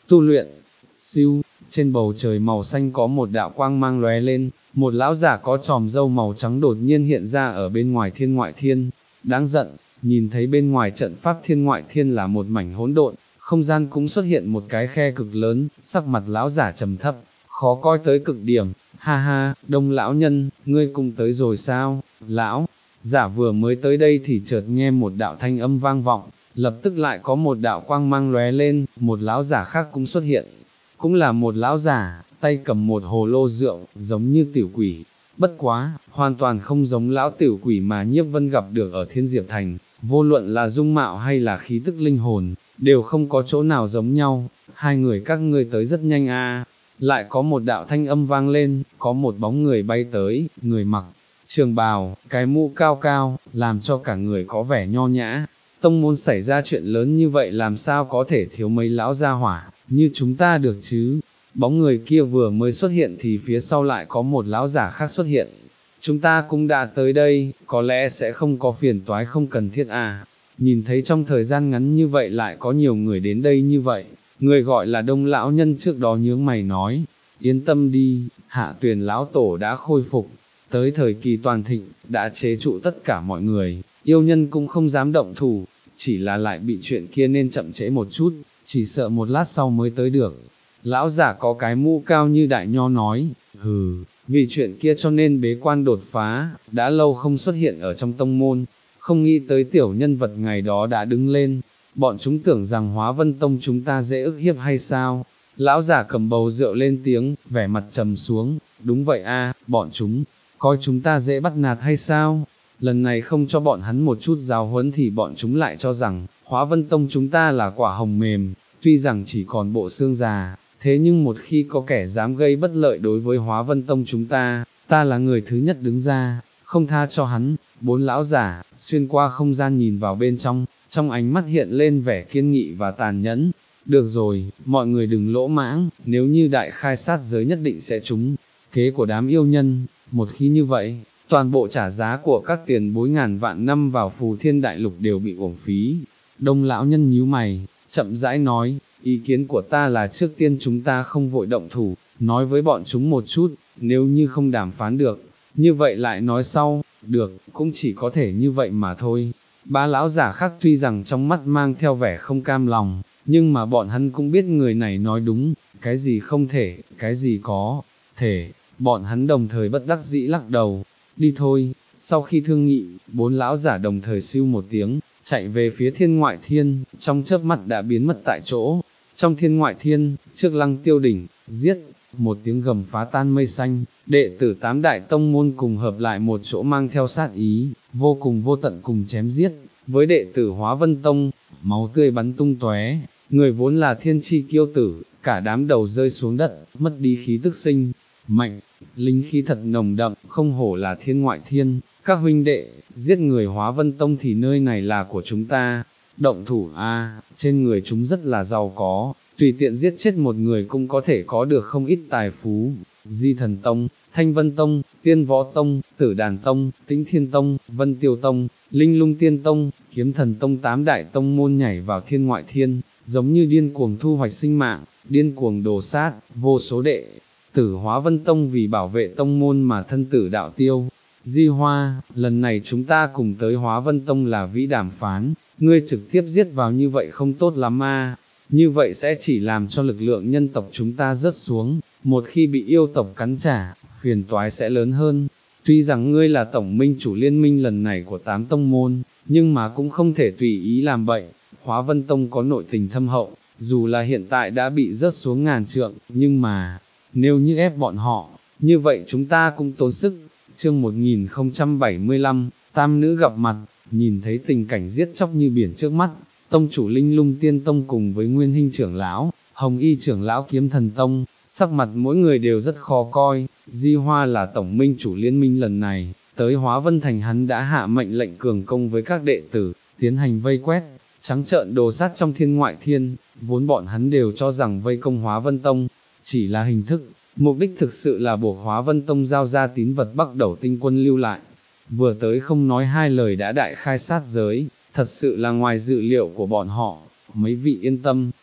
tu luyện. Siêu, trên bầu trời màu xanh có một đạo quang mang lóe lên, một lão giả có tròm râu màu trắng đột nhiên hiện ra ở bên ngoài thiên ngoại thiên. Đáng giận, nhìn thấy bên ngoài trận pháp thiên ngoại thiên là một mảnh hỗn độn, không gian cũng xuất hiện một cái khe cực lớn, sắc mặt lão giả trầm thấp, khó coi tới cực điểm. Ha ha, Đông lão nhân, ngươi cũng tới rồi sao? Lão giả vừa mới tới đây thì chợt nghe một đạo thanh âm vang vọng, lập tức lại có một đạo quang mang lóe lên, một lão giả khác cũng xuất hiện. Cũng là một lão giả, tay cầm một hồ lô rượu, giống như tiểu quỷ. Bất quá, hoàn toàn không giống lão tiểu quỷ mà Nhiếp Vân gặp được ở Thiên Diệp Thành, vô luận là dung mạo hay là khí tức linh hồn, đều không có chỗ nào giống nhau. Hai người các ngươi tới rất nhanh a. Lại có một đạo thanh âm vang lên, có một bóng người bay tới, người mặc trường bào, cái mũ cao cao, làm cho cả người có vẻ nho nhã. Tông môn xảy ra chuyện lớn như vậy làm sao có thể thiếu mấy lão gia hỏa, như chúng ta được chứ? Bóng người kia vừa mới xuất hiện thì phía sau lại có một lão giả khác xuất hiện. Chúng ta cũng đã tới đây, có lẽ sẽ không có phiền toái không cần thiết à. Nhìn thấy trong thời gian ngắn như vậy lại có nhiều người đến đây như vậy, người gọi là Đông lão nhân trước đó nhướng mày nói, yên tâm đi, Hạ Tuyền lão tổ đã khôi phục, tới thời kỳ toàn thịnh, đã chế trụ tất cả mọi người, yêu nhân cũng không dám động thủ, chỉ là lại bị chuyện kia nên chậm trễ một chút, chỉ sợ một lát sau mới tới được. Lão giả có cái mũ cao như đại nho nói, hừ, vì chuyện kia cho nên bế quan đột phá, đã lâu không xuất hiện ở trong tông môn, không nghĩ tới tiểu nhân vật ngày đó đã đứng lên, bọn chúng tưởng rằng Hóa Vân Tông chúng ta dễ ức hiếp hay sao? Lão giả cầm bầu rượu lên tiếng, vẻ mặt trầm xuống, đúng vậy a, bọn chúng, coi chúng ta dễ bắt nạt hay sao? Lần này không cho bọn hắn một chút giáo huấn thì bọn chúng lại cho rằng, Hóa Vân Tông chúng ta là quả hồng mềm, tuy rằng chỉ còn bộ xương già, thế nhưng một khi có kẻ dám gây bất lợi đối với Hóa Vân Tông chúng ta, ta là người thứ nhất đứng ra, không tha cho hắn. Bốn lão giả, xuyên qua không gian nhìn vào bên trong, trong ánh mắt hiện lên vẻ kiên nghị và tàn nhẫn. Được rồi, mọi người đừng lỗ mãng, nếu như đại khai sát giới nhất định sẽ trúng kế của đám yêu nhân, một khi như vậy, toàn bộ trả giá của các tiền bối ngàn vạn năm vào Phù Thiên Đại Lục đều bị uổng phí. Đông lão nhân nhíu mày, chậm rãi nói, ý kiến của ta là trước tiên chúng ta không vội động thủ, nói với bọn chúng một chút, nếu như không đàm phán được, như vậy lại nói sau, được, cũng chỉ có thể như vậy mà thôi. Ba lão giả khác tuy rằng trong mắt mang theo vẻ không cam lòng, nhưng mà bọn hắn cũng biết người này nói đúng, cái gì không thể, cái gì có thể, bọn hắn đồng thời bất đắc dĩ lắc đầu, đi thôi. Sau khi thương nghị, bốn lão giả đồng thời siêu một tiếng, chạy về phía thiên ngoại thiên, trong chớp mắt đã biến mất tại chỗ. Trong thiên ngoại thiên, trước Lăng Tiêu đỉnh, giết, một tiếng gầm phá tan mây xanh, đệ tử tám đại tông môn cùng hợp lại một chỗ mang theo sát ý, vô cùng vô tận cùng chém giết, với đệ tử Hóa Vân Tông, máu tươi bắn tung tóe, người vốn là thiên chi kiêu tử, cả đám đầu rơi xuống đất, mất đi khí tức sinh, mạnh, linh khí thật nồng đậm, không hổ là thiên ngoại thiên, các huynh đệ, giết người Hóa Vân Tông thì nơi này là của chúng ta. Động thủ a, trên người chúng rất là giàu có, tùy tiện giết chết một người cũng có thể có được không ít tài phú. Di Thần Tông, Thanh Vân Tông, Tiên Võ Tông, Tử Đàn Tông, Tĩnh Thiên Tông, Vân Tiêu Tông, Linh Lung Tiên Tông, Kiếm Thần Tông tám đại tông môn nhảy vào thiên ngoại thiên, giống như điên cuồng thu hoạch sinh mạng, điên cuồng đồ sát, vô số đệ tử Hóa Vân Tông vì bảo vệ tông môn mà thân tử đạo tiêu. Di Hoa, lần này chúng ta cùng tới Hóa Vân Tông là vĩ đàm phán, ngươi trực tiếp giết vào như vậy không tốt lắm a, như vậy sẽ chỉ làm cho lực lượng nhân tộc chúng ta rớt xuống, một khi bị yêu tộc cắn trả, phiền toái sẽ lớn hơn. Tuy rằng ngươi là tổng minh chủ liên minh lần này của tám tông môn, nhưng mà cũng không thể tùy ý làm bậy, Hóa Vân Tông có nội tình thâm hậu, dù là hiện tại đã bị rớt xuống ngàn trượng, nhưng mà, nếu như ép bọn họ, như vậy chúng ta cũng tốn sức. Chương một nghìn không trăm bảy mươi lăm, tam nữ gặp mặt, nhìn thấy tình cảnh giết chóc như biển trước mắt, tông chủ Linh Lung Tiên Tông cùng với Nguyên Hinh trưởng lão, Hồng Y trưởng lão Kiếm Thần Tông, sắc mặt mỗi người đều rất khó coi. Di Hoa là tổng minh chủ liên minh lần này, tới Hóa Vân Thành hắn đã hạ mệnh lệnh cường công với các đệ tử, tiến hành vây quét, trắng trợn đồ sát trong thiên ngoại thiên, vốn bọn hắn đều cho rằng vây công Hóa Vân Tông, chỉ là hình thức. Mục đích thực sự là buộc Hóa Vân Tông giao ra tín vật Bắc Đầu Tinh Quân lưu lại. Vừa tới không nói hai lời đã đại khai sát giới, thật sự là ngoài dự liệu của bọn họ. Mấy vị yên tâm,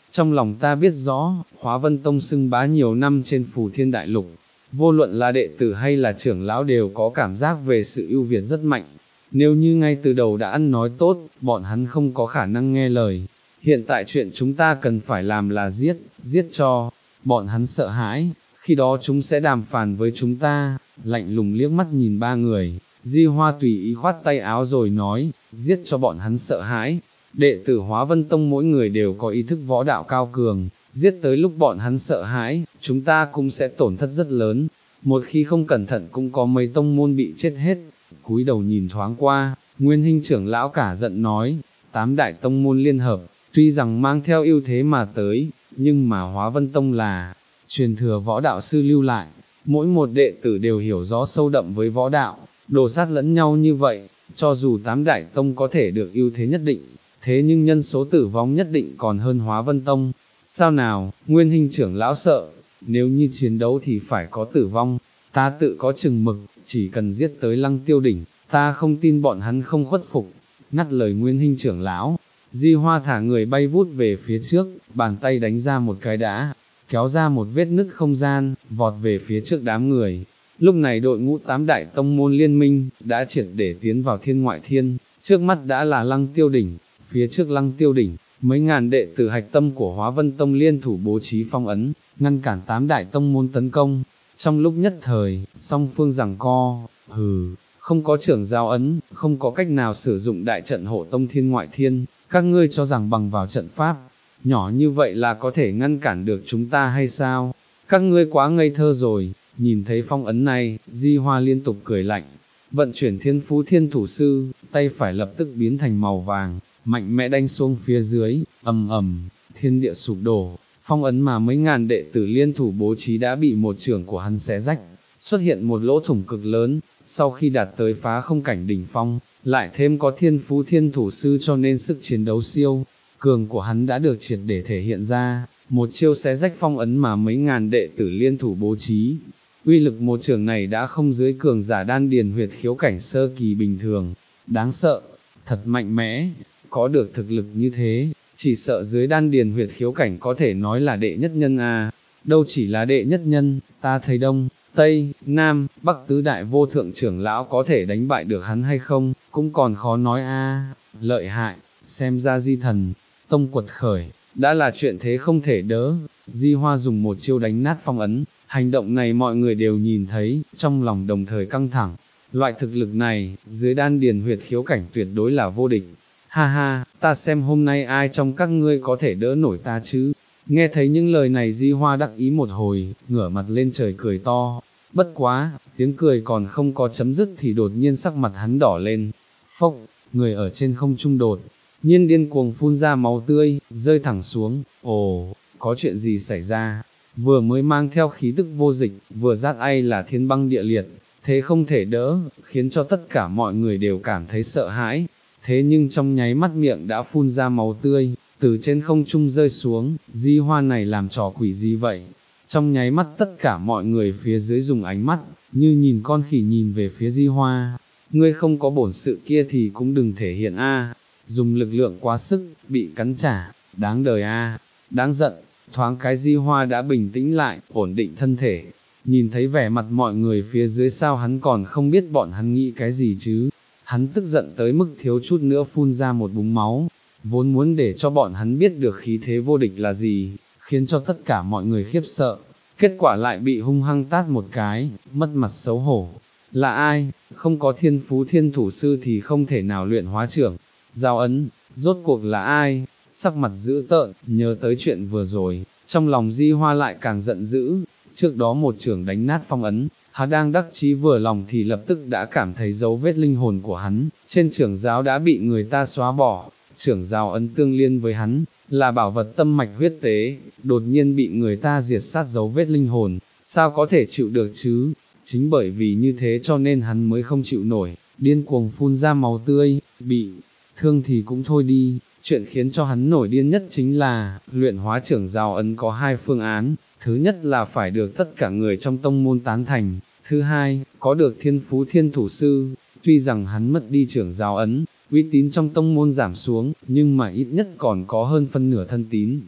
Trong lòng ta biết rõ, Hóa Vân Tông xưng bá nhiều năm trên Phù Thiên Đại Lục, vô luận là đệ tử hay là trưởng lão đều có cảm giác về sự ưu việt rất mạnh. Nếu như ngay từ đầu đã ăn nói tốt, bọn hắn không có khả năng nghe lời. Hiện tại chuyện chúng ta cần phải làm là giết, giết cho bọn hắn sợ hãi, khi đó chúng sẽ đàm phán với chúng ta. Lạnh lùng liếc mắt nhìn ba người, Di Hoa tùy ý khoát tay áo rồi nói, giết cho bọn hắn sợ hãi. Đệ tử Hóa Vân Tông mỗi người đều có ý thức võ đạo cao cường, giết tới lúc bọn hắn sợ hãi, chúng ta cũng sẽ tổn thất rất lớn. Một khi không cẩn thận cũng có mấy tông môn bị chết hết. Cúi đầu nhìn thoáng qua, Nguyên Hinh trưởng lão cả giận nói, tám đại tông môn liên hợp, tuy rằng mang theo ưu thế mà tới, nhưng mà Hóa Vân Tông là truyền thừa võ đạo sư lưu lại, mỗi một đệ tử đều hiểu rõ sâu đậm với võ đạo, đổ sát lẫn nhau như vậy, cho dù tám đại tông có thể được ưu thế nhất định, thế nhưng nhân số tử vong nhất định còn hơn Hóa Vân Tông. Sao nào? Nguyên Hinh trưởng lão sợ, nếu như chiến đấu thì phải có tử vong, ta tự có chừng mực, chỉ cần giết tới Lăng Tiêu đỉnh, ta không tin bọn hắn không khuất phục. Ngắt lời Nguyên Hinh trưởng lão, Di Hoa thả người bay vút về phía trước, bàn tay đánh ra một cái đá, kéo ra một vết nứt không gian, vọt về phía trước đám người. Lúc này đội ngũ tám đại tông môn liên minh, đã triệt để tiến vào thiên ngoại thiên, trước mắt đã là Lăng Tiêu đỉnh, phía trước Lăng Tiêu đỉnh, mấy ngàn đệ tử hạch tâm của Hóa Vân Tông liên thủ bố trí phong ấn, ngăn cản tám đại tông môn tấn công. Trong lúc nhất thời, song phương giằng co, hừ, không có trưởng giao ấn, không có cách nào sử dụng đại trận hộ tông thiên ngoại thiên, các ngươi cho rằng bằng vào trận pháp, nhỏ như vậy là có thể ngăn cản được chúng ta hay sao? Các ngươi quá ngây thơ rồi. Nhìn thấy phong ấn này, Di Hoa liên tục cười lạnh, vận chuyển thiên phú thiên thủ sư, tay phải lập tức biến thành màu vàng, mạnh mẽ đánh xuống phía dưới, ầm ầm, thiên địa sụp đổ, phong ấn mà mấy ngàn đệ tử liên thủ bố trí đã bị một trưởng của hắn xé rách, xuất hiện một lỗ thủng cực lớn. Sau khi đạt tới phá không cảnh đỉnh phong, lại thêm có thiên phú thiên thủ sư cho nên sức chiến đấu siêu cường của hắn đã được triệt để thể hiện ra, một chiêu xé rách phong ấn mà mấy ngàn đệ tử liên thủ bố trí. Uy lực một trường này đã không dưới cường giả đan điền huyệt khiếu cảnh sơ kỳ bình thường, đáng sợ, thật mạnh mẽ, có được thực lực như thế, chỉ sợ dưới đan điền huyệt khiếu cảnh có thể nói là đệ nhất nhân à, đâu chỉ là đệ nhất nhân, ta thấy Đông, Tây, Nam, Bắc tứ đại vô thượng trưởng lão có thể đánh bại được hắn hay không, cũng còn khó nói a. Lợi hại, xem ra Di Thần Tông quật khởi, đã là chuyện thế không thể đỡ. Di Hoa dùng một chiêu đánh nát phong ấn, hành động này mọi người đều nhìn thấy, trong lòng đồng thời căng thẳng. Loại thực lực này, dưới đan điền huyệt khiếu cảnh tuyệt đối là vô địch. Ha ha, ta xem hôm nay ai trong các ngươi có thể đỡ nổi ta chứ? Nghe thấy những lời này Di Hoa đắc ý một hồi, ngửa mặt lên trời cười to. Bất quá, tiếng cười còn không có chấm dứt thì đột nhiên sắc mặt hắn đỏ lên. Phốc, người ở trên không trung đột nhiên điên cuồng phun ra máu tươi, rơi thẳng xuống. Ồ, có chuyện gì xảy ra? Vừa mới mang theo khí tức vô dịch, vừa rát ai là thiên băng địa liệt, thế không thể đỡ, khiến cho tất cả mọi người đều cảm thấy sợ hãi. Thế nhưng trong nháy mắt miệng đã phun ra máu tươi, từ trên không trung rơi xuống. Di Hoa này làm trò quỷ gì vậy? Trong nháy mắt tất cả mọi người phía dưới dùng ánh mắt, như nhìn con khỉ nhìn về phía Di Hoa. Ngươi không có bổn sự kia thì cũng đừng thể hiện a. Dùng lực lượng quá sức, bị cắn trả, đáng đời a, đáng giận. Thoáng cái Di Hoa đã bình tĩnh lại, ổn định thân thể. Nhìn thấy vẻ mặt mọi người phía dưới sao hắn còn không biết bọn hắn nghĩ cái gì chứ. Hắn tức giận tới mức thiếu chút nữa phun ra một búng máu, vốn muốn để cho bọn hắn biết được khí thế vô địch là gì, khiến cho tất cả mọi người khiếp sợ, kết quả lại bị hung hăng tát một cái, mất mặt xấu hổ. Là ai? Không có thiên phú thiên thủ sư thì không thể nào luyện hóa trưởng giao ấn, rốt cuộc là ai? Sắc mặt dữ tợn, nhớ tới chuyện vừa rồi, trong lòng Di Hoa lại càng giận dữ. Trước đó một trưởng đánh nát phong ấn, hắn đang đắc chí vừa lòng thì lập tức đã cảm thấy dấu vết linh hồn của hắn, trên trưởng giáo đã bị người ta xóa bỏ. Trưởng giáo ấn tương liên với hắn, là bảo vật tâm mạch huyết tế, đột nhiên bị người ta diệt sát dấu vết linh hồn, sao có thể chịu được chứ? Chính bởi vì như thế cho nên hắn mới không chịu nổi, điên cuồng phun ra máu tươi, bị thương thì cũng thôi đi. Chuyện khiến cho hắn nổi điên nhất chính là, luyện hóa trưởng giáo ấn có hai phương án, thứ nhất là phải được tất cả người trong tông môn tán thành, thứ hai, có được thiên phú thiên thủ sư. Tuy rằng hắn mất đi trưởng giáo ấn, uy tín trong tông môn giảm xuống, nhưng mà ít nhất còn có hơn phân nửa thân tín.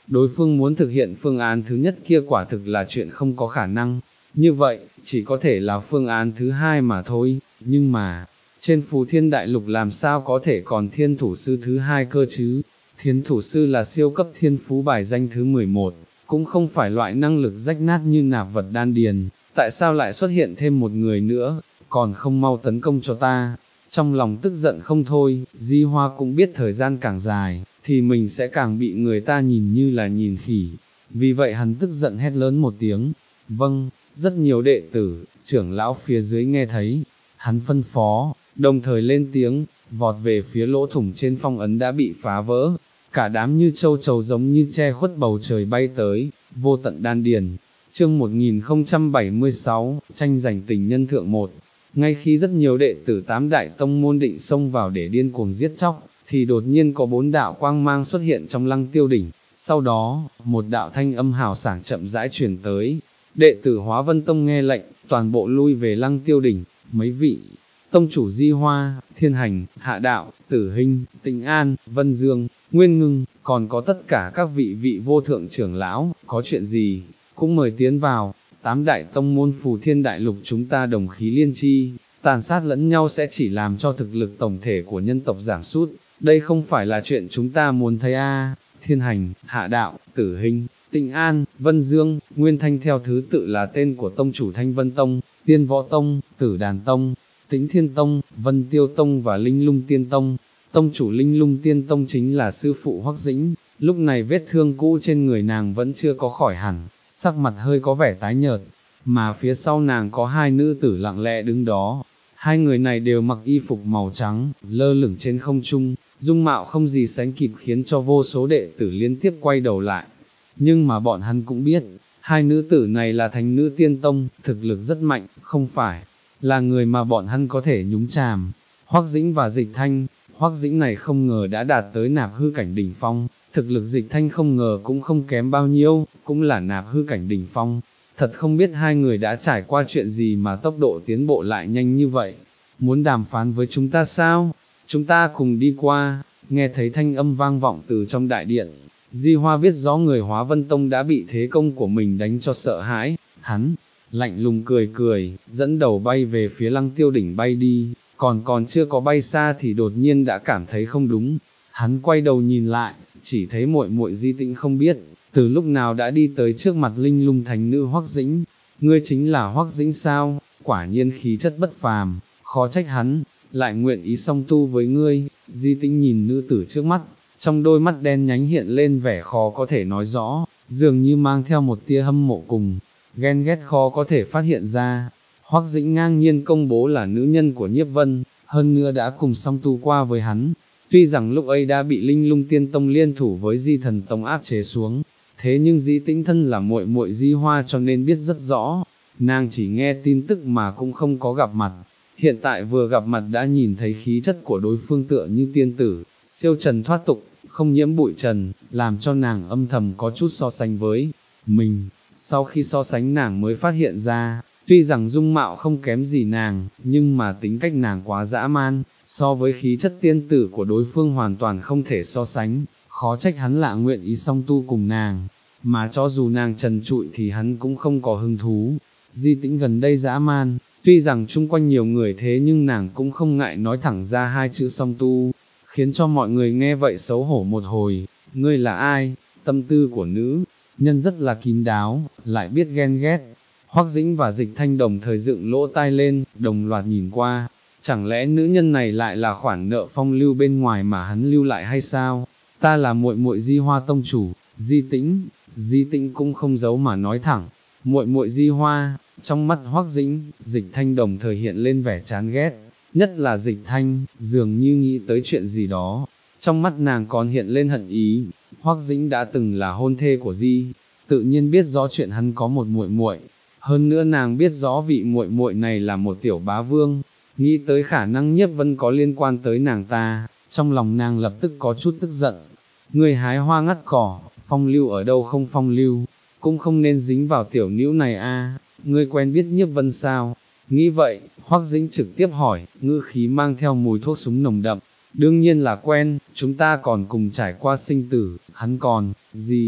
đối phương muốn thực hiện phương án thứ nhất kia quả thực là chuyện không có khả năng, như vậy, chỉ có thể là phương án thứ hai mà thôi, nhưng mà, trên phù thiên đại lục làm sao có thể còn thiên thủ sư thứ hai cơ chứ, thiên thủ sư là siêu cấp thiên phú bài danh thứ mười một, cũng không phải loại năng lực rách nát như nạp vật đan điền, tại sao lại xuất hiện thêm một người nữa, còn không mau tấn công cho ta. Trong lòng tức giận không thôi, Di Hoa cũng biết thời gian càng dài, thì mình sẽ càng bị người ta nhìn như là nhìn khỉ, vì vậy hắn tức giận hét lớn một tiếng, vâng, rất nhiều đệ tử, trưởng lão phía dưới nghe thấy, hắn phân phó, đồng thời lên tiếng, vọt về phía lỗ thủng trên phong ấn đã bị phá vỡ, cả đám như châu chấu giống như che khuất bầu trời bay tới, vô tận đan điền. Chương một nghìn không trăm bảy mươi sáu, tranh giành tình nhân thượng một. Ngay khi rất nhiều đệ tử tám đại tông môn định xông vào để điên cuồng giết chóc, thì đột nhiên có bốn đạo quang mang xuất hiện trong lăng tiêu đỉnh, sau đó, một đạo thanh âm hào sảng chậm rãi truyền tới, đệ tử Hóa Vân Tông nghe lệnh, toàn bộ lui về lăng tiêu đỉnh, mấy vị, tông chủ Di Hoa, Thiên Hành, Hạ Đạo, Tử Hinh, Tịnh An, Vân Dương, Nguyên Ngưng, còn có tất cả các vị vị vô thượng trưởng lão, có chuyện gì, cũng mời tiến vào. Tám đại tông môn phù thiên đại lục chúng ta đồng khí liên chi, tàn sát lẫn nhau sẽ chỉ làm cho thực lực tổng thể của nhân tộc giảm sút, đây không phải là chuyện chúng ta muốn thấy a. Thiên Hành, Hạ Đạo, Tử Hinh, Tịnh An, Vân Dương, Nguyên Thanh theo thứ tự là tên của tông chủ Thanh Vân Tông, Tiên Võ Tông, Tử Đàn Tông, Tĩnh Thiên Tông, Vân Tiêu Tông và Linh Lung Tiên Tông. Tông chủ Linh Lung Tiên Tông chính là sư phụ Hoắc Dĩnh, lúc này vết thương cũ trên người nàng vẫn chưa có khỏi hẳn, sắc mặt hơi có vẻ tái nhợt, mà phía sau nàng có hai nữ tử lặng lẽ đứng đó. Hai người này đều mặc y phục màu trắng, lơ lửng trên không trung, dung mạo không gì sánh kịp khiến cho vô số đệ tử liên tiếp quay đầu lại. Nhưng mà bọn hắn cũng biết, hai nữ tử này là thánh nữ tiên tông, thực lực rất mạnh, không phải là người mà bọn hắn có thể nhúng chàm. Hoắc Dĩnh và Dịch Thanh, Hoắc Dĩnh này không ngờ đã đạt tới nạp hư cảnh đỉnh phong, thực lực Dịch Thanh không ngờ cũng không kém bao nhiêu, cũng là nạp hư cảnh đỉnh phong. Thật không biết hai người đã trải qua chuyện gì mà tốc độ tiến bộ lại nhanh như vậy. Muốn đàm phán với chúng ta sao? Chúng ta cùng đi qua. Nghe thấy thanh âm vang vọng từ trong đại điện, Di Hoa biết rõ người Hóa Vân Tông đã bị thế công của mình đánh cho sợ hãi, hắn lạnh lùng cười cười, dẫn đầu bay về phía lăng tiêu đỉnh bay đi, còn còn chưa có bay xa thì đột nhiên đã cảm thấy không đúng. Hắn quay đầu nhìn lại, chỉ thấy muội muội Di Tĩnh không biết từ lúc nào đã đi tới trước mặt Linh Lung thánh nữ Hoắc Dĩnh. Ngươi chính là Hoắc Dĩnh sao? Quả nhiên khí chất bất phàm, khó trách hắn lại nguyện ý song tu với ngươi. Di Tĩnh nhìn nữ tử trước mắt, trong đôi mắt đen nhánh hiện lên vẻ khó có thể nói rõ, dường như mang theo một tia hâm mộ cùng ghen ghét khó có thể phát hiện ra. Hoắc Dĩnh ngang nhiên công bố là nữ nhân của Nhiếp Vân, hơn nữa đã cùng song tu qua với hắn. Tuy rằng lúc ấy đã bị Linh Lung Tiên Tông liên thủ với Di Thần Tông áp chế xuống, thế nhưng Di Tĩnh thân là muội muội Di Hoa cho nên biết rất rõ, nàng chỉ nghe tin tức mà cũng không có gặp mặt. Hiện tại vừa gặp mặt đã nhìn thấy khí chất của đối phương tựa như tiên tử, siêu trần thoát tục, không nhiễm bụi trần, làm cho nàng âm thầm có chút so sánh với mình. Sau khi so sánh nàng mới phát hiện ra, tuy rằng dung mạo không kém gì nàng, nhưng mà tính cách nàng quá dã man, so với khí chất tiên tử của đối phương hoàn toàn không thể so sánh, khó trách hắn lạ nguyện ý song tu cùng nàng, mà cho dù nàng trần trụi thì hắn cũng không có hứng thú. Di Tĩnh gần đây dã man, tuy rằng chung quanh nhiều người thế nhưng nàng cũng không ngại nói thẳng ra hai chữ song tu, khiến cho mọi người nghe vậy xấu hổ một hồi. Ngươi là ai? Tâm tư của nữ nhân rất là kín đáo, lại biết ghen ghét. Hoắc Dĩnh và Dịch Thanh đồng thời dựng lỗ tai lên, đồng loạt nhìn qua, chẳng lẽ nữ nhân này lại là khoản nợ phong lưu bên ngoài mà hắn lưu lại hay sao? Ta là muội muội Di Hoa tông chủ. Di Tĩnh, Di Tĩnh cũng không giấu mà nói thẳng, muội muội Di Hoa. Trong mắt Hoắc Dĩnh, Dịch Thanh đồng thời hiện lên vẻ chán ghét, nhất là Dịch Thanh, dường như nghĩ tới chuyện gì đó, trong mắt nàng còn hiện lên hận ý. Hoắc Dĩnh đã từng là hôn thê của Di, tự nhiên biết rõ chuyện hắn có một muội muội, hơn nữa nàng biết rõ vị muội muội này là một tiểu bá vương, nghĩ tới khả năng Nhiếp Vân có liên quan tới nàng ta, trong lòng nàng lập tức có chút tức giận. Người hái hoa ngắt cỏ, phong lưu ở đâu không phong lưu, cũng không nên dính vào tiểu nữ này a. Ngươi quen biết Nhiếp Vân sao? Nghĩ vậy, Hoắc Dĩnh trực tiếp hỏi, ngữ khí mang theo mùi thuốc súng nồng đậm. Đương nhiên là quen, chúng ta còn cùng trải qua sinh tử, hắn còn, gì,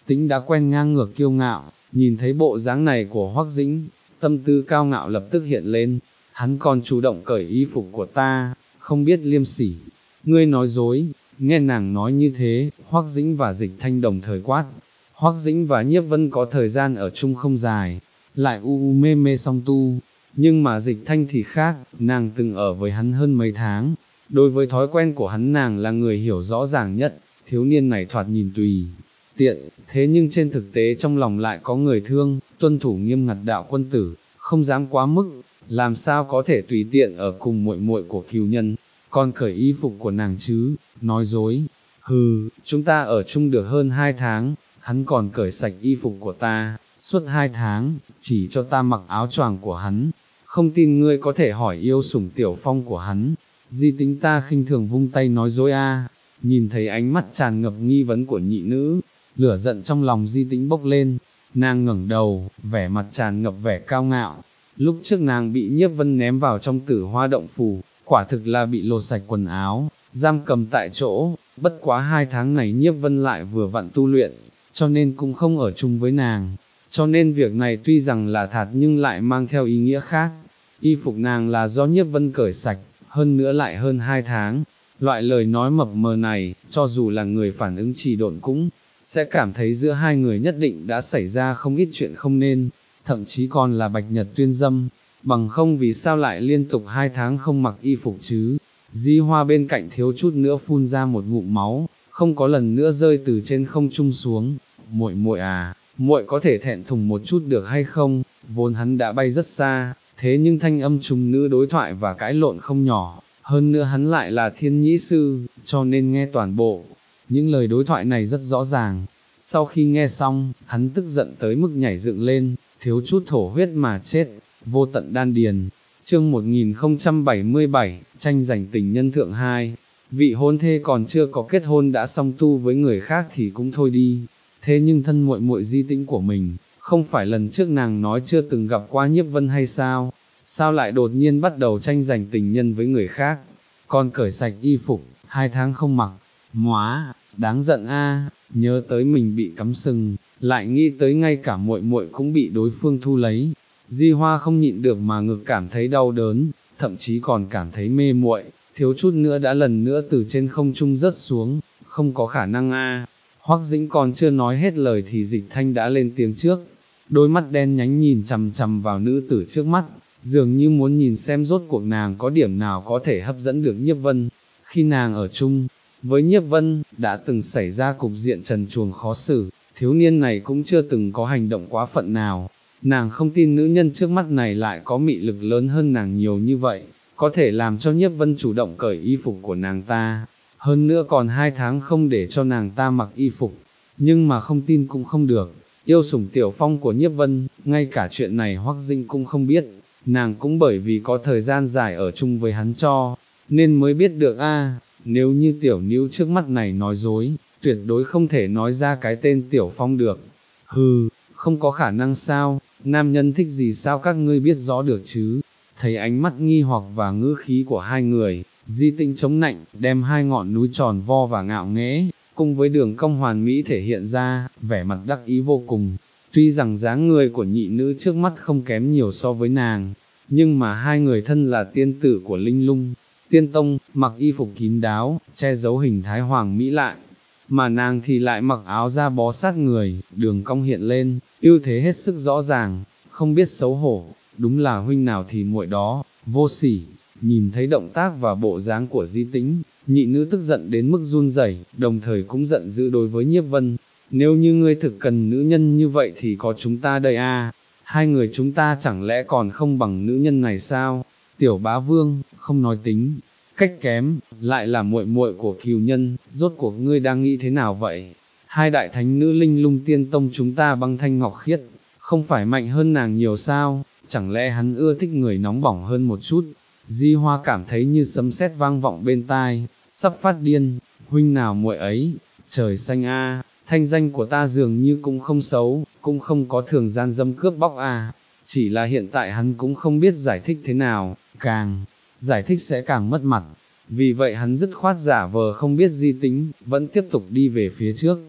Tĩnh đã quen ngang ngược kiêu ngạo, nhìn thấy bộ dáng này của Hoắc Dĩnh, tâm tư cao ngạo lập tức hiện lên, hắn còn chủ động cởi y phục của ta, không biết liêm sỉ, ngươi nói dối. Nghe nàng nói như thế, Hoắc Dĩnh và Dịch Thanh đồng thời quát. Hoắc Dĩnh và Nhiếp Vân có thời gian ở chung không dài, lại u u mê mê song tu, nhưng mà Dịch Thanh thì khác, nàng từng ở với hắn hơn mấy tháng, đối với thói quen của hắn nàng là người hiểu rõ ràng nhất. Thiếu niên này thoạt nhìn tùy tiện, thế nhưng trên thực tế trong lòng lại có người thương, tuân thủ nghiêm ngặt đạo quân tử, không dám quá mức, làm sao có thể tùy tiện ở cùng muội muội của cừu nhân, còn cởi y phục của nàng chứ, nói dối. Hừ, chúng ta ở chung được hơn hai tháng, hắn còn cởi sạch y phục của ta, suốt hai tháng, chỉ cho ta mặc áo choàng của hắn, không tin ngươi có thể hỏi yêu sủng Tiểu Phong của hắn. Di Tính ta khinh thường vung tay nói dối a. Nhìn thấy ánh mắt tràn ngập nghi vấn của nhị nữ, lửa giận trong lòng Di Tĩnh bốc lên, nàng ngẩng đầu, vẻ mặt tràn ngập vẻ cao ngạo. Lúc trước nàng bị Nhiếp Vân ném vào trong Tử Hoa động phủ, quả thực là bị lột sạch quần áo, giam cầm tại chỗ, bất quá hai tháng này Nhiếp Vân lại vừa vặn tu luyện, cho nên cũng không ở chung với nàng, cho nên việc này tuy rằng là thật nhưng lại mang theo ý nghĩa khác. Y phục nàng là do Nhiếp Vân cởi sạch, hơn nữa lại hơn hai tháng. Loại lời nói mập mờ này, cho dù là người phản ứng trì độn cũng sẽ cảm thấy giữa hai người nhất định đã xảy ra không ít chuyện không nên, thậm chí còn là bạch nhật tuyên dâm, bằng không vì sao lại liên tục hai tháng không mặc y phục chứ. Di Hoa bên cạnh thiếu chút nữa phun ra một ngụm máu, không có lần nữa rơi từ trên không trung xuống. Muội muội à, muội có thể thẹn thùng một chút được hay không? Vốn hắn đã bay rất xa, thế nhưng thanh âm trùng nữ đối thoại và cãi lộn không nhỏ, hơn nữa hắn lại là thiên nhĩ sư, cho nên nghe toàn bộ những lời đối thoại này rất rõ ràng. Sau khi nghe xong, hắn tức giận tới mức nhảy dựng lên, thiếu chút thổ huyết mà chết. Vô tận đan điền. Chương một nghìn không trăm bảy mươi bảy, tranh giành tình nhân thượng hai. Vị hôn thê còn chưa có kết hôn đã song tu với người khác thì cũng thôi đi, thế nhưng thân muội muội Di Tĩnh của mình, không phải lần trước nàng nói chưa từng gặp qua Nhiếp Vân hay sao? Sao lại đột nhiên bắt đầu tranh giành tình nhân với người khác? Còn cởi sạch y phục, hai tháng không mặc, móa, đáng giận a. Nhớ tới mình bị cắm sừng, lại nghĩ tới ngay cả muội muội cũng bị đối phương thu lấy. Di Hoa không nhịn được mà ngực cảm thấy đau đớn, thậm chí còn cảm thấy mê muội, thiếu chút nữa đã lần nữa từ trên không trung rớt xuống, không có khả năng a. Hoắc Dĩnh còn chưa nói hết lời thì Dịch Thanh đã lên tiếng trước, đôi mắt đen nhánh nhìn chằm chằm vào nữ tử trước mắt, dường như muốn nhìn xem rốt cuộc nàng có điểm nào có thể hấp dẫn được Nhiếp Vân. Khi nàng ở chung với Nhiếp Vân, đã từng xảy ra cục diện trần truồng khó xử, thiếu niên này cũng chưa từng có hành động quá phận nào. Nàng không tin nữ nhân trước mắt này lại có mị lực lớn hơn nàng nhiều như vậy, có thể làm cho Nhiếp Vân chủ động cởi y phục của nàng ta, hơn nữa còn hai tháng không để cho nàng ta mặc y phục, nhưng mà không tin cũng không được. Yêu sủng Tiểu Phong của Nhiếp Vân, ngay cả chuyện này Hoắc Dĩnh cũng không biết, nàng cũng bởi vì có thời gian dài ở chung với hắn cho, nên mới biết được a. Nếu như tiểu nữ trước mắt này nói dối, tuyệt đối không thể nói ra cái tên Tiểu Phong được. Hừ, không có khả năng sao, nam nhân thích gì sao các ngươi biết rõ được chứ? Thấy ánh mắt nghi hoặc và ngữ khí của hai người, Di Tĩnh chống nạnh, đem hai ngọn núi tròn vo và ngạo nghễ, cùng với đường cong hoàn mỹ thể hiện ra, vẻ mặt đắc ý vô cùng. Tuy rằng dáng người của nhị nữ trước mắt không kém nhiều so với nàng, nhưng mà hai người thân là tiên tử của Linh Lung Tiên Tông, mặc y phục kín đáo, che giấu hình thái hoàng mỹ lại, mà nàng thì lại mặc áo da bó sát người, đường cong hiện lên, ưu thế hết sức rõ ràng, không biết xấu hổ, đúng là huynh nào thì muội đó, vô sỉ. Nhìn thấy động tác và bộ dáng của Di Tĩnh, nhị nữ tức giận đến mức run rẩy, đồng thời cũng giận dữ đối với Nhiếp Vân. Nếu như ngươi thực cần nữ nhân như vậy thì có chúng ta đây a. Hai người chúng ta chẳng lẽ còn không bằng nữ nhân này sao? Tiểu bá vương, không nói tính cách kém, lại là muội muội của cừu nhân, rốt cuộc ngươi đang nghĩ thế nào vậy? Hai đại thánh nữ Linh Lung Tiên Tông chúng ta băng thanh ngọc khiết, không phải mạnh hơn nàng nhiều sao? Chẳng lẽ hắn ưa thích người nóng bỏng hơn một chút? Di Hoa cảm thấy như sấm sét vang vọng bên tai, sắp phát điên. Huynh nào muội ấy, trời xanh a, thanh danh của ta dường như cũng không xấu, cũng không có thường gian dâm cướp bóc a. Chỉ là hiện tại hắn cũng không biết giải thích thế nào, càng giải thích sẽ càng mất mặt, vì vậy hắn dứt khoát giả vờ không biết Di Tĩnh, vẫn tiếp tục đi về phía trước.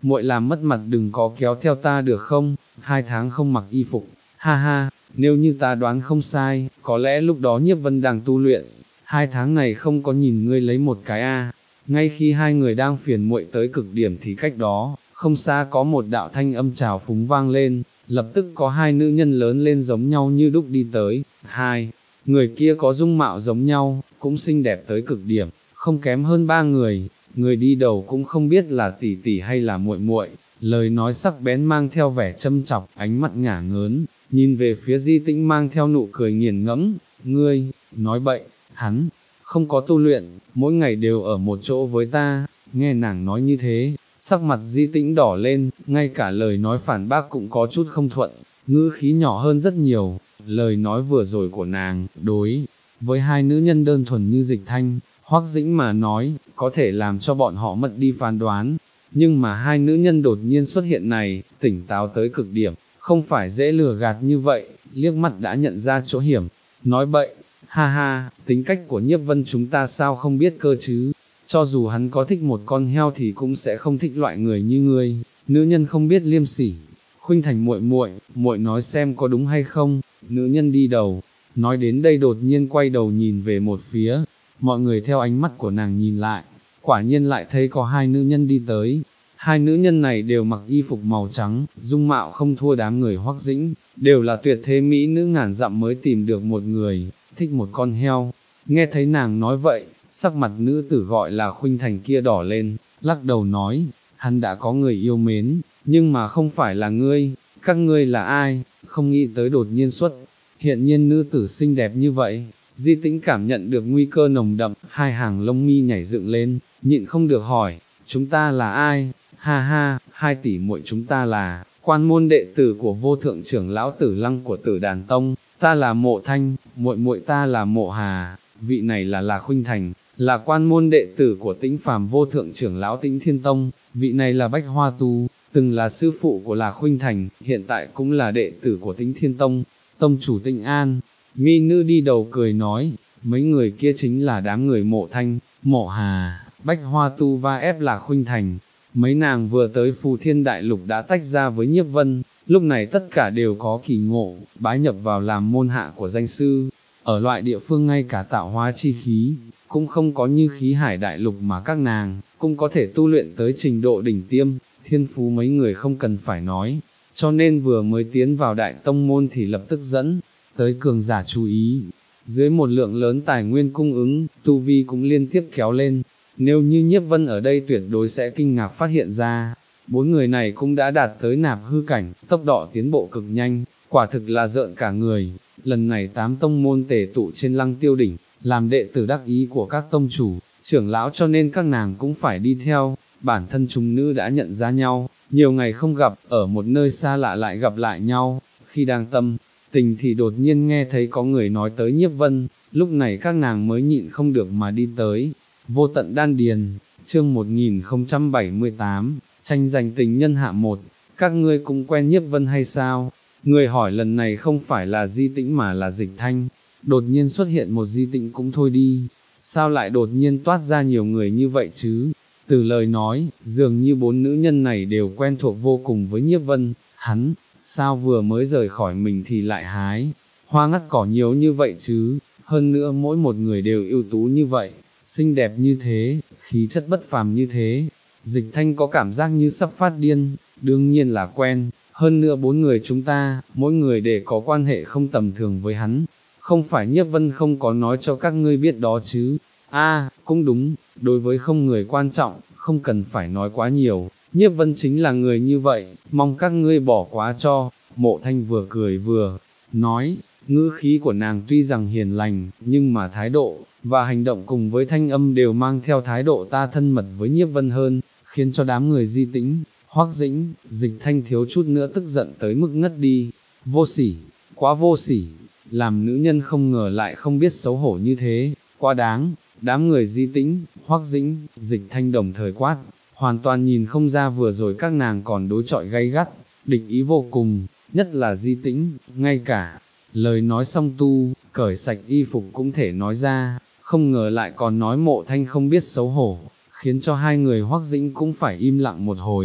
muội làm mất mặt đừng có kéo theo ta được không, hai tháng không mặc y phục, ha ha, nếu như ta đoán không sai, có lẽ lúc đó Nhiếp Vân đang tu luyện, hai tháng này không có nhìn ngươi lấy một cái a. Ngay khi hai người đang phiền muội tới cực điểm thì cách đó, không xa có một đạo thanh âm trào phúng vang lên, lập tức có hai nữ nhân lớn lên giống nhau như đúc đi tới, hai người kia có dung mạo giống nhau, cũng xinh đẹp tới cực điểm, không kém hơn ba người, người đi đầu cũng không biết là tỷ tỷ hay là muội muội, lời nói sắc bén mang theo vẻ châm chọc, ánh mắt ngả ngớn, nhìn về phía Di Tĩnh mang theo nụ cười nghiền ngẫm, ngươi, nói bậy, hắn, không có tu luyện, mỗi ngày đều ở một chỗ với ta, nghe nàng nói như thế, sắc mặt Di Tĩnh đỏ lên, ngay cả lời nói phản bác cũng có chút không thuận, ngữ khí nhỏ hơn rất nhiều, lời nói vừa rồi của nàng, đối với hai nữ nhân đơn thuần như Dịch Thanh, Hoắc Dĩnh mà nói, có thể làm cho bọn họ mất đi phán đoán, nhưng mà hai nữ nhân đột nhiên xuất hiện này, tỉnh táo tới cực điểm, không phải dễ lừa gạt như vậy, liếc mắt đã nhận ra chỗ hiểm, nói bậy, ha ha, tính cách của Nhiếp Vân chúng ta sao không biết cơ chứ, cho dù hắn có thích một con heo thì cũng sẽ không thích loại người như ngươi, nữ nhân không biết liêm sỉ. Khuynh Thành muội muội, muội nói xem có đúng hay không, nữ nhân đi đầu, nói đến đây đột nhiên quay đầu nhìn về một phía, mọi người theo ánh mắt của nàng nhìn lại, quả nhiên lại thấy có hai nữ nhân đi tới, hai nữ nhân này đều mặc y phục màu trắng, dung mạo không thua đám người Hoắc Dĩnh, đều là tuyệt thế mỹ nữ ngàn dặm mới tìm được một người, thích một con heo, nghe thấy nàng nói vậy, sắc mặt nữ tử gọi là Khuynh Thành kia đỏ lên, lắc đầu nói, hắn đã có người yêu mến, nhưng mà không phải là ngươi, các ngươi là ai, không nghĩ tới đột nhiên xuất, hiện nhiên nữ tử xinh đẹp như vậy, Di Tĩnh cảm nhận được nguy cơ nồng đậm, hai hàng lông mi nhảy dựng lên, nhịn không được hỏi, chúng ta là ai, ha ha, hai tỷ muội chúng ta là, quan môn đệ tử của vô thượng trưởng lão Tử Lăng của Tử Đàn Tông, ta là Mộ Thanh, muội muội ta là Mộ Hà, vị này là là Khuynh Thành, là quan môn đệ tử của Tĩnh Phàm vô thượng trưởng lão Tĩnh Thiên Tông, vị này là Bách Hoa Tu, từng là sư phụ của là Khuynh Thành, hiện tại cũng là đệ tử của Tĩnh Thiên Tông, tông chủ Tĩnh An. Mi nữ đi đầu cười nói, mấy người kia chính là đám người Mộ Thanh, Mộ Hà, Bách Hoa Tu va ép là Khuynh Thành. Mấy nàng vừa tới Phù Thiên Đại Lục đã tách ra với Nhiếp Vân, lúc này tất cả đều có kỳ ngộ, bái nhập vào làm môn hạ của danh sư, ở loại địa phương ngay cả tạo hóa chi khí, cũng không có như khí hải đại lục mà các nàng, cũng có thể tu luyện tới trình độ đỉnh tiêm, thiên phú mấy người không cần phải nói, cho nên vừa mới tiến vào đại tông môn thì lập tức dẫn tới cường giả chú ý, dưới một lượng lớn tài nguyên cung ứng, tu vi cũng liên tiếp kéo lên, nếu như Nhiếp Vân ở đây tuyệt đối sẽ kinh ngạc phát hiện ra, bốn người này cũng đã đạt tới nạp hư cảnh, tốc độ tiến bộ cực nhanh, quả thực là rợn cả người, lần này tám tông môn tề tụ trên Lăng Tiêu đỉnh, làm đệ tử đắc ý của các tông chủ, trưởng lão cho nên các nàng cũng phải đi theo, bản thân chúng nữ đã nhận ra nhau, nhiều ngày không gặp, ở một nơi xa lạ lại gặp lại nhau, khi đang tâm tình thì đột nhiên nghe thấy có người nói tới Nhiếp Vân, lúc này các nàng mới nhịn không được mà đi tới. Vô tận đan điền, chương một nghìn không trăm bảy mươi tám, tranh giành tình nhân hạ một, các ngươi cũng quen Nhiếp Vân hay sao? Người hỏi lần này không phải là Di Tĩnh mà là Dịch Thanh, đột nhiên xuất hiện một Di Tĩnh cũng thôi đi, sao lại đột nhiên toát ra nhiều người như vậy chứ? Từ lời nói, dường như bốn nữ nhân này đều quen thuộc vô cùng với Nhiếp Vân, hắn, sao vừa mới rời khỏi mình thì lại hái, hoa ngắt cỏ nhiều như vậy chứ, hơn nữa mỗi một người đều ưu tú như vậy, xinh đẹp như thế, khí chất bất phàm như thế, Dịch Thanh có cảm giác như sắp phát điên, đương nhiên là quen, hơn nữa bốn người chúng ta, mỗi người đều có quan hệ không tầm thường với hắn, không phải Nhiếp Vân không có nói cho các ngươi biết đó chứ, a cũng đúng, đối với không người quan trọng, không cần phải nói quá nhiều, Nhiếp Vân chính là người như vậy, mong các ngươi bỏ quá cho, Mộ Thanh vừa cười vừa nói, ngữ khí của nàng tuy rằng hiền lành, nhưng mà thái độ, và hành động cùng với thanh âm đều mang theo thái độ ta thân mật với Nhiếp Vân hơn, khiến cho đám người Di Tĩnh, Hoắc Dĩnh, Dịch Thanh thiếu chút nữa tức giận tới mức ngất đi, vô sỉ, quá vô sỉ, làm nữ nhân không ngờ lại không biết xấu hổ như thế, quá đáng, đám người Di Tĩnh, Hoắc Dĩnh, Dịch Thanh đồng thời quát, hoàn toàn nhìn không ra vừa rồi các nàng còn đối chọi gay gắt, địch ý vô cùng, nhất là Di Tĩnh, ngay cả lời nói xong tu, cởi sạch y phục cũng thể nói ra, không ngờ lại còn nói Mộ Thanh không biết xấu hổ, khiến cho hai người Hoắc Dĩnh cũng phải im lặng một hồi.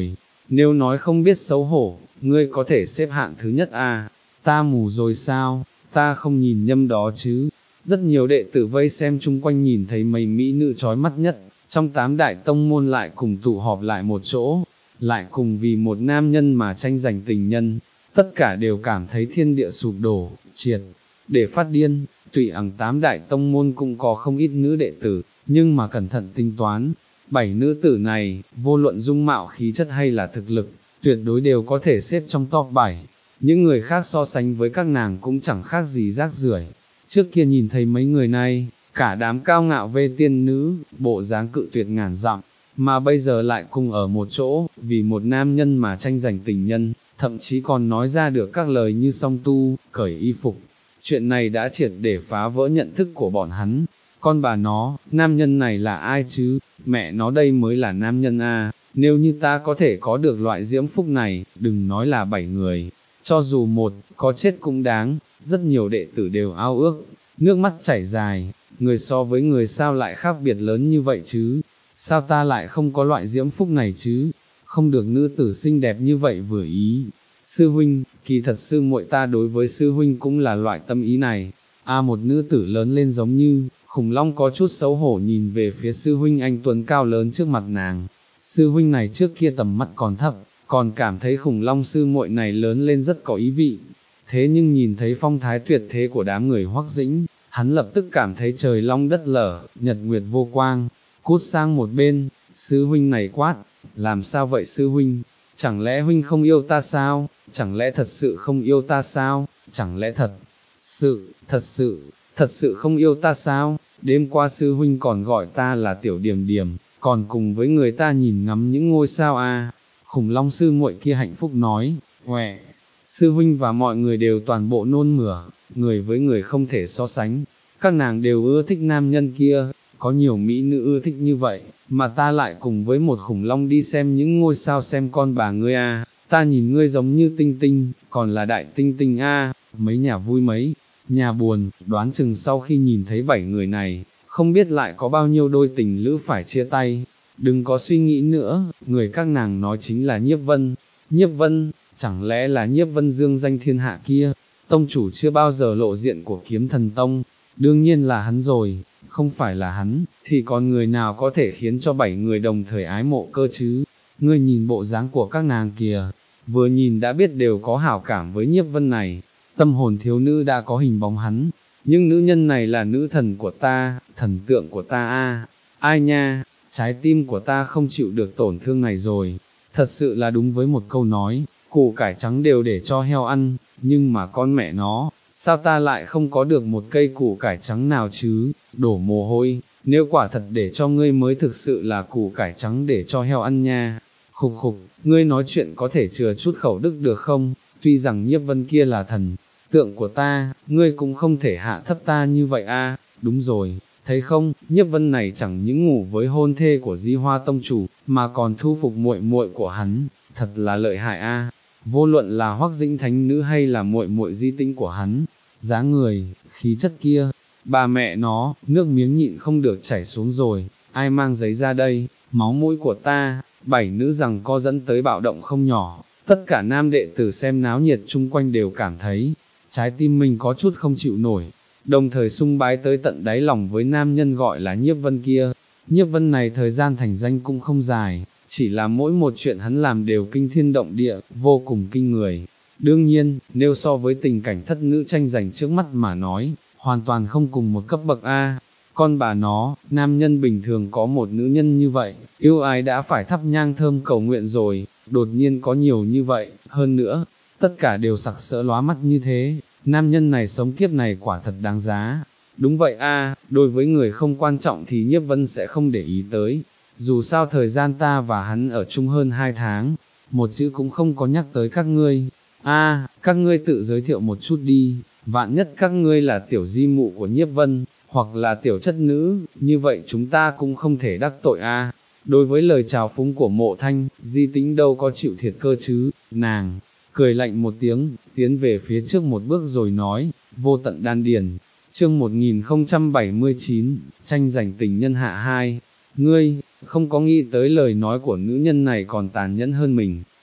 nếu nói không biết xấu hổ, ngươi có thể xếp hạng thứ nhất à, ta mù rồi sao, ta không nhìn nhầm đó chứ. Rất nhiều đệ tử vây xem chung quanh nhìn thấy mấy mỹ nữ chói mắt nhất, trong tám đại tông môn lại cùng tụ họp lại một chỗ, lại cùng vì một nam nhân mà tranh giành tình nhân, tất cả đều cảm thấy thiên địa sụp đổ, triệt, để phát điên. Tùy ẳng tám đại tông môn cũng có không ít nữ đệ tử, nhưng mà cẩn thận tính toán, bảy nữ tử này, vô luận dung mạo khí chất hay là thực lực, tuyệt đối đều có thể xếp trong top bảy, những người khác so sánh với các nàng cũng chẳng khác gì rác rưởi. Trước kia nhìn thấy mấy người này, cả đám cao ngạo vê tiên nữ, bộ dáng cự tuyệt ngàn dặm, mà bây giờ lại cùng ở một chỗ, vì một nam nhân mà tranh giành tình nhân, thậm chí còn nói ra được các lời như song tu, cởi y phục. Chuyện này đã triệt để phá vỡ nhận thức của bọn hắn. Con bà nó, nam nhân này là ai chứ, mẹ nó đây mới là nam nhân a. Nếu như ta có thể có được loại diễm phúc này, đừng nói là bảy người, cho dù một, có chết cũng đáng. Rất nhiều đệ tử đều ao ước, nước mắt chảy dài, người so với người sao lại khác biệt lớn như vậy chứ, sao ta lại không có loại diễm phúc này chứ, không được nữ tử xinh đẹp như vậy vừa ý. Sư huynh, kỳ thật sư muội ta đối với sư huynh cũng là loại tâm ý này. A một nữ tử lớn lên giống như, khủng long có chút xấu hổ nhìn về phía sư huynh anh tuấn cao lớn trước mặt nàng. Sư huynh này trước kia tầm mắt còn thấp, còn cảm thấy khủng long sư muội này lớn lên rất có ý vị. Thế nhưng nhìn thấy phong thái tuyệt thế của đám người Hoắc Dĩnh, hắn lập tức cảm thấy trời long đất lở, nhật nguyệt vô quang. Cút sang một bên, sư huynh này quát, làm sao vậy sư huynh? Chẳng lẽ huynh không yêu ta sao, chẳng lẽ thật sự không yêu ta sao, chẳng lẽ thật sự, thật sự, thật sự không yêu ta sao, đêm qua sư huynh còn gọi ta là tiểu điểm điểm, còn cùng với người ta nhìn ngắm những ngôi sao à. Khủng long sư muội kia hạnh phúc nói, quẹ, sư huynh và mọi người đều toàn bộ nôn mửa, người với người không thể so sánh, các nàng đều ưa thích nam nhân kia. Có nhiều mỹ nữ ưa thích như vậy, mà ta lại cùng với một khủng long đi xem những ngôi sao xem con bà ngươi a, ta nhìn ngươi giống như tinh tinh, còn là đại tinh tinh a, mấy nhà vui mấy, nhà buồn, đoán chừng sau khi nhìn thấy bảy người này, không biết lại có bao nhiêu đôi tình lữ phải chia tay. Đừng có suy nghĩ nữa, người các nàng nói chính là Nhiếp Vân. Nhiếp Vân, chẳng lẽ là Nhiếp Vân dương danh thiên hạ kia, tông chủ chưa bao giờ lộ diện của Kiếm Thần Tông, đương nhiên là hắn rồi. Không phải là hắn, thì còn người nào có thể khiến cho bảy người đồng thời ái mộ cơ chứ? Ngươi nhìn bộ dáng của các nàng kìa, vừa nhìn đã biết đều có hảo cảm với Nhiếp Vân này, tâm hồn thiếu nữ đã có hình bóng hắn, nhưng nữ nhân này là nữ thần của ta, thần tượng của ta a, ai nha, trái tim của ta không chịu được tổn thương này rồi, thật sự là đúng với một câu nói, củ cải trắng đều để cho heo ăn, nhưng mà con mẹ nó, sao ta lại không có được một cây củ cải trắng nào chứ, đổ mồ hôi, nếu quả thật để cho ngươi mới thực sự là củ cải trắng để cho heo ăn nha. Khục khục, ngươi nói chuyện có thể chừa chút khẩu đức được không, tuy rằng Nhiếp Vân kia là thần tượng của ta, ngươi cũng không thể hạ thấp ta như vậy a. Đúng rồi, thấy không, Nhiếp Vân này chẳng những ngủ với hôn thê của Di Hoa tông chủ, mà còn thu phục muội muội của hắn, thật là lợi hại a. Vô luận là Hoắc Dĩnh thánh nữ hay là muội muội Di Tĩnh của hắn, dáng người, khí chất kia, bà mẹ nó, nước miếng nhịn không được chảy xuống rồi, ai mang giấy ra đây, máu mũi của ta. Bảy nữ rằng co dẫn tới bạo động không nhỏ, tất cả nam đệ tử xem náo nhiệt chung quanh đều cảm thấy, trái tim mình có chút không chịu nổi, đồng thời sung bái tới tận đáy lòng với nam nhân gọi là Nhiếp Vân kia. Nhiếp Vân này thời gian thành danh cũng không dài, chỉ là mỗi một chuyện hắn làm đều kinh thiên động địa, vô cùng kinh người. Đương nhiên, nếu so với tình cảnh thất nữ tranh giành trước mắt mà nói, hoàn toàn không cùng một cấp bậc A. Con bà nó, nam nhân bình thường có một nữ nhân như vậy, yêu ai đã phải thắp nhang thơm cầu nguyện rồi, đột nhiên có nhiều như vậy, hơn nữa, tất cả đều sặc sỡ lóa mắt như thế, nam nhân này sống kiếp này quả thật đáng giá. Đúng vậy a, đối với người không quan trọng thì Nhiếp Vân sẽ không để ý tới, dù sao thời gian ta và hắn ở chung hơn hai tháng, một chữ cũng không có nhắc tới các ngươi. A, các ngươi tự giới thiệu một chút đi, vạn nhất các ngươi là tiểu di mụ của Nhiếp Vân, hoặc là tiểu chất nữ, như vậy chúng ta cũng không thể đắc tội a. Đối với lời chào phúng của Mộ Thanh, Di Tĩnh đâu có chịu thiệt cơ chứ, nàng cười lạnh một tiếng, tiến về phía trước một bước rồi nói, vô tận đan điền. Chương một nghìn không trăm bảy mươi chín, tranh giành tình nhân hạ hai. Ngươi, không có nghĩ tới lời nói của nữ nhân này còn tàn nhẫn hơn mình,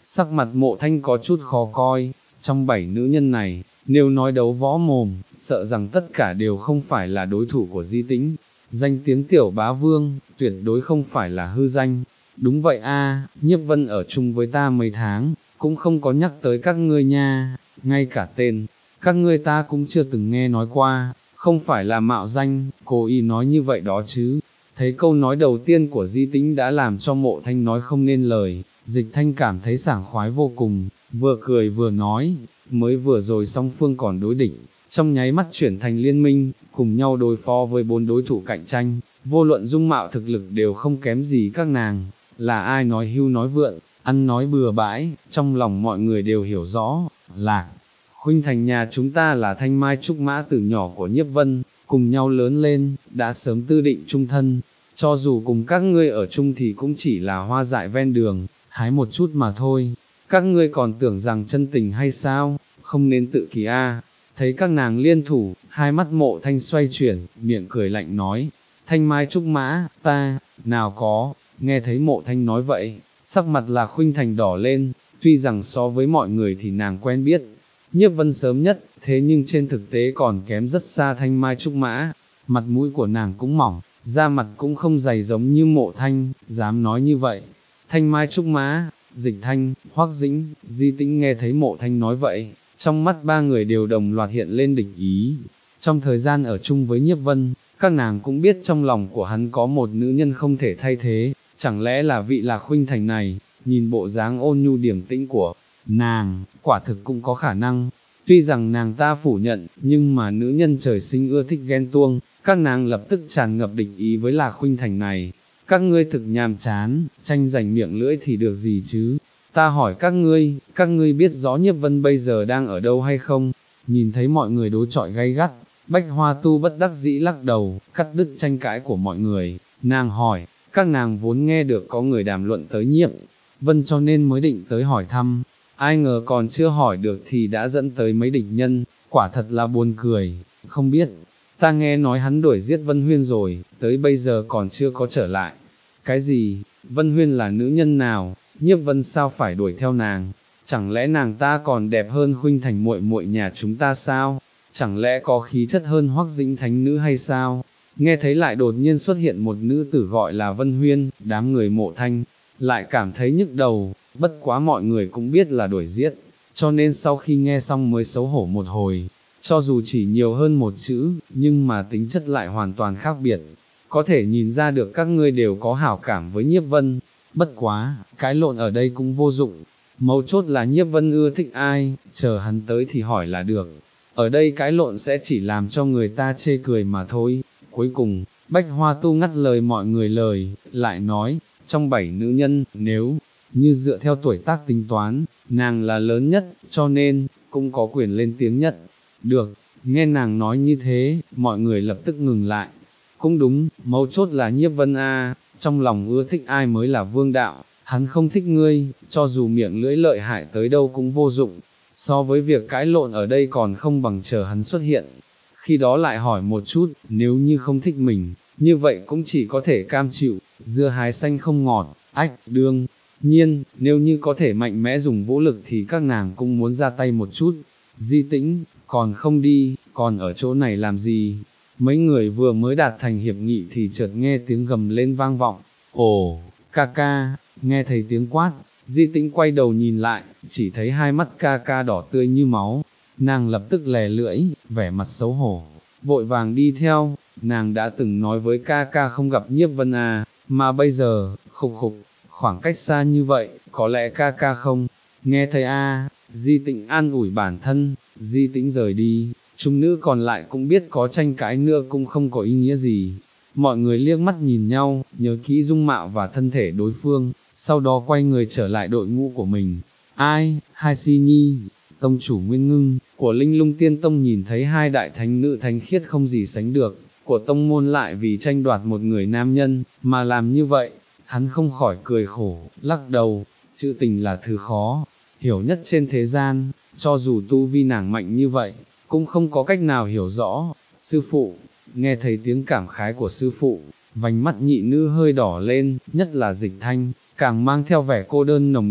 sắc mặt Mộ Thanh có chút khó coi, trong bảy nữ nhân này, nếu nói đấu võ mồm, sợ rằng tất cả đều không phải là đối thủ của Di Tĩnh, danh tiếng tiểu bá vương, tuyệt đối không phải là hư danh. Đúng vậy a, Nhiếp Vân ở chung với ta mấy tháng, cũng không có nhắc tới các ngươi nha, ngay cả tên, các ngươi ta cũng chưa từng nghe nói qua, không phải là mạo danh, cố ý nói như vậy đó chứ. Thấy câu nói đầu tiên của Di Tĩnh đã làm cho Mộ Thanh nói không nên lời, Dịch Thanh cảm thấy sảng khoái vô cùng, vừa cười vừa nói, mới vừa rồi song phương còn đối địch, trong nháy mắt chuyển thành liên minh, cùng nhau đối phó với bốn đối thủ cạnh tranh, vô luận dung mạo thực lực đều không kém gì các nàng, là ai nói hưu nói vượn, ăn nói bừa bãi, trong lòng mọi người đều hiểu rõ, Lạc Khuynh Thành nhà chúng ta là thanh mai trúc mã từ nhỏ của Nhiếp Vân, cùng nhau lớn lên, đã sớm tư định chung thân, cho dù cùng các ngươi ở chung thì cũng chỉ là hoa dại ven đường, hái một chút mà thôi, các ngươi còn tưởng rằng chân tình hay sao, không nên tự kỳ a. Thấy các nàng liên thủ, hai mắt Mộ Thanh xoay chuyển, miệng cười lạnh nói, thanh mai trúc mã, ta, nào có, nghe thấy Mộ Thanh nói vậy, sắc mặt là Khuynh Thành đỏ lên, tuy rằng so với mọi người thì nàng quen biết, Nhiếp Vân sớm nhất, thế nhưng trên thực tế còn kém rất xa thanh mai trúc mã, mặt mũi của nàng cũng mỏng, da mặt cũng không dày giống như Mộ Thanh, dám nói như vậy, thanh mai trúc mã, Dịch Thanh, Hoắc Dĩnh, Di Tĩnh nghe thấy Mộ Thanh nói vậy, trong mắt ba người đều đồng loạt hiện lên địch ý. Trong thời gian ở chung với Nhiếp Vân, các nàng cũng biết trong lòng của hắn có một nữ nhân không thể thay thế, chẳng lẽ là vị Lạc Khuynh Thành này, nhìn bộ dáng ôn nhu điềm tĩnh của nàng, quả thực cũng có khả năng. Tuy rằng nàng ta phủ nhận, nhưng mà nữ nhân trời sinh ưa thích ghen tuông, các nàng lập tức tràn ngập địch ý với Lạc Khuynh Thành này. Các ngươi thực nhàm chán, tranh giành miệng lưỡi thì được gì chứ? Ta hỏi các ngươi, các ngươi biết rõ Nhiếp Vân bây giờ đang ở đâu hay không? Nhìn thấy mọi người đối chọi gay gắt, Bách Hoa Tu bất đắc dĩ lắc đầu, cắt đứt tranh cãi của mọi người, nàng hỏi, các nàng vốn nghe được có người đàm luận tới Nhiếp Vân cho nên mới định tới hỏi thăm, ai ngờ còn chưa hỏi được thì đã dẫn tới mấy địch nhân, quả thật là buồn cười, không biết, ta nghe nói hắn đuổi giết Vân Huyên rồi, tới bây giờ còn chưa có trở lại. Cái gì, Vân Huyên là nữ nhân nào, Nhiếp Vân sao phải đuổi theo nàng, chẳng lẽ nàng ta còn đẹp hơn Khuynh Thành muội muội nhà chúng ta sao, chẳng lẽ có khí chất hơn Hoắc Dĩnh thánh nữ hay sao? Nghe thấy lại đột nhiên xuất hiện một nữ tử gọi là Vân Huyên, đám người Mộ Thanh lại cảm thấy nhức đầu, bất quá mọi người cũng biết là đuổi giết, cho nên sau khi nghe xong mới xấu hổ một hồi, cho dù chỉ nhiều hơn một chữ, nhưng mà tính chất lại hoàn toàn khác biệt, có thể nhìn ra được các ngươi đều có hảo cảm với Nhiếp Vân, bất quá, cái lộn ở đây cũng vô dụng, mấu chốt là Nhiếp Vân ưa thích ai, chờ hắn tới thì hỏi là được, ở đây cái lộn sẽ chỉ làm cho người ta chê cười mà thôi. Cuối cùng, Bách Hoa Tu ngắt lời mọi người lời, lại nói, trong bảy nữ nhân, nếu như dựa theo tuổi tác tính toán, nàng là lớn nhất, cho nên, cũng có quyền lên tiếng nhất. Được, nghe nàng nói như thế, mọi người lập tức ngừng lại. Cũng đúng, mấu chốt là Nhiếp Vân a, trong lòng ưa thích ai mới là vương đạo, hắn không thích ngươi, cho dù miệng lưỡi lợi hại tới đâu cũng vô dụng, so với việc cãi lộn ở đây còn không bằng chờ hắn xuất hiện. Khi đó lại hỏi một chút, nếu như không thích mình, như vậy cũng chỉ có thể cam chịu, dưa hái xanh không ngọt, ách, đương nhiên, nếu như có thể mạnh mẽ dùng vũ lực thì các nàng cũng muốn ra tay một chút. Di Tĩnh, còn không đi, còn ở chỗ này làm gì? Mấy người vừa mới đạt thành hiệp nghị thì chợt nghe tiếng gầm lên vang vọng, ồ, ca ca, nghe thấy tiếng quát, Di Tĩnh quay đầu nhìn lại, chỉ thấy hai mắt ca ca đỏ tươi như máu, nàng lập tức lè lưỡi, vẻ mặt xấu hổ, vội vàng đi theo, nàng đã từng nói với ca ca không gặp Nhiếp Vân à, mà bây giờ, khục khục, khoảng cách xa như vậy, có lẽ ca ca không, nghe thấy a, Di Tĩnh an ủi bản thân, Di Tĩnh rời đi, chúng nữ còn lại cũng biết có tranh cãi nữa cũng không có ý nghĩa gì, mọi người liếc mắt nhìn nhau, nhớ kỹ dung mạo và thân thể đối phương, sau đó quay người trở lại đội ngũ của mình, ai, hai si nhi, tông chủ Nguyên Ngưng, của Linh Lung Tiên Tông nhìn thấy hai đại thánh nữ thánh khiết không gì sánh được, của tông môn lại vì tranh đoạt một người nam nhân, mà làm như vậy, hắn không khỏi cười khổ, lắc đầu, chữ tình là thứ khó, hiểu nhất trên thế gian, cho dù tu vi nàng mạnh như vậy, cũng không có cách nào hiểu rõ, sư phụ, nghe thấy tiếng cảm khái của sư phụ, vành mắt nhị nữ hơi đỏ lên, nhất là Dịch Thanh, càng mang theo vẻ cô đơn nồng đậm,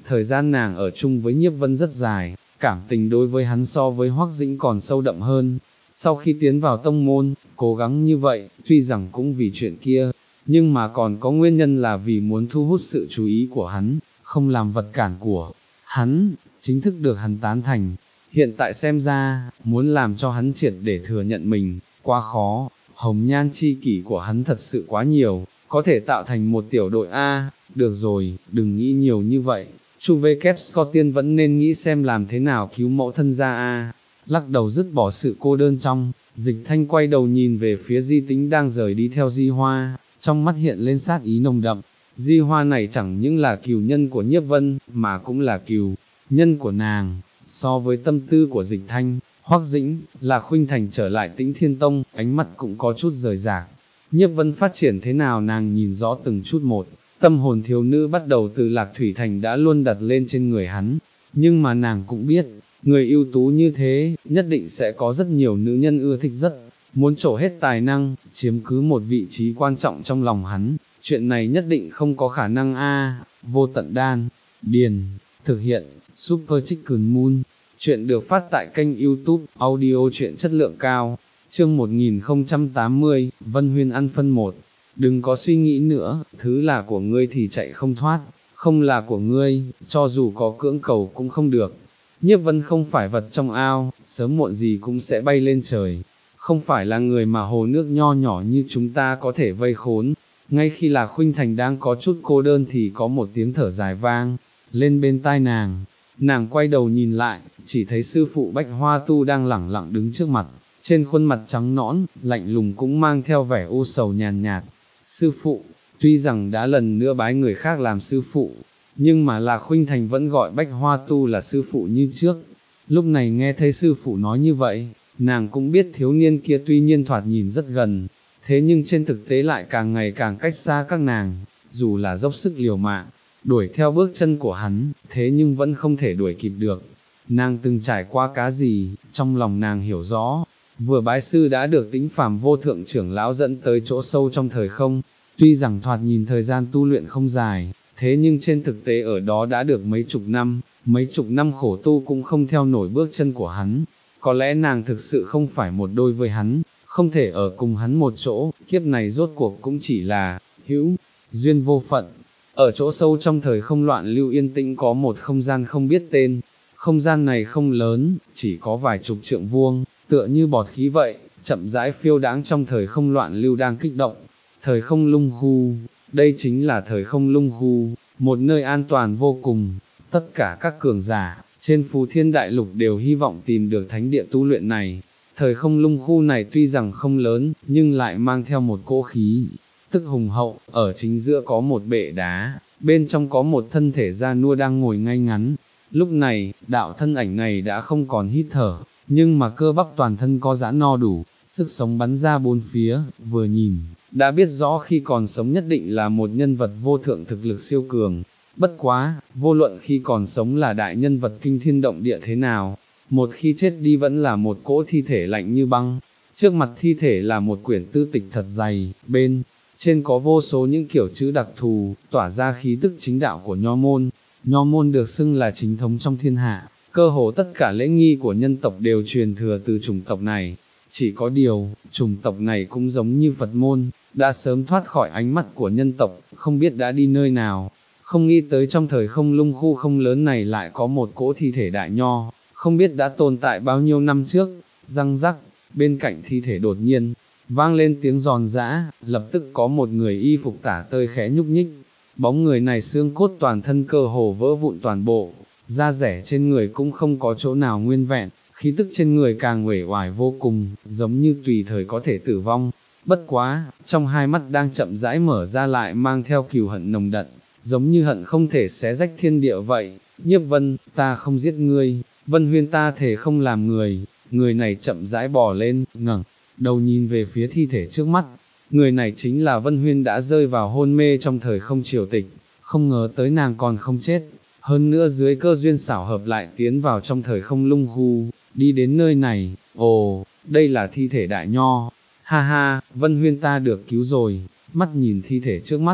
thời gian nàng ở chung với Nhiếp Vân rất dài, cảm tình đối với hắn so với Hoắc Dĩnh còn sâu đậm hơn. Sau khi tiến vào tông môn, cố gắng như vậy, tuy rằng cũng vì chuyện kia, nhưng mà còn có nguyên nhân là vì muốn thu hút sự chú ý của hắn, không làm vật cản của hắn, chính thức được hắn tán thành. Hiện tại xem ra, muốn làm cho hắn triệt để thừa nhận mình, quá khó, hồng nhan chi kỷ của hắn thật sự quá nhiều, có thể tạo thành một tiểu đội A, được rồi, đừng nghĩ nhiều như vậy, Chu V kép Scorpion vẫn nên nghĩ xem làm thế nào cứu mẫu thân ra A. Lắc đầu dứt bỏ sự cô đơn trong, Dịch Thanh quay đầu nhìn về phía Di Tĩnh đang rời đi theo Di Hoa, trong mắt hiện lên sát ý nồng đậm. Di Hoa này chẳng những là cừu nhân của Nhiếp Vân, mà cũng là cừu nhân của nàng. So với tâm tư của Dịch Thanh, Hoắc Dĩnh, là Khuynh Thành trở lại Tĩnh Thiên Tông, ánh mắt cũng có chút rời rạc. Nhiếp Vân phát triển thế nào nàng nhìn rõ từng chút một, tâm hồn thiếu nữ bắt đầu từ Lạc Thủy Thành đã luôn đặt lên trên người hắn, nhưng mà nàng cũng biết, người ưu tú như thế, nhất định sẽ có rất nhiều nữ nhân ưa thích rất, muốn trổ hết tài năng, chiếm cứ một vị trí quan trọng trong lòng hắn, chuyện này nhất định không có khả năng a. Vô Tận Đan, Điền, thực hiện, Super Chicken Moon, chuyện được phát tại kênh YouTube, audio truyện chất lượng cao, chương một nghìn không trăm tám mươi, Vân Huyên ăn phân một, đừng có suy nghĩ nữa, thứ là của ngươi thì chạy không thoát, không là của ngươi, cho dù có cưỡng cầu cũng không được. Nhiếp Vân không phải vật trong ao, sớm muộn gì cũng sẽ bay lên trời, không phải là người mà hồ nước nho nhỏ như chúng ta có thể vây khốn. Ngay khi là Khuynh Thành đang có chút cô đơn thì có một tiếng thở dài vang lên bên tai nàng, nàng quay đầu nhìn lại, chỉ thấy sư phụ Bách Hoa Tu đang lẳng lặng đứng trước mặt, trên khuôn mặt trắng nõn, lạnh lùng cũng mang theo vẻ u sầu nhàn nhạt. Sư phụ, tuy rằng đã lần nữa bái người khác làm sư phụ, nhưng mà là Khuynh Thành vẫn gọi Bách Hoa Tu là sư phụ như trước. Lúc này nghe thấy sư phụ nói như vậy, nàng cũng biết thiếu niên kia tuy nhiên thoạt nhìn rất gần, thế nhưng trên thực tế lại càng ngày càng cách xa các nàng, dù là dốc sức liều mạng, đuổi theo bước chân của hắn, thế nhưng vẫn không thể đuổi kịp được. Nàng từng trải qua cái gì, trong lòng nàng hiểu rõ, vừa bái sư đã được Tĩnh Phàm vô thượng trưởng lão dẫn tới chỗ sâu trong thời không, tuy rằng thoạt nhìn thời gian tu luyện không dài, thế nhưng trên thực tế ở đó đã được mấy chục năm, mấy chục năm khổ tu cũng không theo nổi bước chân của hắn. Có lẽ nàng thực sự không phải một đôi với hắn, không thể ở cùng hắn một chỗ, kiếp này rốt cuộc cũng chỉ là hữu duyên vô phận. Ở chỗ sâu trong thời không loạn lưu yên tĩnh có một không gian không biết tên, không gian này không lớn, chỉ có vài chục trượng vuông, tựa như bọt khí vậy, chậm rãi phiêu đáng trong thời không loạn lưu đang kích động. Thời không lung khu, đây chính là thời không lung khu, một nơi an toàn vô cùng, tất cả các cường giả trên Phù Thiên Đại Lục đều hy vọng tìm được thánh địa tu luyện này. Thời không lung khu này tuy rằng không lớn, nhưng lại mang theo một cỗ khí, tức hùng hậu, ở chính giữa có một bệ đá, bên trong có một thân thể da nua đang ngồi ngay ngắn. Lúc này, đạo thân ảnh này đã không còn hít thở, nhưng mà cơ bắp toàn thân có giãn no đủ, sức sống bắn ra bốn phía, vừa nhìn, đã biết rõ khi còn sống nhất định là một nhân vật vô thượng thực lực siêu cường. Bất quá, vô luận khi còn sống là đại nhân vật kinh thiên động địa thế nào, một khi chết đi vẫn là một cỗ thi thể lạnh như băng. Trước mặt thi thể là một quyển tư tịch thật dày, bên trên có vô số những kiểu chữ đặc thù, tỏa ra khí tức chính đạo của Nho môn. Nho môn được xưng là chính thống trong thiên hạ, cơ hồ tất cả lễ nghi của nhân tộc đều truyền thừa từ chủng tộc này. Chỉ có điều, chủng tộc này cũng giống như Phật môn, đã sớm thoát khỏi ánh mắt của nhân tộc, không biết đã đi nơi nào. Không nghĩ tới trong thời không lung khu không lớn này lại có một cỗ thi thể đại nho, không biết đã tồn tại bao nhiêu năm trước. Răng rắc, bên cạnh thi thể đột nhiên vang lên tiếng giòn giã, lập tức có một người y phục tả tơi khẽ nhúc nhích. Bóng người này xương cốt toàn thân cơ hồ vỡ vụn toàn bộ, da rẻ trên người cũng không có chỗ nào nguyên vẹn, khí tức trên người càng uể oải vô cùng, giống như tùy thời có thể tử vong. Bất quá, trong hai mắt đang chậm rãi mở ra lại mang theo cừu hận nồng đậm, giống như hận không thể xé rách thiên địa vậy. Nhiếp Vân, ta không giết ngươi, Vân Huyên ta thể không làm người. Người này chậm rãi bò lên, ngẩng đầu nhìn về phía thi thể trước mắt. Người này chính là Vân Huyên đã rơi vào hôn mê trong thời không triều tịch, không ngờ tới nàng còn không chết, hơn nữa dưới cơ duyên xảo hợp lại tiến vào trong thời không lung khu, đi đến nơi này. Ồ, đây là thi thể đại nho, ha ha, Vân Huyên ta được cứu rồi. Mắt nhìn thi thể trước mắt,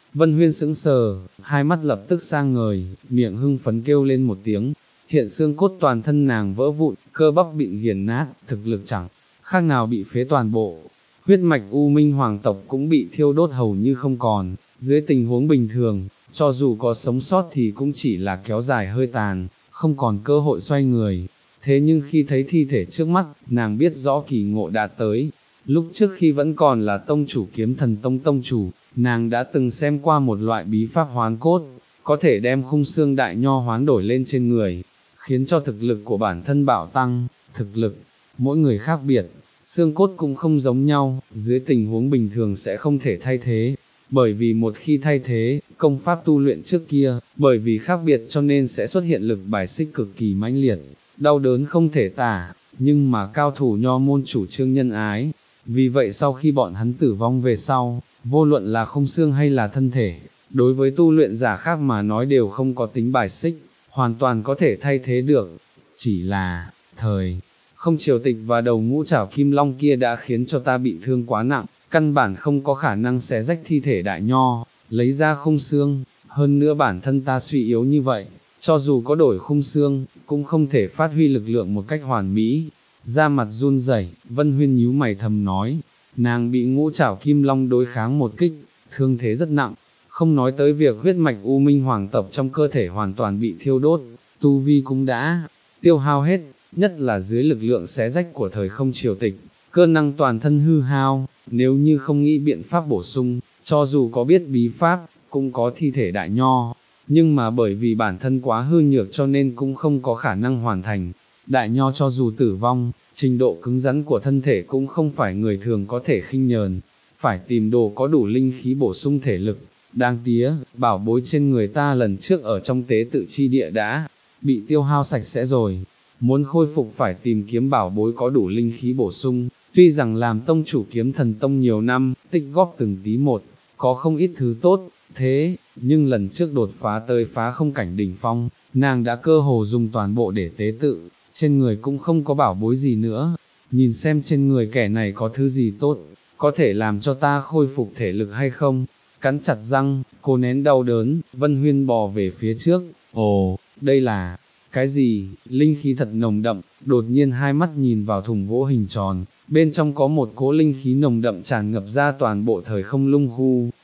Vân Huyên sững sờ, hai mắt lập tức sang ngời, miệng hưng phấn kêu lên một tiếng, hiện xương cốt toàn thân nàng vỡ vụn, cơ bắp bị nghiền nát, thực lực chẳng khác nào bị phế toàn bộ. Huyết mạch U Minh hoàng tộc cũng bị thiêu đốt hầu như không còn, dưới tình huống bình thường, cho dù có sống sót thì cũng chỉ là kéo dài hơi tàn, không còn cơ hội xoay người. Thế nhưng khi thấy thi thể trước mắt, nàng biết rõ kỳ ngộ đã tới. Lúc trước khi vẫn còn là tông chủ Kiếm Thần Tông tông chủ, nàng đã từng xem qua một loại bí pháp hoán cốt, có thể đem khung xương đại nho hoán đổi lên trên người, khiến cho thực lực của bản thân bạo tăng. Thực lực, mỗi người khác biệt, xương cốt cũng không giống nhau, dưới tình huống bình thường sẽ không thể thay thế, bởi vì một khi thay thế, công pháp tu luyện trước kia, bởi vì khác biệt cho nên sẽ xuất hiện lực bài xích cực kỳ mãnh liệt, đau đớn không thể tả, nhưng mà cao thủ nho môn chủ trương nhân ái, vì vậy sau khi bọn hắn tử vong về sau, vô luận là khung xương hay là thân thể, đối với tu luyện giả khác mà nói đều không có tính bài xích, hoàn toàn có thể thay thế được, chỉ là, thời không triều tịch và đầu ngũ trảo kim long kia đã khiến cho ta bị thương quá nặng, căn bản không có khả năng xé rách thi thể đại nho, lấy ra khung xương, hơn nữa bản thân ta suy yếu như vậy, cho dù có đổi khung xương, cũng không thể phát huy lực lượng một cách hoàn mỹ. Da mặt run rẩy, Vân Huyên nhíu mày thầm nói, nàng bị ngũ trảo kim long đối kháng một kích, thương thế rất nặng, không nói tới việc huyết mạch U Minh hoàng tộc trong cơ thể hoàn toàn bị thiêu đốt, tu vi cũng đã tiêu hao hết, nhất là dưới lực lượng xé rách của thời không triều tịch, cơ năng toàn thân hư hao, nếu như không nghĩ biện pháp bổ sung, cho dù có biết bí pháp, cũng có thi thể đại nho, nhưng mà bởi vì bản thân quá hư nhược cho nên cũng không có khả năng hoàn thành. Đại nho cho dù tử vong, trình độ cứng rắn của thân thể cũng không phải người thường có thể khinh nhờn, phải tìm đồ có đủ linh khí bổ sung thể lực. Đáng tía, bảo bối trên người ta lần trước ở trong tế tự chi địa đã bị tiêu hao sạch sẽ rồi, muốn khôi phục phải tìm kiếm bảo bối có đủ linh khí bổ sung. Tuy rằng làm tông chủ Kiếm Thần Tông nhiều năm, tích góp từng tí một, có không ít thứ tốt, thế, nhưng lần trước đột phá tới phá không cảnh đỉnh phong, nàng đã cơ hồ dùng toàn bộ để tế tự, trên người cũng không có bảo bối gì nữa, nhìn xem trên người kẻ này có thứ gì tốt, có thể làm cho ta khôi phục thể lực hay không. Cắn chặt răng, cô nén đau đớn, Vân Huyên bò về phía trước, ồ, đây là, cái gì, linh khí thật nồng đậm, đột nhiên hai mắt nhìn vào thùng gỗ hình tròn, bên trong có một cỗ linh khí nồng đậm tràn ngập ra toàn bộ thời không lung khu,